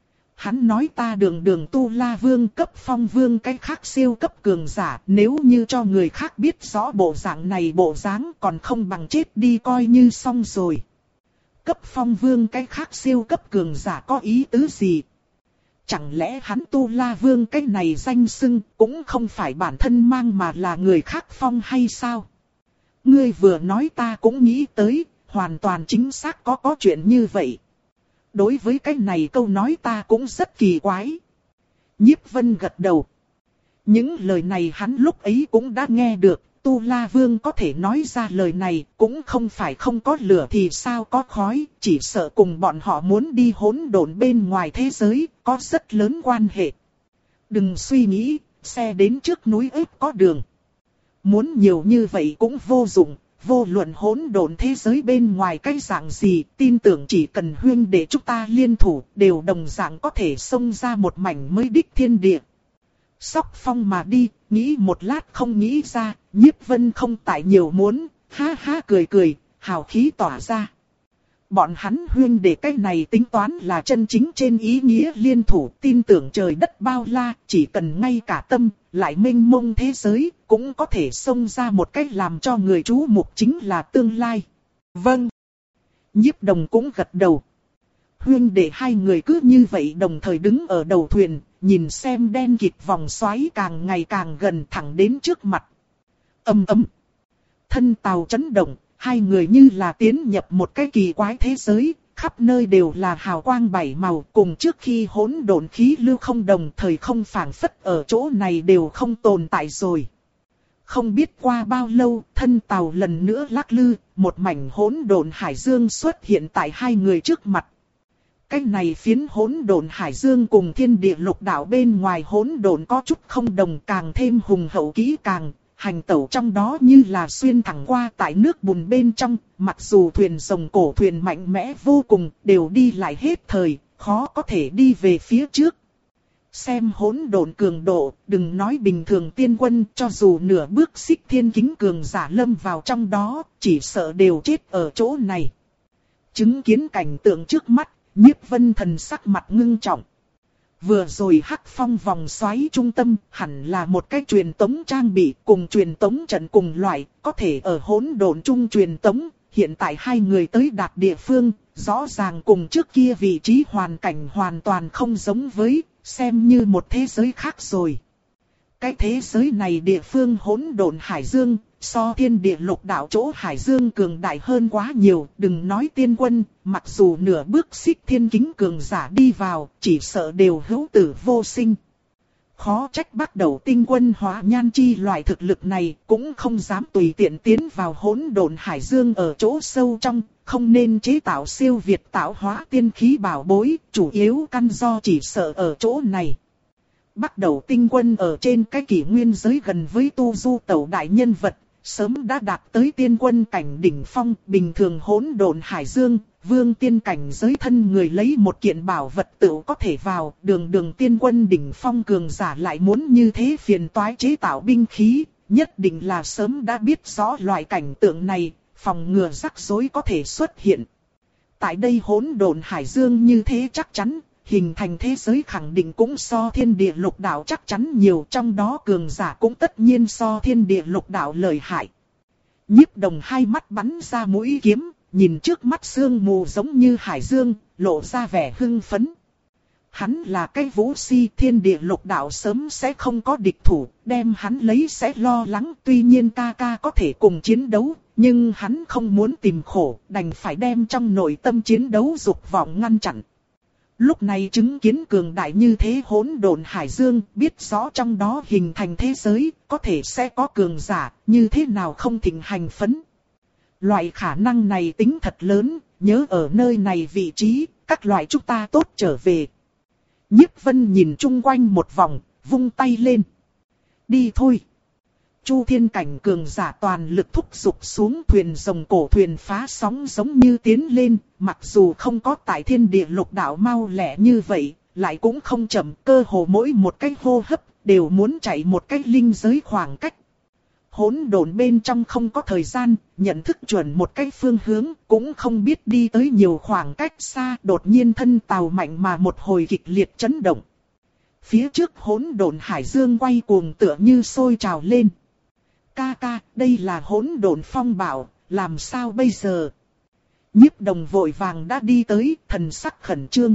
Hắn nói ta đường đường Tu La Vương cấp phong vương cái khác siêu cấp cường giả, nếu như cho người khác biết rõ bộ dạng này bộ dáng còn không bằng chết đi coi như xong rồi. Cấp phong vương cái khác siêu cấp cường giả có ý tứ gì? Chẳng lẽ hắn Tu La Vương cái này danh xưng cũng không phải bản thân mang mà là người khác phong hay sao? Ngươi vừa nói ta cũng nghĩ tới, hoàn toàn chính xác có có chuyện như vậy. Đối với cái này câu nói ta cũng rất kỳ quái. Nhiếp Vân gật đầu. Những lời này hắn lúc ấy cũng đã nghe được, Tu La Vương có thể nói ra lời này cũng không phải không có lửa thì sao có khói, chỉ sợ cùng bọn họ muốn đi hỗn độn bên ngoài thế giới, có rất lớn quan hệ. Đừng suy nghĩ, xe đến trước núi ếp có đường. Muốn nhiều như vậy cũng vô dụng, vô luận hỗn độn thế giới bên ngoài cái dạng gì, tin tưởng chỉ cần huyên để chúng ta liên thủ, đều đồng dạng có thể xông ra một mảnh mới đích thiên địa. Sóc phong mà đi, nghĩ một lát không nghĩ ra, Nhiếp Vân không tại nhiều muốn, ha ha cười cười, hào khí tỏa ra. Bọn hắn huyên để cái này tính toán là chân chính trên ý nghĩa liên thủ, tin tưởng trời đất bao la, chỉ cần ngay cả tâm, lại mênh mông thế giới, cũng có thể xông ra một cách làm cho người chú mục chính là tương lai. Vâng. Nhiếp Đồng cũng gật đầu. Huyên để hai người cứ như vậy đồng thời đứng ở đầu thuyền, nhìn xem đen kịt vòng xoáy càng ngày càng gần thẳng đến trước mặt. Ầm ầm. Thân tàu chấn động, hai người như là tiến nhập một cái kỳ quái thế giới, khắp nơi đều là hào quang bảy màu, cùng trước khi hỗn độn khí lưu không đồng thời không phảng phất ở chỗ này đều không tồn tại rồi. Không biết qua bao lâu, thân tàu lần nữa lắc lư, một mảnh hỗn độn hải dương xuất hiện tại hai người trước mặt. Cái này phiến hỗn độn hải dương cùng thiên địa lục đạo bên ngoài hỗn độn có chút không đồng, càng thêm hùng hậu kỹ càng, hành tẩu trong đó như là xuyên thẳng qua tại nước bùn bên trong, mặc dù thuyền rồng cổ thuyền mạnh mẽ vô cùng, đều đi lại hết thời, khó có thể đi về phía trước. Xem hỗn độn cường độ, đừng nói bình thường tiên quân, cho dù nửa bước Xích Thiên Kính cường giả lâm vào trong đó, chỉ sợ đều chết ở chỗ này. Chứng kiến cảnh tượng trước mắt, Nhiếp Vân thần sắc mặt ngưng trọng. Vừa rồi hắc phong vòng xoáy trung tâm hẳn là một cái truyền tống trang bị cùng truyền tống trận cùng loại, có thể ở hỗn độn trung truyền tống. Hiện tại hai người tới đạt địa phương, rõ ràng cùng trước kia vị trí hoàn cảnh hoàn toàn không giống với, xem như một thế giới khác rồi. Cái thế giới này địa phương hỗn độn hải dương, so thiên địa lục đạo chỗ hải dương cường đại hơn quá nhiều, đừng nói tiên quân, mặc dù nửa bước Xích Thiên Kính cường giả đi vào, chỉ sợ đều hữu tử vô sinh. Khó trách bắt đầu tinh quân hóa nhan chi loại thực lực này, cũng không dám tùy tiện tiến vào hỗn độn hải dương ở chỗ sâu trong, không nên chế tạo siêu việt tạo hóa tiên khí bảo bối, chủ yếu căn do chỉ sợ ở chỗ này. Bắt đầu tinh quân ở trên cái kỷ nguyên giới gần với tu du tẩu đại nhân vật, sớm đã đạt tới tiên quân cảnh đỉnh phong, bình thường hỗn độn hải dương, vương tiên cảnh giới thân người lấy một kiện bảo vật tự có thể vào, đường đường tiên quân đỉnh phong cường giả lại muốn như thế phiền toái chế tạo binh khí, nhất định là sớm đã biết rõ loại cảnh tượng này, phòng ngừa rắc rối có thể xuất hiện. Tại đây hỗn độn hải dương như thế chắc chắn, hình thành thế giới khẳng định cũng so thiên địa lục đạo chắc chắn nhiều, trong đó cường giả cũng tất nhiên so thiên địa lục đạo lợi hại. Nhiếp Đồng hai mắt bắn ra mũi kiếm, nhìn trước mắt sương mù giống như hải dương, lộ ra vẻ hưng phấn. Hắn là cái vũ si, thiên địa lục đạo sớm sẽ không có địch thủ, đem hắn lấy sẽ lo lắng. Tuy nhiên ca ca có thể cùng chiến đấu, nhưng hắn không muốn tìm khổ, đành phải đem trong nội tâm chiến đấu dục vọng ngăn chặn. Lúc này chứng kiến cường đại như thế hỗn độn hải dương, biết rõ trong đó hình thành thế giới, có thể sẽ có cường giả, như thế nào không thịnh hành phấn. Loại khả năng này tính thật lớn, nhớ ở nơi này vị trí, các loại chúng ta tốt trở về. Nhiếp Vân nhìn chung quanh một vòng, vung tay lên. Đi thôi. Chu thiên cảnh cường giả toàn lực thúc giục xuống thuyền rồng cổ thuyền phá sóng giống như tiến lên, mặc dù không có tại thiên địa lục đạo mau lẹ như vậy, lại cũng không chậm, cơ hồ mỗi một cái hô hấp đều muốn chạy một cái linh giới khoảng cách. Hỗn độn bên trong không có thời gian, nhận thức chuẩn một cái phương hướng, cũng không biết đi tới nhiều khoảng cách xa, đột nhiên thân tàu mạnh mà một hồi kịch liệt chấn động. Phía trước hỗn độn hải dương quay cuồng tựa như sôi trào lên. Ca ca, đây là hỗn độn phong bạo, làm sao bây giờ? Nhiếp Đồng vội vàng đã đi tới, thần sắc khẩn trương.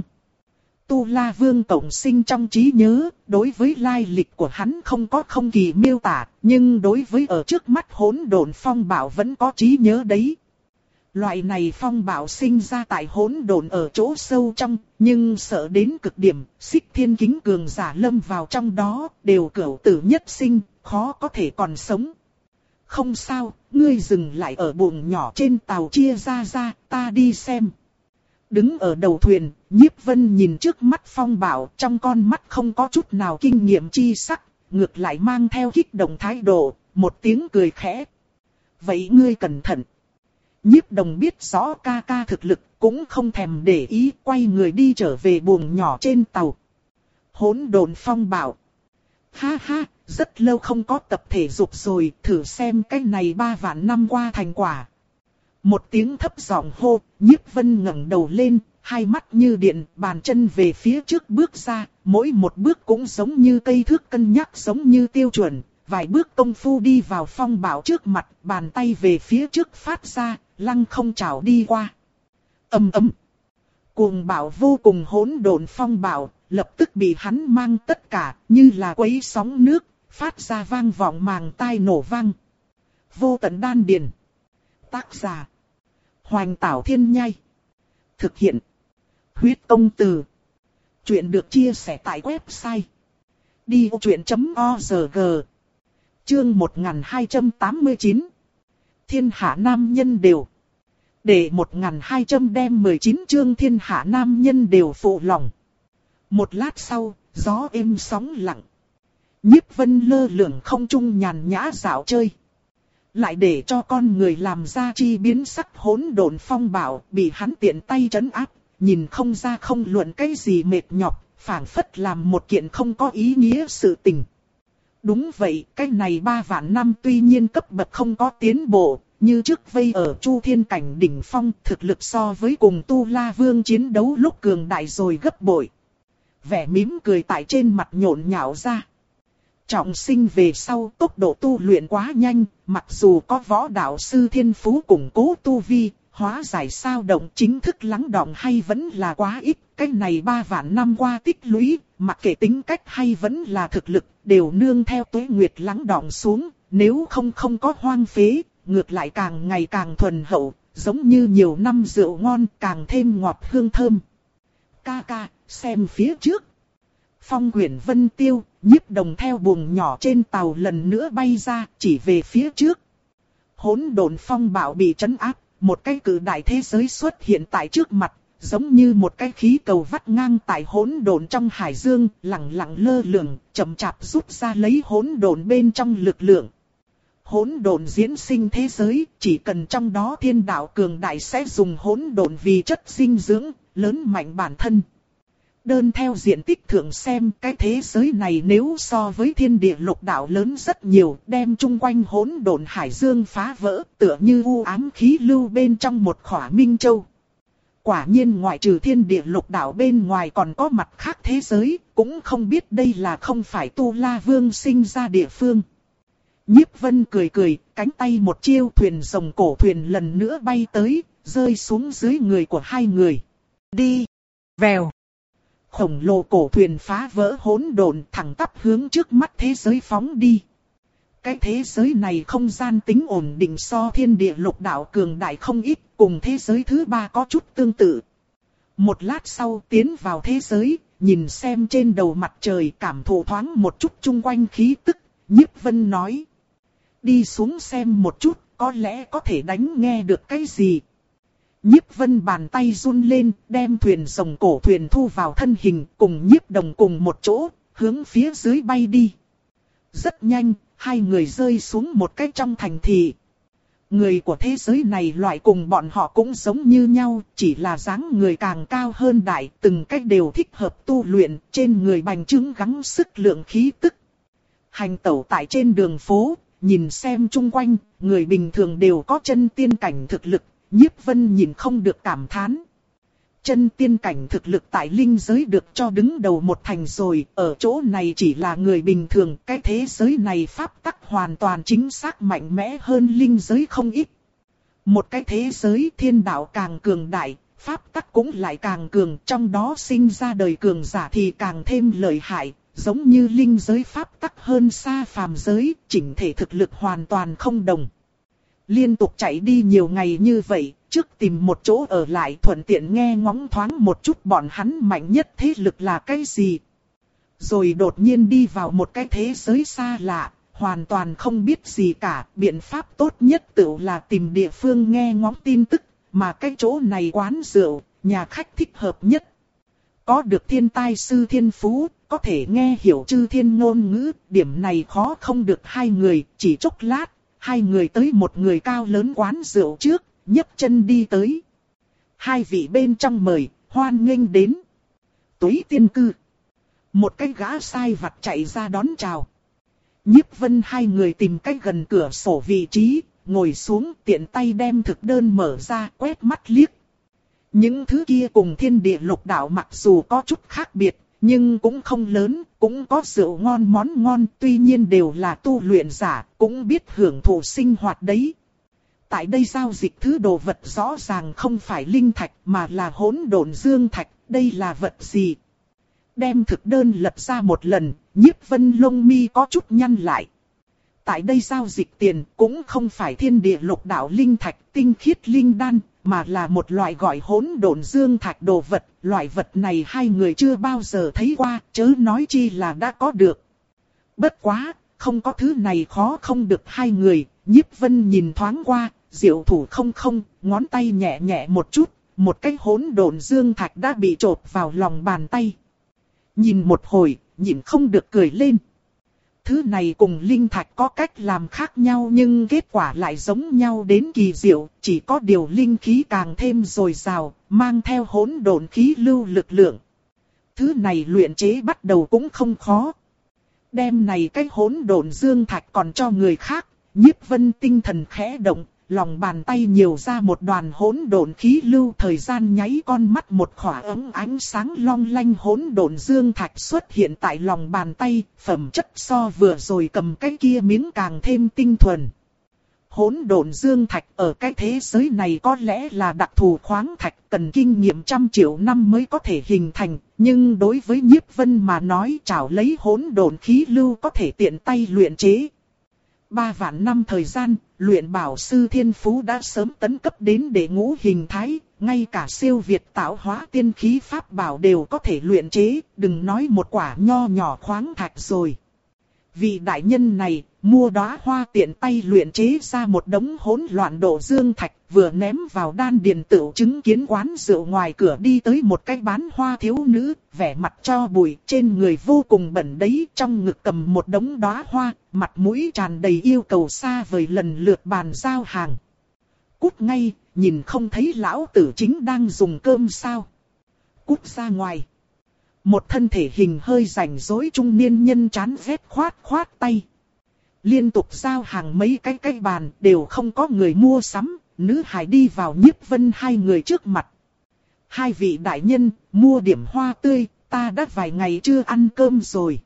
Tu La Vương tổng sinh trong trí nhớ, đối với lai lịch của hắn không có không kỳ miêu tả, nhưng đối với ở trước mắt hỗn độn phong bạo vẫn có trí nhớ đấy. Loại này phong bạo sinh ra tại hỗn độn ở chỗ sâu trong, nhưng sợ đến cực điểm, Xích Thiên Kính cường giả lâm vào trong đó, đều cửu tử nhất sinh, khó có thể còn sống. Không sao, ngươi dừng lại ở buồng nhỏ trên tàu chia ra ra, ta đi xem. Đứng ở đầu thuyền, Nhiếp Vân nhìn trước mắt phong bạo, trong con mắt không có chút nào kinh nghiệm chi sắc, ngược lại mang theo kích động thái độ, một tiếng cười khẽ. Vậy ngươi cẩn thận. Nhiếp Đồng biết rõ ca ca thực lực, cũng không thèm để ý, quay người đi trở về buồng nhỏ trên tàu. Hỗn độn phong bạo. Ha ha, rất lâu không có tập thể dục rồi, thử xem cái này ba vạn năm qua thành quả. Một tiếng thấp giọng hô, Nhiếp Vân ngẩng đầu lên, hai mắt như điện, bàn chân về phía trước bước ra, mỗi một bước cũng giống như cây thước cân nhắc giống như tiêu chuẩn, vài bước công phu đi vào phong bạo trước mặt, bàn tay về phía trước phát ra, lăng không trào đi qua. Ầm ầm. Cuồng bạo vô cùng hỗn độn phong bạo, lập tức bị hắn mang tất cả, như là quấy sóng nước, phát ra vang vọng màng tai nổ vang. Vô tận đan điền. Tác giả: Hoành Tảo Thiên Nhai. Thực hiện: Huyết Công Từ. Chuyện được chia sẻ tại website đi ô chuyện chấm org. Chương một nghìn hai trăm tám mươi chín. Thiên hạ nam nhân đều. Để một nghìn hai trăm đem mười chín chương thiên hạ nam nhân đều phụ lòng. Một lát sau, gió êm sóng lặng. Nhiếp Vân lơ lửng không trung nhàn nhã dạo chơi. Lại để cho con người làm ra chi biến sắc hỗn độn phong bạo, bị hắn tiện tay trấn áp, nhìn không ra không luận cái gì mệt nhọc, phảng phất làm một kiện không có ý nghĩa sự tình. Đúng vậy, cái này ba vạn năm tuy nhiên cấp bậc không có tiến bộ, như trước vây ở Chu Thiên Cảnh đỉnh phong, thực lực so với cùng Tu La Vương chiến đấu lúc cường đại rồi gấp bội. Vẻ mỉm cười tại trên mặt nhộn nhạo ra. Trọng sinh về sau tốc độ tu luyện quá nhanh, mặc dù có võ đạo sư thiên phú củng cố tu vi, hóa giải sao động chính thức lắng đọng hay vẫn là quá ít. Cái này ba vạn năm qua tích lũy, mặc kệ tính cách hay vẫn là thực lực, đều nương theo tuế nguyệt lắng đọng xuống, nếu không không có hoang phế, ngược lại càng ngày càng thuần hậu, giống như nhiều năm rượu ngon càng thêm ngọt hương thơm. Ca ca, xem phía trước. Phong quyển vân tiêu, Nhiếp Đồng theo buồng nhỏ trên tàu lần nữa bay ra, chỉ về phía trước. Hỗn độn phong bạo bị trấn áp, một cái cự đại thế giới xuất hiện tại trước mặt, giống như một cái khí cầu vắt ngang tại hỗn độn trong hải dương, lặng lặng lơ lửng, chậm chạp rút ra lấy hỗn độn bên trong lực lượng. Hỗn độn diễn sinh thế giới, chỉ cần trong đó thiên đạo cường đại sẽ dùng hỗn độn vì chất dinh dưỡng, lớn mạnh bản thân. Đơn theo diện tích thượng xem, cái thế giới này nếu so với thiên địa lục đạo lớn rất nhiều, đem chung quanh hỗn độn hải dương phá vỡ, tựa như u ám khí lưu bên trong một khỏa minh châu. Quả nhiên ngoại trừ thiên địa lục đạo bên ngoài còn có mặt khác thế giới, cũng không biết đây là không phải Tu La Vương sinh ra địa phương. Nhiếp Vân cười cười, cánh tay một chiêu, thuyền rồng cổ thuyền lần nữa bay tới, rơi xuống dưới người của hai người. Đi! Vèo! Khổng lồ cổ thuyền phá vỡ hỗn độn thẳng tắp hướng trước mắt thế giới phóng đi. Cái thế giới này không gian tính ổn định so thiên địa lục đạo cường đại không ít, cùng thế giới thứ ba có chút tương tự. Một lát sau tiến vào thế giới, nhìn xem trên đầu mặt trời cảm thụ thoáng một chút chung quanh khí tức, Nhiếp Vân nói. Đi xuống xem một chút, có lẽ có thể đánh nghe được cái gì. Nhiếp Vân bàn tay run lên, đem thuyền rồng cổ thuyền thu vào thân hình, cùng Nhiếp Đồng cùng một chỗ, hướng phía dưới bay đi. Rất nhanh, hai người rơi xuống một cái trong thành thị. Người của thế giới này loại cùng bọn họ cũng giống như nhau, chỉ là dáng người càng cao hơn đại, từng cách đều thích hợp tu luyện, trên người bành trướng gắng sức lượng khí tức. Hành tẩu tại trên đường phố, nhìn xem chung quanh, người bình thường đều có chân tiên cảnh thực lực, Nhiếp Vân nhìn không được cảm thán. Chân tiên cảnh thực lực tại linh giới được cho đứng đầu một thành rồi, ở chỗ này chỉ là người bình thường, cái thế giới này pháp tắc hoàn toàn chính xác mạnh mẽ hơn linh giới không ít. Một cái thế giới thiên đạo càng cường đại, pháp tắc cũng lại càng cường, trong đó sinh ra đời cường giả thì càng thêm lợi hại, giống như linh giới pháp tắc hơn xa phàm giới, chỉnh thể thực lực hoàn toàn không đồng. Liên tục chạy đi nhiều ngày như vậy, trước tìm một chỗ ở lại thuận tiện nghe ngóng thoáng một chút bọn hắn mạnh nhất thế lực là cái gì. Rồi đột nhiên đi vào một cái thế giới xa lạ, hoàn toàn không biết gì cả, biện pháp tốt nhất tự là tìm địa phương nghe ngóng tin tức, mà cái chỗ này quán rượu, nhà khách thích hợp nhất. Có được thiên tai sư thiên phú, có thể nghe hiểu chư thiên ngôn ngữ, điểm này khó không được hai người, chỉ chốc lát. Hai người tới một người cao lớn quán rượu trước, nhấc chân đi tới. Hai vị bên trong mời, hoan nghênh đến. Túy tiên cư. Một cái gã sai vặt chạy ra đón chào. Nhiếp Vân hai người tìm cách gần cửa sổ vị trí, ngồi xuống tiện tay đem thực đơn mở ra quét mắt liếc. Những thứ kia cùng thiên địa lục đạo mặc dù có chút khác biệt, nhưng cũng không lớn, cũng có rượu ngon món ngon, tuy nhiên đều là tu luyện giả, cũng biết hưởng thụ sinh hoạt đấy. Tại đây giao dịch thứ đồ vật rõ ràng không phải linh thạch mà là hỗn độn dương thạch, đây là vật gì? Đem thực đơn lật ra một lần, Nhiếp Vân lông mi có chút nhăn lại. Tại đây giao dịch tiền cũng không phải thiên địa lục đạo linh thạch tinh khiết linh đan, mà là một loại gọi hỗn độn dương thạch đồ vật, loại vật này hai người chưa bao giờ thấy qua, chớ nói chi là đã có được. Bất quá, không có thứ này khó không được hai người, Nhiếp Vân nhìn thoáng qua, diệu thủ không không, ngón tay nhẹ nhẹ một chút, một cái hỗn độn dương thạch đã bị chộp vào lòng bàn tay. Nhìn một hồi, nhìn không được cười lên. Thứ này cùng linh thạch có cách làm khác nhau nhưng kết quả lại giống nhau đến kỳ diệu, chỉ có điều linh khí càng thêm dồi dào, mang theo hỗn độn khí lưu lực lượng. Thứ này luyện chế bắt đầu cũng không khó. Đem này cái hỗn độn dương thạch còn cho người khác, Nhiếp Vân tinh thần khẽ động, lòng bàn tay nhiều ra một đoàn hỗn độn khí lưu, thời gian nháy con mắt một khỏa ấm ánh sáng long lanh hỗn độn dương thạch xuất hiện tại lòng bàn tay, phẩm chất so vừa rồi cầm cái kia miếng càng thêm tinh thuần. Hỗn độn dương thạch ở cái thế giới này có lẽ là đặc thù khoáng thạch, cần kinh nghiệm trăm triệu năm mới có thể hình thành, nhưng đối với Nhiếp Vân mà nói trảo lấy hỗn độn khí lưu có thể tiện tay luyện chế. Ba vạn năm thời gian, luyện bảo sư thiên phú đã sớm tấn cấp đến đệ ngũ hình thái, ngay cả siêu việt tạo hóa tiên khí pháp bảo đều có thể luyện chế, đừng nói một quả nho nhỏ khoáng thạch rồi. Vị đại nhân này, mua đóa hoa tiện tay luyện chế ra một đống hỗn loạn độ dương thạch, vừa ném vào đan điền tựu chứng kiến quán rượu ngoài cửa đi tới một cái bán hoa thiếu nữ, vẻ mặt cho bụi, trên người vô cùng bẩn đấy, trong ngực cầm một đống đóa hoa, mặt mũi tràn đầy yêu cầu xa vời lần lượt bàn giao hàng. Cút ngay, nhìn không thấy lão tử chính đang dùng cơm sao? Cút ra ngoài. Một thân thể hình hơi rảnh rỗi trung niên nhân chán ghét khoát khoát tay. Liên tục giao hàng mấy cái cái bàn đều không có người mua sắm, nữ hài đi vào Nhiếp Vân hai người trước mặt. Hai vị đại nhân, mua điểm hoa tươi, ta đã vài ngày chưa ăn cơm rồi.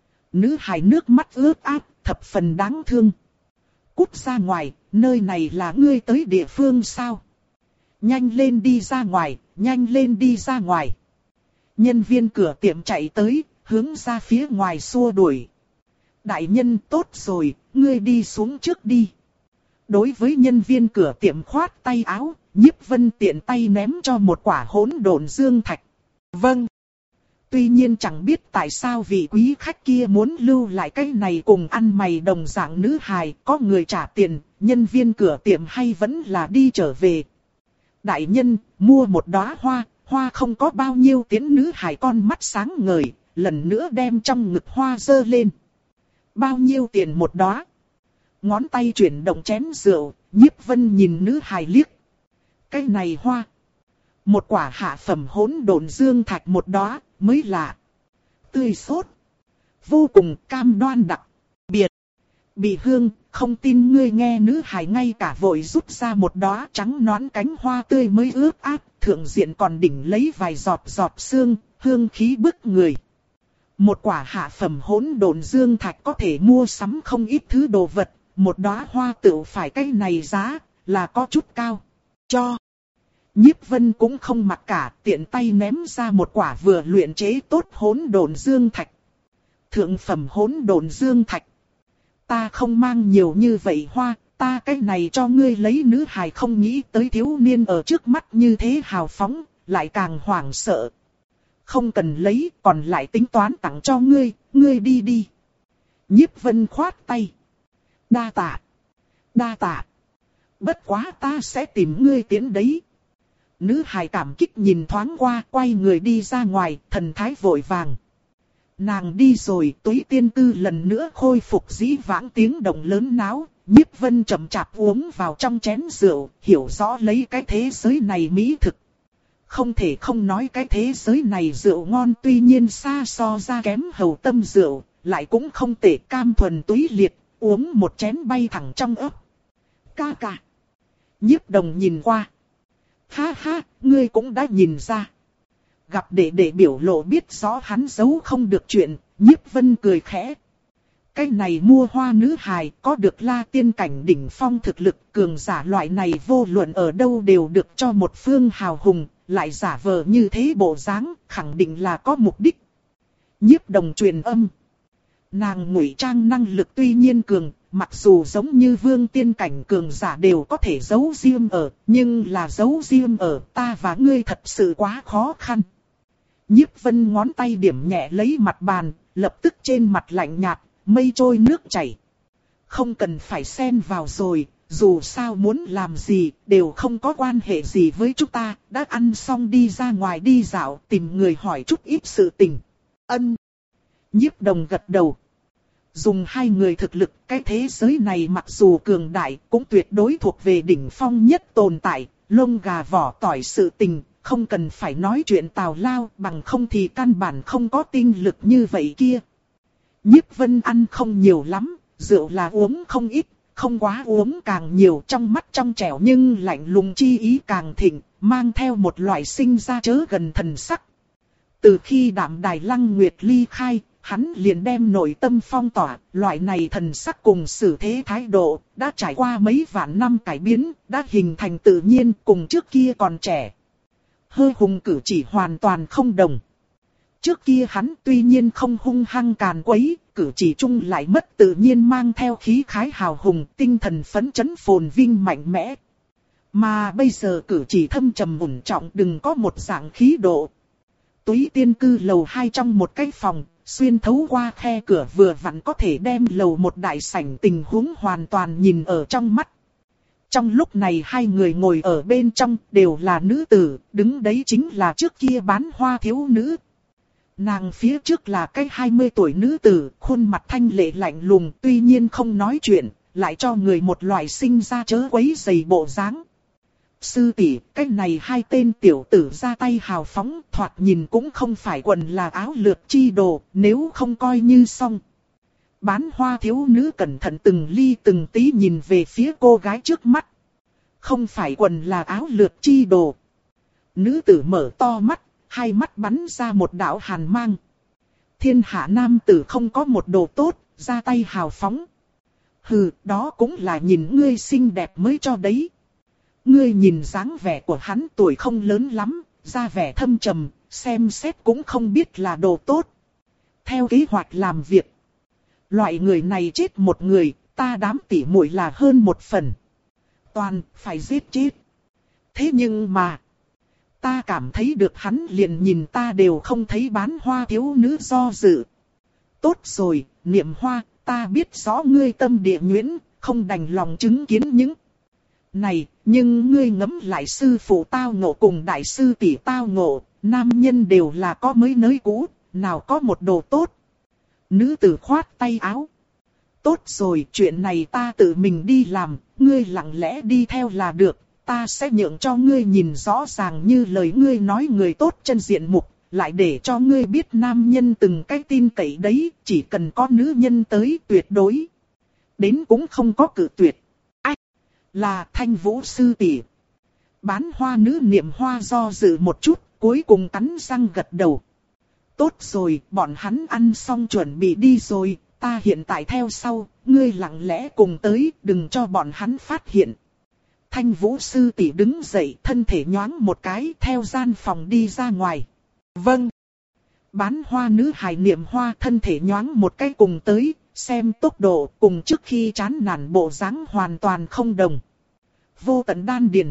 Nữ hài nước mắt ướt át, thập phần đáng thương. Cút ra ngoài, nơi này là ngươi tới địa phương sao? Nhanh lên đi ra ngoài, nhanh lên đi ra ngoài. Nhân viên cửa tiệm chạy tới, hướng ra phía ngoài xua đuổi. Đại nhân tốt rồi, ngươi đi xuống trước đi. Đối với nhân viên cửa tiệm khoát tay áo, Nhiếp Vân tiện tay ném cho một quả hỗn độn dương thạch. Vâng. Tuy nhiên chẳng biết tại sao vị quý khách kia muốn lưu lại cái này cùng ăn mày đồng dạng nữ hài, có người trả tiền, nhân viên cửa tiệm hay vẫn là đi trở về. Đại nhân, mua một đóa hoa, hoa không có bao nhiêu tiếng, nữ hài con mắt sáng ngời, lần nữa đem trong ngực hoa giơ lên. Bao nhiêu tiền một đóa? Ngón tay chuyển động chén rượu, Nhiếp Vân nhìn nữ hài liếc. Cái này hoa. Một quả hạ phẩm hỗn độn dương thạch một đóa, mới lạ. Tươi sốt. Vô cùng cam đoan đặc biệt. Bị hương, không tin ngươi nghe, nữ hài ngay cả vội rút ra một đóa trắng nõn cánh hoa tươi mới ướt át, thượng diện còn đỉnh lấy vài giọt giọt sương, hương khí bức người. Một quả hạ phẩm hỗn độn dương thạch có thể mua sắm không ít thứ đồ vật, một đóa hoa tựu phải cái này giá, là có chút cao. Cho. Nhiếp Vân cũng không mặc cả, tiện tay ném ra một quả vừa luyện chế tốt hỗn độn dương thạch. Thượng phẩm hỗn độn dương thạch. Ta không mang nhiều như vậy hoa, ta cái này cho ngươi lấy. Nữ hài không nghĩ tới thiếu niên ở trước mắt như thế hào phóng, lại càng hoảng sợ. Không cần lấy, còn lại tính toán tặng cho ngươi, ngươi đi đi. Nhiếp Vân khoát tay. Đa tạ. Đa tạ. Bất quá ta sẽ tìm ngươi tiến đấy. Nữ hài cảm kích nhìn thoáng qua, quay người đi ra ngoài, thần thái vội vàng. Nàng đi rồi, Túy Tiên Cư lần nữa khôi phục dĩ vãng tiếng động lớn náo. Nhiếp Vân chậm chạp uống vào trong chén rượu, hiểu rõ lấy cái thế giới này mỹ thực. Không thể không nói cái thế giới này rượu ngon, tuy nhiên xa so ra kém Hầu Tâm rượu, lại cũng không tệ, cam thuần túy liệt, uống một chén bay thẳng trong ấp. Ca ca. Nhiếp Đồng nhìn qua. Ha ha, ngươi cũng đã nhìn ra. Gặp đệ đệ biểu lộ biết rõ hắn giấu không được chuyện, Nhiếp Vân cười khẽ. Cái này mua hoa nữ hài có được La Tiên cảnh đỉnh phong thực lực, cường giả loại này vô luận ở đâu đều được cho một phương hào hùng, lại giả vờ như thế bộ dáng, khẳng định là có mục đích. Nhiếp Đồng truyền âm. Nàng ngụy trang năng lực tuy nhiên cường, mặc dù giống như vương tiên cảnh cường giả đều có thể giấu diêm ở, nhưng là giấu diêm ở ta và ngươi thật sự quá khó khăn. Nhiếp Vân ngón tay điểm nhẹ lấy mặt bàn, lập tức trên mặt lạnh nhạt, mây trôi nước chảy. Không cần phải xen vào rồi, dù sao muốn làm gì, đều không có quan hệ gì với chúng ta, đã ăn xong đi ra ngoài đi dạo, tìm người hỏi chút ít sự tình. Ân. Nhiếp Đồng gật đầu. Dùng hai người thực lực, cái thế giới này mặc dù cường đại, cũng tuyệt đối thuộc về đỉnh phong nhất tồn tại, lông gà vỏ tỏi sự tình, không cần phải nói chuyện tào lao, bằng không thì căn bản không có tinh lực như vậy kia. Nhiếp Vân ăn không nhiều lắm, rượu là uống không ít, không quá uống càng nhiều, trong mắt trong trẻo nhưng lạnh lùng chi ý càng thịnh, mang theo một loại sinh ra chớ gần thần sắc. Từ khi Đạm Đài Lăng Nguyệt ly khai, hắn liền đem nội tâm phong tỏa, loại này thần sắc cùng xử thế thái độ, đã trải qua mấy vạn năm cải biến, đã hình thành tự nhiên, cùng trước kia còn trẻ. Hơi hùng cử chỉ hoàn toàn không đồng. Trước kia hắn tuy nhiên không hung hăng càn quấy, cử chỉ chung lại mất tự nhiên, mang theo khí khái hào hùng, tinh thần phấn chấn phồn vinh mạnh mẽ. Mà bây giờ cử chỉ thâm trầm ổn trọng, đừng có một dạng khí độ. Túy Tiên Cư lầu hai trong một cái phòng, xuyên thấu qua khe cửa vừa vặn có thể đem lầu một đại sảnh tình huống hoàn toàn nhìn ở trong mắt. Trong lúc này hai người ngồi ở bên trong đều là nữ tử, đứng đấy chính là trước kia bán hoa thiếu nữ. Nàng phía trước là cái hai mươi tuổi nữ tử, khuôn mặt thanh lệ lạnh lùng, tuy nhiên không nói chuyện, lại cho người một loại sinh ra chớ quấy rầy bộ dáng. Sư tỷ, cái này hai tên tiểu tử ra tay hào phóng, thoạt nhìn cũng không phải quần là áo lượt chi đồ, nếu không coi như xong. Bán hoa thiếu nữ cẩn thận từng ly từng tí nhìn về phía cô gái trước mắt. Không phải quần là áo lượt chi đồ. Nữ tử mở to mắt, hai mắt bắn ra một đạo hàn mang. Thiên hạ nam tử không có một đồ tốt, ra tay hào phóng. Hừ, đó cũng là nhìn ngươi xinh đẹp mới cho đấy. ngươi nhìn dáng vẻ của hắn tuổi không lớn lắm, ra vẻ thâm trầm, xem xét cũng không biết là đồ tốt. Theo kế hoạch làm việc, loại người này chết một người, ta đám tỉ muội là hơn một phần. Toàn phải giết chết. Thế nhưng mà, ta cảm thấy được hắn liền nhìn ta đều không thấy bán hoa thiếu nữ do dự. Tốt rồi, Niệm Hoa, ta biết rõ ngươi tâm địa nhuyễn, không đành lòng chứng kiến những này, nhưng ngươi ngẫm lại sư phụ tao ngộ cùng đại sư tỷ tao ngộ, nam nhân đều là có mới nới cũ, nào có một đồ tốt. Nữ tử khoát tay áo. Tốt rồi, chuyện này ta tự mình đi làm, ngươi lặng lẽ đi theo là được, ta sẽ nhượng cho ngươi nhìn rõ ràng như lời ngươi nói người tốt chân diện mục, lại để cho ngươi biết nam nhân từng cái tin cậy đấy, chỉ cần có nữ nhân tới tuyệt đối. Đến cũng không có cự tuyệt. Ai? Là Thanh Vũ sư tỷ. Bán hoa nữ Niệm Hoa do dự một chút, cuối cùng cắn răng gật đầu. Tốt rồi, bọn hắn ăn xong chuẩn bị đi rồi, ta hiện tại theo sau, ngươi lặng lẽ cùng tới, đừng cho bọn hắn phát hiện. Thanh Vũ sư tỷ đứng dậy, thân thể nhoáng một cái, theo gian phòng đi ra ngoài. Vâng. Bán hoa nữ hài Niệm Hoa thân thể nhoáng một cái cùng tới, xem tốc độ cùng trước khi chán nản bộ dáng hoàn toàn không đồng. Vô tận đan điền.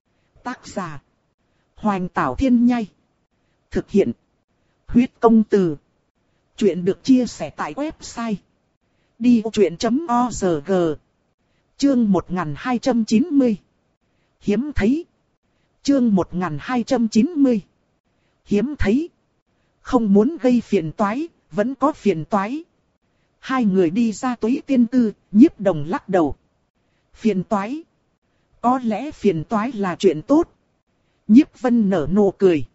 Tác giả: Hoành Tảo Thiên Nhai. Thực hiện: Huyết Công Từ. Chuyện được chia sẻ tại website đi vô chuyện chấm org. Chương một nghìn hai trăm chín mươi. Hiếm thấy. Chương một nghìn hai trăm chín mươi. Hiếm thấy. Không muốn gây phiền toái, vẫn có phiền toái. Hai người đi ra Túy Tiên Cư, Nhiếp Đồng lắc đầu. Phiền toái. Có lẽ phiền toái là chuyện tốt. Nhiếp Vân nở nụ cười.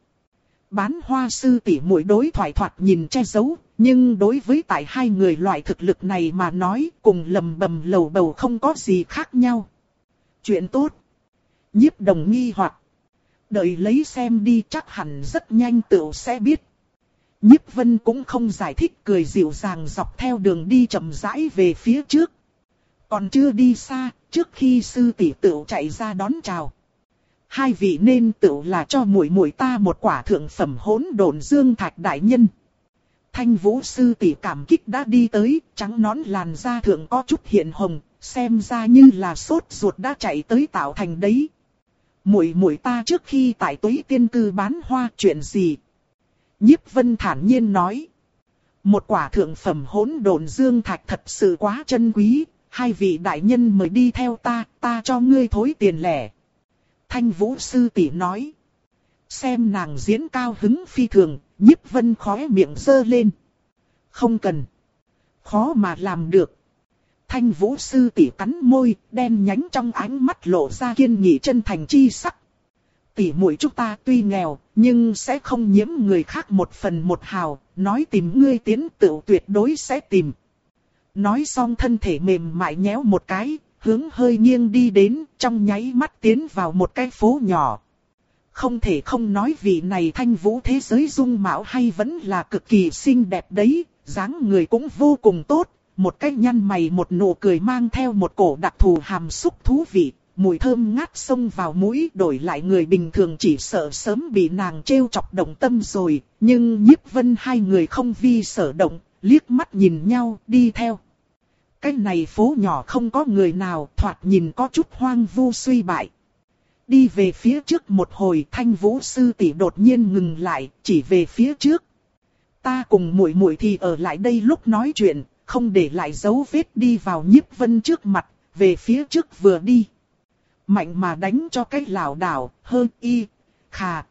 Bán hoa sư tỷ muội đối thoại thoạt nhìn che giấu, nhưng đối với tại hai người loại thực lực này mà nói, cùng lầm bầm lầu bầu không có gì khác nhau. Chuyện tốt. Nhiếp Đồng nghi hoặc. Đợi lấy xem đi, chắc hẳn rất nhanh tựu sẽ biết. Nhiếp Vân cũng không giải thích, cười dịu dàng dọc theo đường đi chậm rãi về phía trước. Còn chưa đi xa, trước khi sư tỷ tựu chạy ra đón chào. Hai vị nên tựu là cho muội muội ta một quả thượng phẩm hỗn độn dương thạch đại nhân. Thanh Vũ sư tỷ cảm kích đã đi tới, trắng nón làn da thượng có chút hiện hồng, xem ra như là sốt ruột đã chạy tới tạo thành đấy. Muội muội ta trước khi tại Túy Tiên Cư bán hoa chuyện gì? Nhiếp Vân thản nhiên nói. Một quả thượng phẩm hỗn độn dương thạch thật sự quá chân quý, hai vị đại nhân mời đi theo ta, ta cho ngươi thối tiền lẻ. Thanh Vũ sư tỷ nói. Xem nàng diễn cao hứng phi thường, Nhiếp Vân khóe miệng giơ lên. Không cần. Khó mà làm được. Thanh Vũ sư tỷ cắn môi, đen nhánh trong ánh mắt lộ ra kiên nghị chân thành chi sắc. Tỷ muội chúng ta tuy nghèo, nhưng sẽ không nhiễm người khác một phần một hào, nói tìm ngươi tiến tựu tuyệt đối sẽ tìm. Nói xong thân thể mềm mại nhéo một cái, hướng hơi nghiêng đi đến, trong nháy mắt tiến vào một cái phố nhỏ. Không thể không nói vị này Thanh Vũ thế giới dung mạo hay vẫn là cực kỳ xinh đẹp đấy, dáng người cũng vô cùng tốt, một cái nhăn mày một nụ cười mang theo một cổ đặc thù hàm xúc thú vị, mùi thơm ngát xông vào mũi, đổi lại người bình thường chỉ sợ sớm bị nàng trêu chọc động tâm rồi, nhưng Nhiếp Vân hai người không vi sở động, liếc mắt nhìn nhau đi theo. Cái này phố nhỏ không có người nào, thoạt nhìn có chút hoang vu suy bại. Đi về phía trước một hồi, Thanh Vũ sư tỷ đột nhiên ngừng lại, chỉ về phía trước. Ta cùng muội muội thì ở lại đây lúc nói chuyện, không để lại dấu vết, đi vào Nhiếp Vân trước mặt, về phía trước vừa đi. Mạnh mà đánh cho cái lảo đảo, hơn y, khà.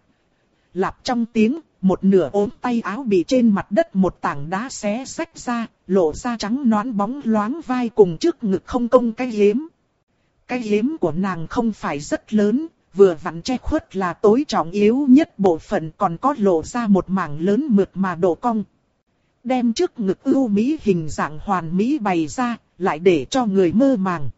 Lạp trong tiếng, một nửa ốm tay áo bị trên mặt đất một tảng đá xé xách ra, lộ ra trắng nõn bóng loáng vai cùng trước ngực không công cái yếm. Cái yếm của nàng không phải rất lớn, vừa vặn che khuất là tối trọng yếu nhất bộ phận, còn có lộ ra một mảng lớn mượt mà độ cong. Đem trước ngực ưu mỹ hình dạng hoàn mỹ bày ra, lại để cho người mơ màng.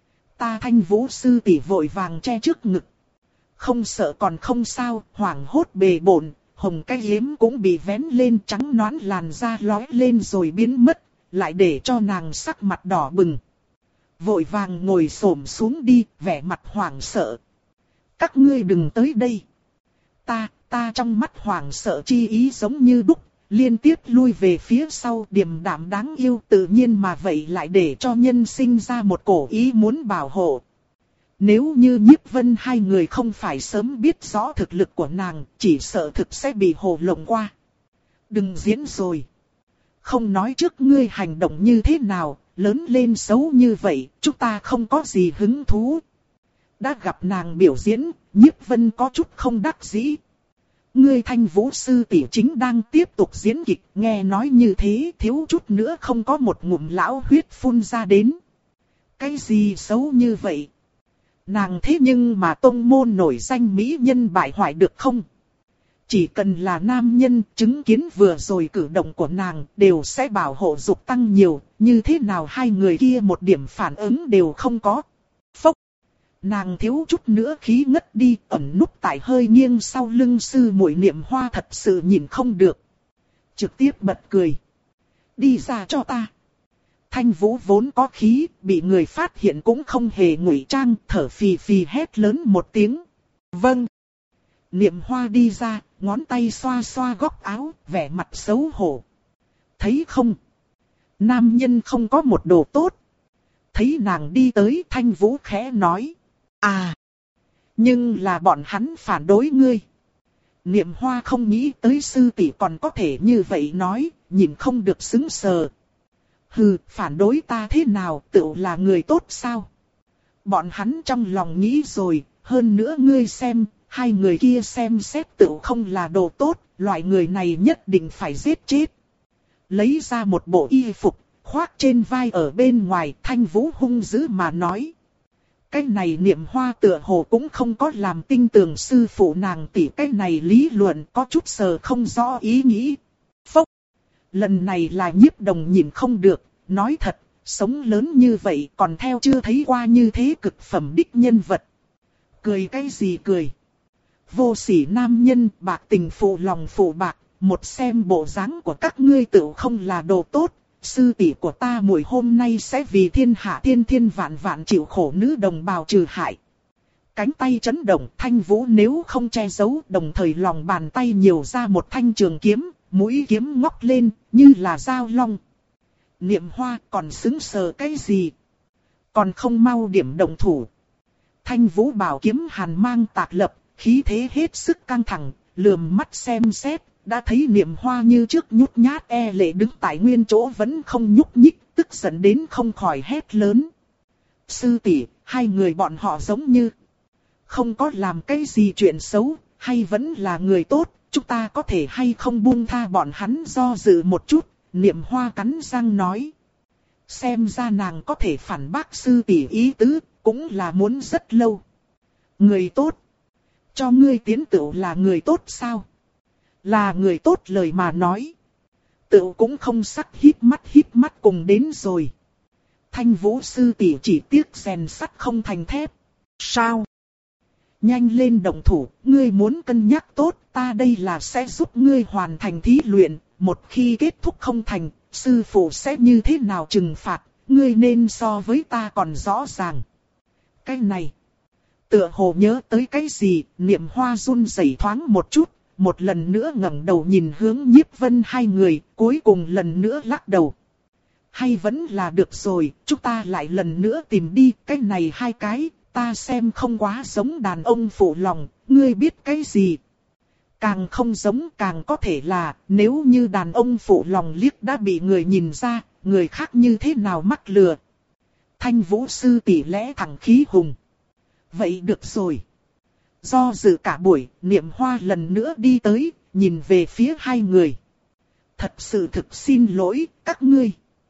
Ta Thanh Vũ sư tỷ vội vàng che trước ngực. Không sợ còn không sao, hoảng hốt bề bộn, hồng cái yếm cũng bị vén lên, trắng nõn làn da lói lên rồi biến mất, lại để cho nàng sắc mặt đỏ bừng. Vội vàng ngồi xổm xuống đi, vẻ mặt hoảng sợ. Các ngươi đừng tới đây. Ta, ta trong mắt hoảng sợ chi ý giống như đúc, liên tiếp lui về phía sau, điềm đạm đáng yêu, tự nhiên mà vậy lại để cho nhân sinh ra một cổ ý muốn bảo hộ. Nếu như Nhiếp Vân hai người không phải sớm biết rõ thực lực của nàng, chỉ sợ thực sẽ bị hồ lộng qua. Đừng diễn rồi. Không nói trước ngươi hành động như thế nào, lớn lên xấu như vậy, chúng ta không có gì hứng thú. Đã gặp nàng biểu diễn, Nhiếp Vân có chút không đắc dĩ. Ngươi Thanh Vũ sư tỷ chính đang tiếp tục diễn kịch, nghe nói như thế thiếu chút nữa không có một ngụm lão huyết phun ra đến. Cái gì xấu như vậy? Nàng thế nhưng mà tông môn nổi danh mỹ nhân bại hoại được không? Chỉ cần là nam nhân chứng kiến vừa rồi cử động của nàng đều sẽ bảo hộ dục tăng nhiều, như thế nào hai người kia một điểm phản ứng đều không có. Phốc! Nàng thiếu chút nữa khí ngất đi, ẩn núp tại hơi nghiêng sau lưng sư muội Niệm Hoa thật sự nhìn không được. Trực tiếp bật cười. Đi ra cho ta. Thanh Vũ vốn có khí, bị người phát hiện cũng không hề ngụy trang, thở phì phì hét lớn một tiếng. Vâng. Niệm Hoa đi ra, ngón tay xoa xoa góc áo, vẻ mặt xấu hổ. Thấy không? Nam nhân không có một đồ tốt. Thấy nàng đi tới, Thanh Vũ khẽ nói. À! Nhưng là bọn hắn phản đối ngươi. Niệm Hoa không nghĩ tới sư tỷ còn có thể như vậy nói, nhìn không được sững sờ. Hừ, phản đối ta thế nào, tựu là người tốt sao? Bọn hắn trong lòng nghĩ rồi, hơn nữa ngươi xem, hai người kia xem xét tựu không là đồ tốt, loại người này nhất định phải giết chết. Lấy ra một bộ y phục, khoác trên vai ở bên ngoài, Thanh Vũ hung dữ mà nói. Cái này Niệm Hoa tựa hồ cũng không có làm tinh tường sư phụ nàng tỷ, cái này lý luận có chút sờ không rõ ý nghĩ. Phốc! Lần này là Nhiếp Đồng nhìn không được, nói thật, sống lớn như vậy còn theo chưa thấy qua như thế cực phẩm đích nhân vật. Cười cái gì cười? Vô sỉ nam nhân, bạc tình phụ lòng phụ bạc, một xem bộ dáng của các ngươi tự không là đồ tốt. Sư tỷ của ta muội hôm nay sẽ vì thiên hạ thiên thiên vạn vạn chịu khổ nữ đồng bào trừ hại. Cánh tay chấn động, Thanh Vũ nếu không che giấu, đồng thời lòng bàn tay nhiều ra một thanh trường kiếm, mũi kiếm ngóc lên, như là dao long. Niệm Hoa còn sững sờ cái gì? Còn không mau điểm động thủ. Thanh Vũ bảo kiếm hàn mang tạc lập, khí thế hết sức căng thẳng, lườm mắt xem xét. Đã thấy Niệm Hoa như trước nhút nhát e lệ đứng tại nguyên chỗ vẫn không nhúc nhích, tức giận đến không khỏi hét lớn. Sư tỷ, hai người bọn họ giống như không có làm cái gì chuyện xấu, hay vẫn là người tốt, chúng ta có thể hay không buông tha bọn hắn do dự một chút, Niệm Hoa cắn răng nói. Xem ra nàng có thể phản bác sư tỷ ý tứ, cũng là muốn rất lâu. Người tốt? Cho ngươi tiến tựu là người tốt sao? Là người tốt lời mà nói. Tựu cũng không sắc híp mắt híp mắt cùng đến rồi. Thanh Vũ sư tỷ chỉ tiếc rèn sắt không thành thép. Sao? Nhanh lên động thủ, ngươi muốn cân nhắc tốt, ta đây là sẽ giúp ngươi hoàn thành thí luyện. Một khi kết thúc không thành, sư phụ sẽ như thế nào trừng phạt, ngươi nên so với ta còn rõ ràng. Cái này, tựa hồ nhớ tới cái gì, Niệm Hoa run rẩy thoáng một chút. Một lần nữa ngẩng đầu nhìn hướng Nhiếp Vân hai người, cuối cùng lần nữa lắc đầu. Hay vẫn là được rồi, chúng ta lại lần nữa tìm đi, cái này hai cái, ta xem không quá giống đàn ông phụ lòng, ngươi biết cái gì? Càng không giống càng có thể là, nếu như đàn ông phụ lòng liếc đã bị người nhìn ra, người khác như thế nào mắc lừa. Thanh Vũ sư tỷ lẽ thẳng khí hùng. Vậy được rồi. Do dự cả buổi, Niệm Hoa lần nữa đi tới, nhìn về phía hai người. Thật sự thực xin lỗi, các ngươi.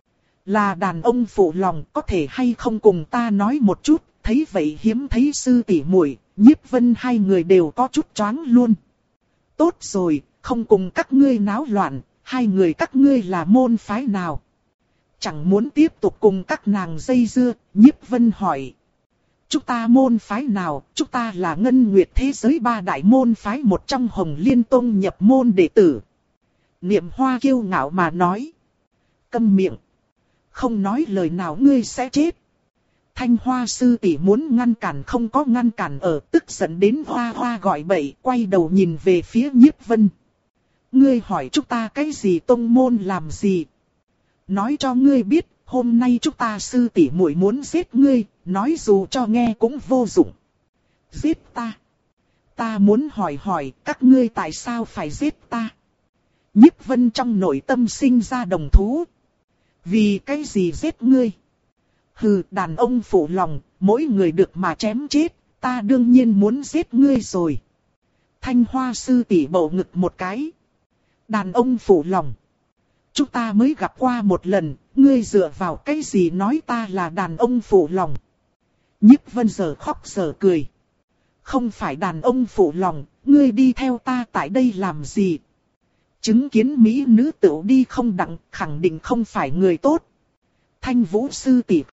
Là đàn ông phụ lòng, có thể hay không cùng ta nói một chút, thấy vậy hiếm thấy sư tỷ muội, Nhiếp Vân hai người đều có chút choáng luôn. Tốt rồi, không cùng các ngươi náo loạn, hai người các ngươi là môn phái nào? Chẳng muốn tiếp tục cùng các nàng dây dưa, Nhiếp Vân hỏi. Chúng ta môn phái nào, chúng ta là Ngân Nguyệt thế giới ba đại môn phái một trong Hồng Liên Tông nhập môn đệ tử. Niệm Hoa kiêu ngạo mà nói. Câm miệng. Không nói lời nào ngươi sẽ chết. Thanh Hoa sư tỷ muốn ngăn cản không có ngăn cản ở, tức giận đến hoa hoa gọi bậy, quay đầu nhìn về phía Nhiếp Vân. Ngươi hỏi chúng ta cái gì tông môn làm gì? Nói cho ngươi biết, hôm nay chúng ta sư tỷ muội muốn giết ngươi, nói dù cho nghe cũng vô dụng. Giết ta? Ta muốn hỏi hỏi các ngươi tại sao phải giết ta? Nhiếp Vân trong nội tâm sinh ra đồng thú. Vì cái gì giết ngươi? Hừ, đàn ông phụ lòng, mỗi người được mà chém chết, ta đương nhiên muốn giết ngươi rồi. Thanh Hoa sư tỷ bầu ngực một cái. Đàn ông phụ lòng. Chúng ta mới gặp qua một lần, ngươi dựa vào cái gì nói ta là đàn ông phụ lòng? Nhiếp Vân giờ khóc giờ cười. Không phải đàn ông phụ lòng, ngươi đi theo ta tại đây làm gì? Chứng kiến mỹ nữ tựu đi không đặng, khẳng định không phải người tốt. Thanh Vũ sư tỷ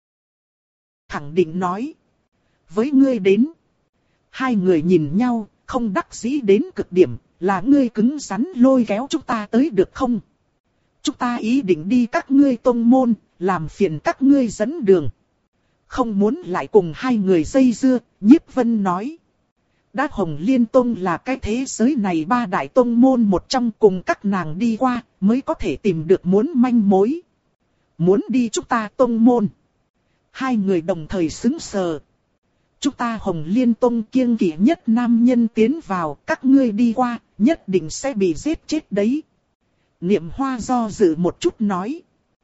khẳng định nói. Với ngươi đến. Hai người nhìn nhau, không đắc dĩ đến cực điểm, là ngươi cứng rắn lôi kéo chúng ta tới được không? Chúng ta ý định đi các ngươi tông môn, làm phiền các ngươi dẫn đường. Không muốn lại cùng hai người dây dưa, Nhiếp Vân nói. Đã Hồng Liên Tông là cái thế giới này ba đại tông môn một trong, cùng các nàng đi qua, mới có thể tìm được muốn manh mối. Muốn đi chúng ta tông môn. Hai người đồng thời sững sờ. Chúng ta Hồng Liên Tông kiêng kỵ nhất nam nhân tiến vào, các ngươi đi qua, nhất định sẽ bị giết chết đấy. Niệm Hoa do dự một chút nói.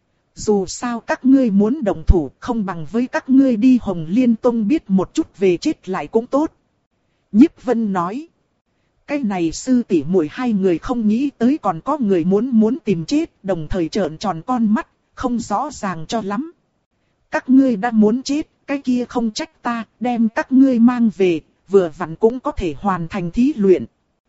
Dù sao các ngươi muốn đồng thủ, không bằng với các ngươi đi Hồng Liên Tông biết một chút về chết lại cũng tốt. Nhiếp Vân nói. Cái này sư tỷ muội hai người không nghĩ tới còn có người muốn muốn tìm chết, đồng thời trợn tròn con mắt, không rõ ràng cho lắm. Các ngươi đã muốn chết, cái kia không trách ta, đem các ngươi mang về, vừa vặn cũng có thể hoàn thành thí luyện.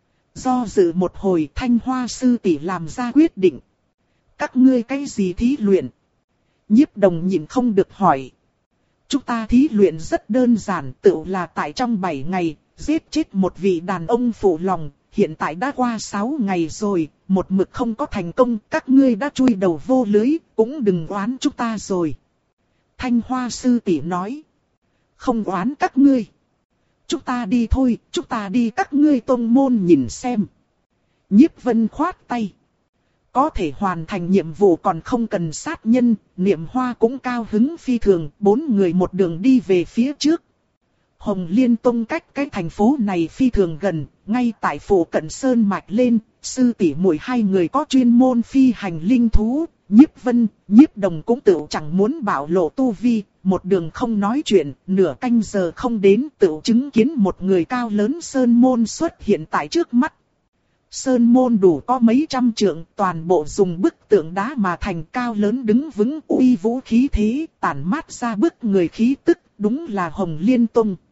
Do dự một hồi, Thanh Hoa sư tỷ làm ra quyết định. Các ngươi cái gì thí luyện? Nhiếp Đồng nhìn không được hỏi. Chúng ta thí luyện rất đơn giản, tự là tại trong bảy ngày, giết chết một vị đàn ông phụ lòng, hiện tại đã qua sáu ngày rồi, một mực không có thành công, các ngươi đã chui đầu vô lưới, cũng đừng oán chúng ta rồi. Thanh Hoa sư tỷ nói. Không oán các ngươi. Chúng ta đi thôi, chúng ta đi các ngươi tông môn nhìn xem. Nhiếp Vân khoát tay. Có thể hoàn thành nhiệm vụ còn không cần sát nhân, Niệm Hoa cũng cao hứng phi thường, bốn người một đường đi về phía trước. Hồng Liên Tông cách cái thành phố này phi thường gần, ngay tại phủ cận sơn mạch lên, sư tỷ muội hai người có chuyên môn phi hành linh thú, Nhiếp Vân, Nhiếp Đồng cũng tự chẳng muốn bảo lộ tu vi, một đường không nói chuyện, nửa canh giờ không đến tự chứng kiến một người cao lớn sơn môn xuất hiện tại trước mắt. Sơn môn đủ có mấy trăm trượng, toàn bộ dùng bức tượng đá mà thành, cao lớn đứng vững uy vũ khí thế, tản mát ra bức người khí tức, đúng là Hồng Liên Tông.